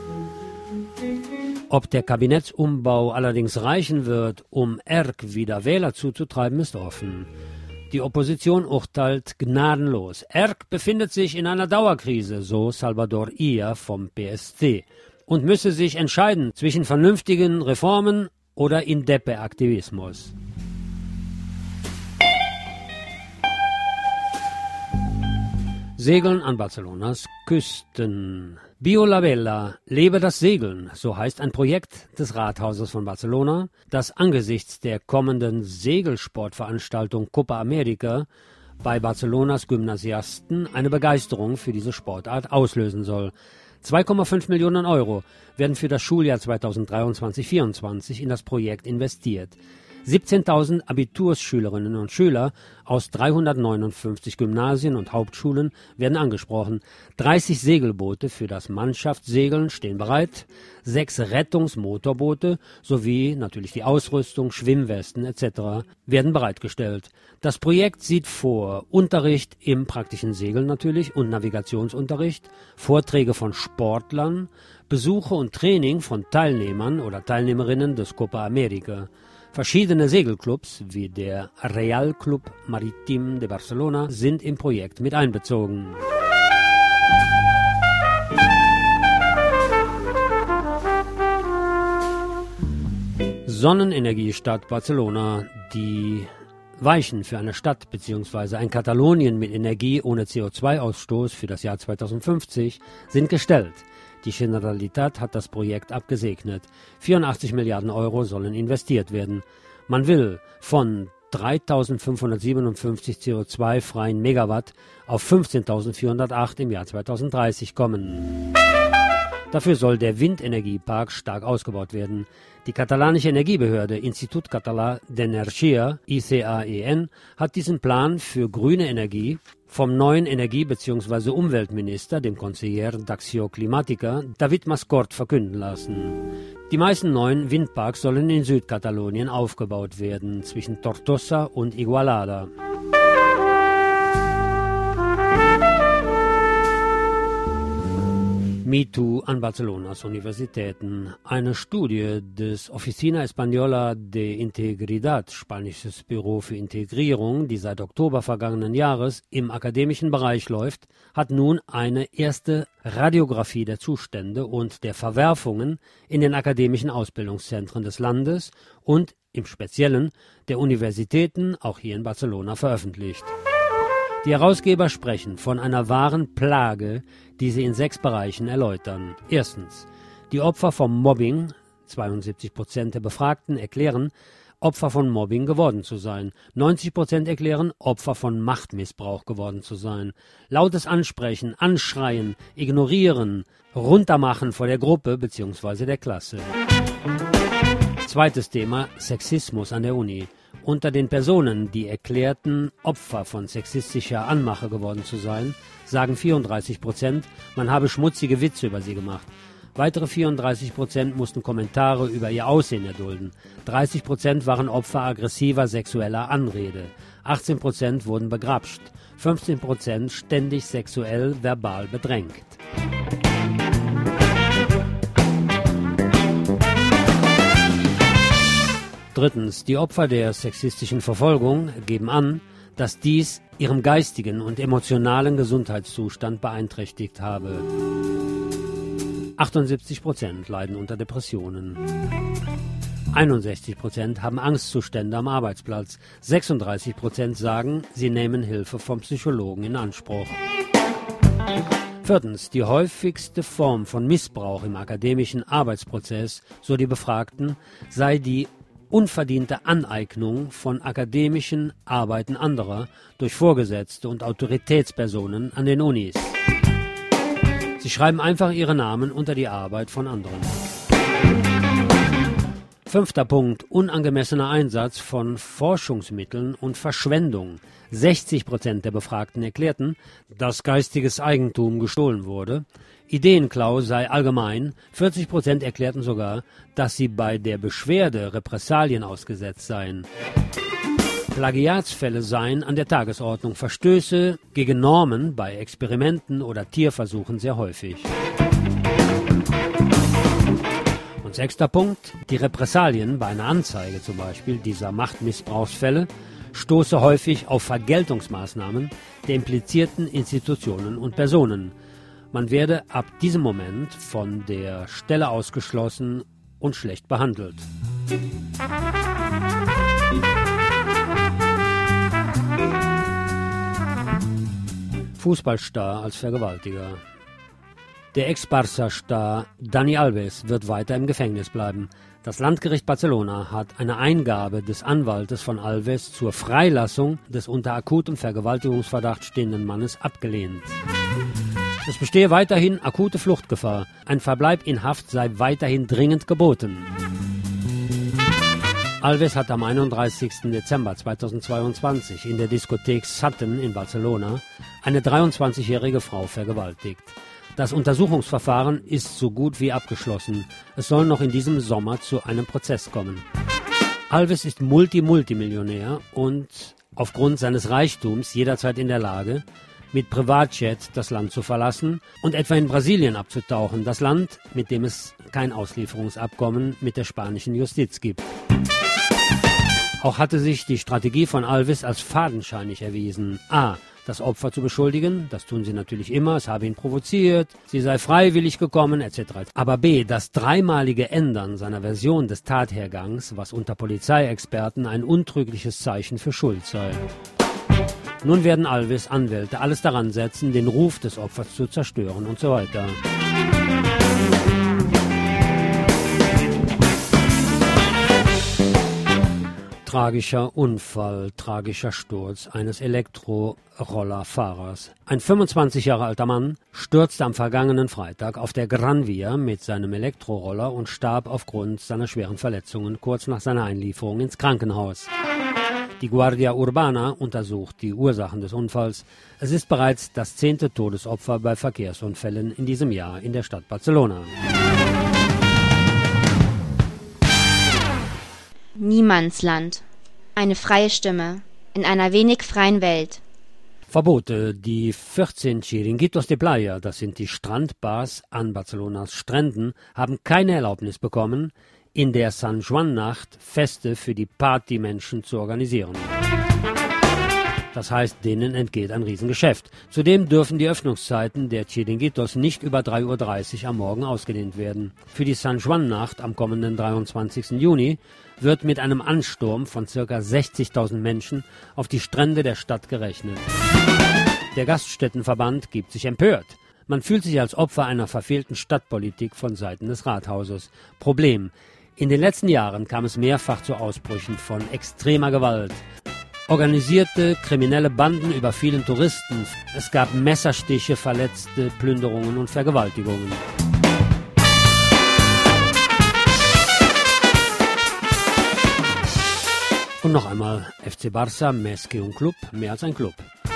Ob der Kabinettsumbau allerdings reichen wird, um ERC wieder Wähler zuzutreiben, ist offen. Die Opposition urteilt gnadenlos. ERC befindet sich in einer Dauerkrise, so Salvador Illa vom PSC, und müsse sich entscheiden zwischen vernünftigen Reformen oder Indepe-Aktivismus. Segeln an Barcelonas Küsten. Bio la Vela, lebe das Segeln, so heißt ein Projekt des Rathauses von Barcelona, das angesichts der kommenden Segelsportveranstaltung Copa America bei Barcelonas Gymnasiasten eine Begeisterung für diese Sportart auslösen soll. 2,5 Millionen Euro werden für das Schuljahr 2023/24 in das Projekt investiert. 17.000 Abitursschülerinnen und Schüler aus 359 Gymnasien und Hauptschulen werden angesprochen. 30 Segelboote für das Mannschaftssegeln stehen bereit, 6 Rettungsmotorboote sowie natürlich die Ausrüstung, Schwimmwesten etc. werden bereitgestellt. Das Projekt sieht vor Unterricht im praktischen Segeln natürlich und Navigationsunterricht, Vorträge von Sportlern, Besuche und Training von Teilnehmern oder Teilnehmerinnen des Copa America. Verschiedene Segelclubs wie der Real Club Maritim de Barcelona sind im Projekt mit einbezogen. Sonnenenergiestadt Barcelona. Die Weichen für eine Stadt bzw. ein Katalonien mit Energie ohne CO2-Ausstoß für das Jahr 2050 sind gestellt. Die Generalitat hat das Projekt abgesegnet. 84 Milliarden Euro sollen investiert werden. Man will von 3.557 CO2-freien Megawatt auf 15.408 im Jahr 2030 kommen. Dafür soll der Windenergiepark stark ausgebaut werden. Die katalanische Energiebehörde Institut Català d'Energia, ICAEN, hat diesen Plan für grüne Energie vom neuen Energie- bzw. Umweltminister, dem Conseller d'Acció Climàtica, David Mascort, verkünden lassen. Die meisten neuen Windparks sollen in Südkatalonien aufgebaut werden, zwischen Tortosa und Igualada. MeToo an Barcelonas Universitäten. Eine Studie des Oficina Española de Integridad, spanisches Büro für Integrierung, die seit Oktober vergangenen Jahres im akademischen Bereich läuft, hat nun eine erste Radiographie der Zustände und der Verwerfungen in den akademischen Ausbildungszentren des Landes und im Speziellen der Universitäten, auch hier in Barcelona, veröffentlicht. Die Herausgeber sprechen von einer wahren Plage, die sie in 6 Bereichen erläutern. Erstens, die Opfer vom Mobbing. 72% der Befragten erklären, Opfer von Mobbing geworden zu sein. 90% erklären, Opfer von Machtmissbrauch geworden zu sein. Lautes Ansprechen, Anschreien, Ignorieren, Runtermachen vor der Gruppe bzw. der Klasse. Zweites Thema, Sexismus an der Uni. Unter den Personen, die erklärten, Opfer von sexistischer Anmache geworden zu sein, sagen 34%, man habe schmutzige Witze über sie gemacht. Weitere 34% mussten Kommentare über ihr Aussehen erdulden. 30% waren Opfer aggressiver sexueller Anrede. 18% wurden begrapscht. 15% ständig sexuell verbal bedrängt. Drittens, die Opfer der sexistischen Verfolgung geben an, dass dies ihren geistigen und emotionalen Gesundheitszustand beeinträchtigt habe. 78% leiden unter Depressionen. 61% haben Angstzustände am Arbeitsplatz. 36% sagen, sie nehmen Hilfe vom Psychologen in Anspruch. Viertens, die häufigste Form von Missbrauch im akademischen Arbeitsprozess, so die Befragten, sei die unverdiente Aneignung von akademischen Arbeiten anderer durch Vorgesetzte und Autoritätspersonen an den Unis. Sie schreiben einfach ihre Namen unter die Arbeit von anderen. 5. Punkt, unangemessener Einsatz von Forschungsmitteln und Verschwendung. 60% der Befragten erklärten, dass geistiges Eigentum gestohlen wurde. Ideenklau sei allgemein. 40% erklärten sogar, dass sie bei der Beschwerde Repressalien ausgesetzt seien. Plagiatsfälle seien an der Tagesordnung, Verstöße gegen Normen bei Experimenten oder Tierversuchen sehr häufig. Und 6. Punkt, die Repressalien bei einer Anzeige zum Beispiel dieser Machtmissbrauchsfälle stoße häufig auf Vergeltungsmaßnahmen der implizierten Institutionen und Personen. Man werde ab diesem Moment von der Stelle ausgeschlossen und schlecht behandelt. Fußballstar als Vergewaltiger. Der Ex-Barça-Star Dani Alves wird weiter im Gefängnis bleiben. Das Landgericht Barcelona hat eine Eingabe des Anwaltes von Alves zur Freilassung des unter akutem Vergewaltigungsverdacht stehenden Mannes abgelehnt. Es bestehe weiterhin akute Fluchtgefahr. Ein Verbleib in Haft sei weiterhin dringend geboten. Alves hat am 31. Dezember 2022 in der Diskothek Sutton in Barcelona eine 23-jährige Frau vergewaltigt. Das Untersuchungsverfahren ist so gut wie abgeschlossen. Es soll noch in diesem Sommer zu einem Prozess kommen. Alves ist Multimillionär und aufgrund seines Reichtums jederzeit in der Lage, mit Privatjet das Land zu verlassen und etwa in Brasilien abzutauchen, das Land, mit dem es kein Auslieferungsabkommen mit der spanischen Justiz gibt. Auch hatte sich die Strategie von Alves als fadenscheinig erwiesen. A. Das Opfer zu beschuldigen, das tun sie natürlich immer, es habe ihn provoziert, sie sei freiwillig gekommen, etc. Aber B. Das dreimalige Ändern seiner Version des Tathergangs, was unter Polizeiexperten ein untrügliches Zeichen für Schuld sei. Nun werden Alves Anwälte alles daran setzen, den Ruf des Opfers zu zerstören und so weiter. Tragischer Unfall, tragischer Sturz eines Elektrorollerfahrers. Ein 25 Jahre alter Mann stürzte am vergangenen Freitag auf der Gran Via mit seinem Elektroroller und starb aufgrund seiner schweren Verletzungen kurz nach seiner Einlieferung ins Krankenhaus. Die Guardia Urbana untersucht die Ursachen des Unfalls. Es ist bereits das 10. Todesopfer bei Verkehrsunfällen in diesem Jahr in der Stadt Barcelona. Niemandsland. Eine freie Stimme in einer wenig freien Welt. Verbote. Die 14 Chiringuitos de Playa, das sind die Strandbars an Barcelonas Stränden, haben keine Erlaubnis bekommen, in der San Juan-Nacht Feste für die Partymenschen zu organisieren. Das heißt, denen entgeht ein Riesengeschäft. Zudem dürfen die Öffnungszeiten der Chiringuitos nicht über 3:30 Uhr am Morgen ausgedehnt werden. Für die San Juan-Nacht am kommenden 23. Juni wird mit einem Ansturm von ca. 60.000 Menschen auf die Strände der Stadt gerechnet. Der Gaststättenverband gibt sich empört. Man fühlt sich als Opfer einer verfehlten Stadtpolitik von Seiten des Rathauses. Problem: In den letzten Jahren kam es mehrfach zu Ausbrüchen von extremer Gewalt. Organisierte kriminelle Banden überfielen Touristen. Es gab Messerstiche, Verletzte, Plünderungen und Vergewaltigungen. Und noch einmal FC Barça, més que un Club, mehr als ein Club.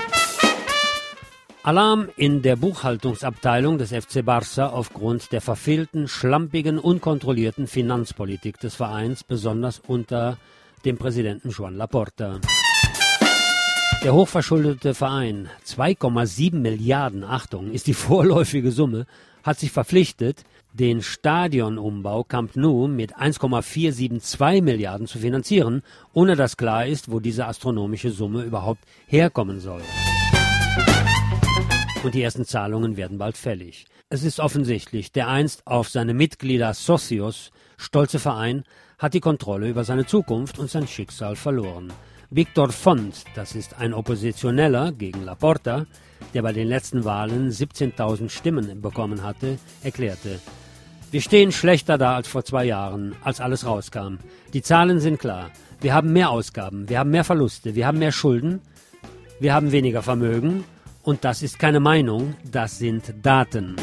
Alarm in der Buchhaltungsabteilung des FC Barça aufgrund der verfehlten, schlampigen, unkontrollierten Finanzpolitik des Vereins, besonders unter dem Präsidenten Joan Laporta. Der hochverschuldete Verein, 2,7 Milliarden, Achtung, ist die vorläufige Summe, hat sich verpflichtet, den Stadionumbau Camp Nou mit 1,472 Milliarden zu finanzieren, ohne dass klar ist, wo diese astronomische Summe überhaupt herkommen soll. Und die ersten Zahlungen werden bald fällig. Es ist offensichtlich, der einst auf seine Mitglieder Socios stolze Verein hat die Kontrolle über seine Zukunft und sein Schicksal verloren. Victor Font, das ist ein Oppositioneller gegen Laporta, der bei den letzten Wahlen 17.000 Stimmen bekommen hatte, erklärte: Wir stehen schlechter da als vor 2 Jahren, als alles rauskam. Die Zahlen sind klar. Wir haben mehr Ausgaben, wir haben mehr Verluste, wir haben mehr Schulden, wir haben weniger Vermögen. Und das ist keine Meinung, das sind Daten.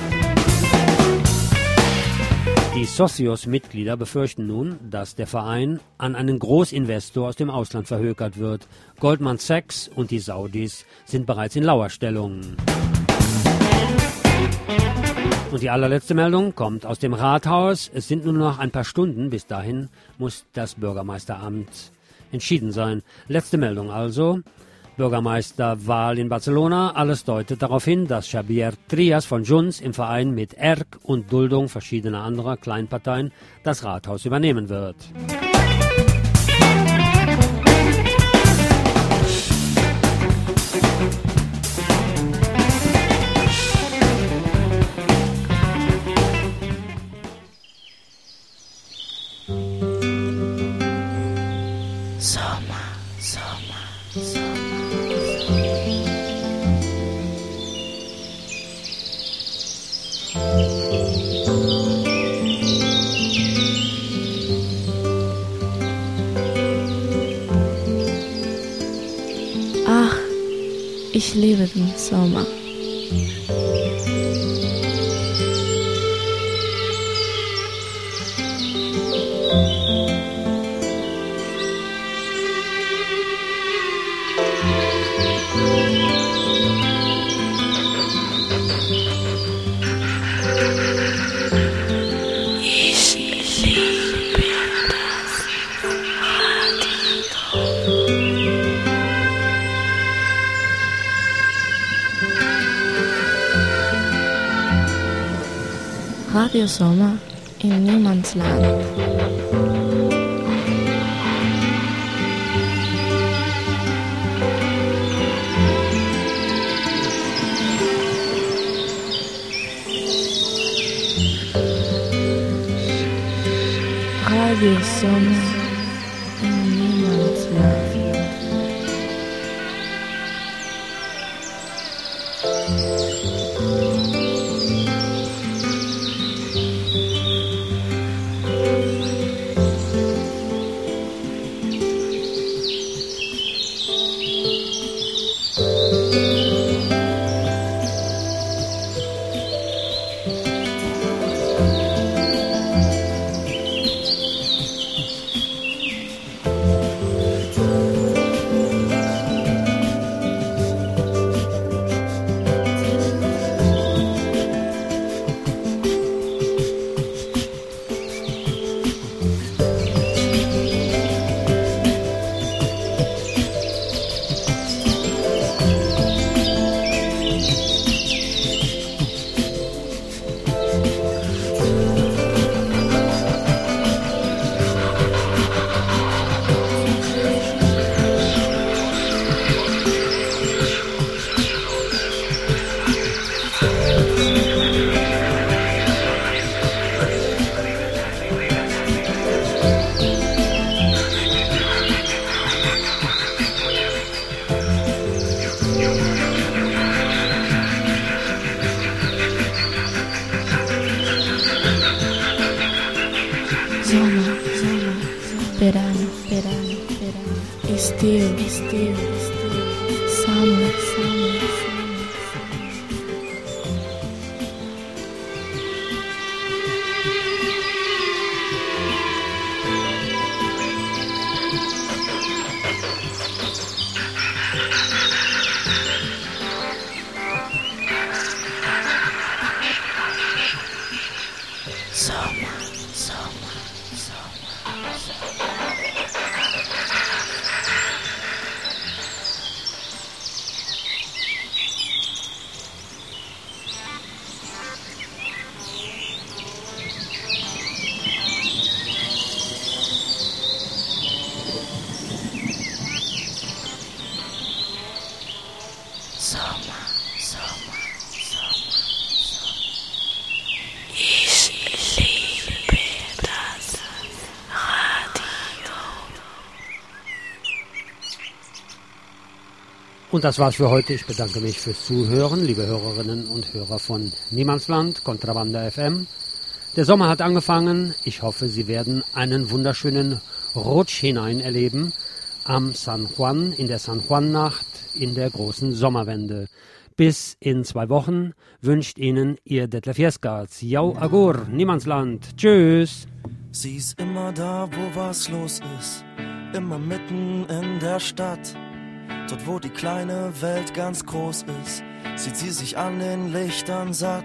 Die Socios-Mitglieder befürchten nun, dass der Verein an einen Großinvestor aus dem Ausland verhökert wird. Goldman Sachs und die Saudis sind bereits in Lauerstellung. Und die allerletzte Meldung kommt aus dem Rathaus. Es sind nur noch ein paar Stunden, bis dahin muss das Bürgermeisteramt entschieden sein. Letzte Meldung also. Bürgermeisterwahl in Barcelona. Alles deutet darauf hin, dass Xavier Trias von Junts im Verein mit ERC und Duldung verschiedener anderer Kleinparteien das Rathaus übernehmen wird. Ach, ich liebe den Sommer. Radio Sommer im Niemandsland. Radio Sommer im Niemandsland. Und das war's für heute. Ich bedanke mich fürs Zuhören, liebe Hörerinnen und Hörer von Niemandsland, Kontrabanda FM. Der Sommer hat angefangen. Ich hoffe, Sie werden einen wunderschönen Rutsch hinein erleben am San Juan, in der San Juan-Nacht, in der großen Sommerwende. Bis in 2 Wochen wünscht Ihnen Ihr Detlef Jeskarts. Jau agur, Niemandsland. Tschüss. Sie ist immer da, wo was los ist. Immer mitten in der Stadt. Dort, wo die kleine Welt ganz groß ist, sieht sie sich an den Lichtern satt.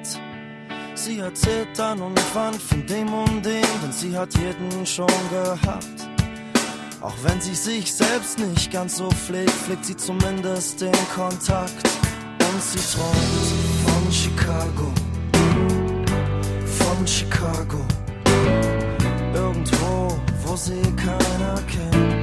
Sie erzählt dann und wann von dem und dem, denn sie hat jeden schon gehabt. Auch wenn sie sich selbst nicht ganz so pflegt, pflegt sie zumindest den Kontakt. Und sie träumt von Chicago, von Chicago. Irgendwo, wo sie keiner kennt.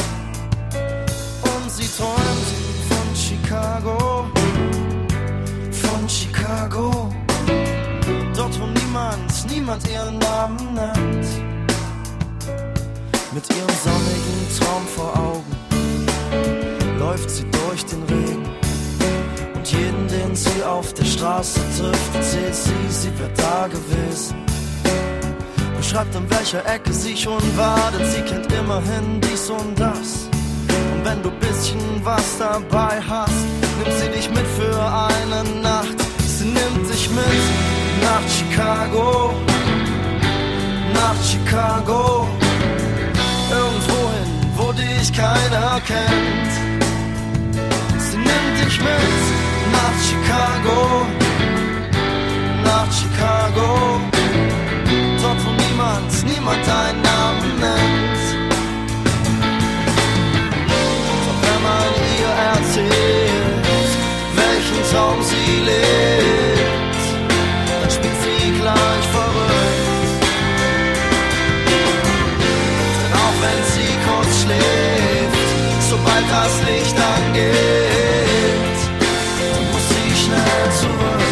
Sie träumt von Chicago, von Chicago. Dort, wo niemand ihren Namen nennt. Mit ihrem sonnigen Traum vor Augen läuft sie durch den Regen. Und jeden, den sie auf der Straße trifft, erzählt sie wäre da gewesen. Beschreibt, an welcher Ecke sie schon war, denn sie kennt immerhin dies und das. Und wenn du bisschen was dabei hast, nimmt sie dich mit für eine Nacht. Sie nimmt dich mit nach Chicago, nach Chicago, irgendwohin, wo dich keiner kennt. Sie nimmt dich mit nach Chicago, nach Chicago, dort wo niemand deinen Namen nennt. Doch wenn man ihr erzählt, welchen Traum sie lebt, dann spielt sie gleich verrückt. Denn auch wenn sie kurz schläft, sobald das Licht angeht, dann muss sie schnell zurück.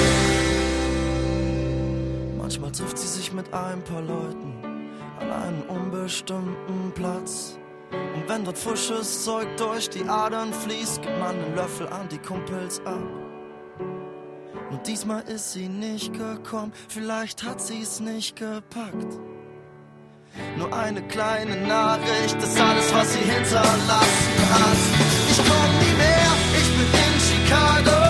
Manchmal trifft sie sich mit ein paar Leuten an einem unbestimmten Platz. Und wenn dort frisches Zeug durch die Adern fließt, gibt man einen Löffel an die Kumpels ab. Nur diesmal ist sie nicht gekommen, vielleicht hat sie's nicht gepackt. Nur eine kleine Nachricht, ist alles, was sie hinterlassen hat. Ich komm nie mehr, ich bin in Chicago.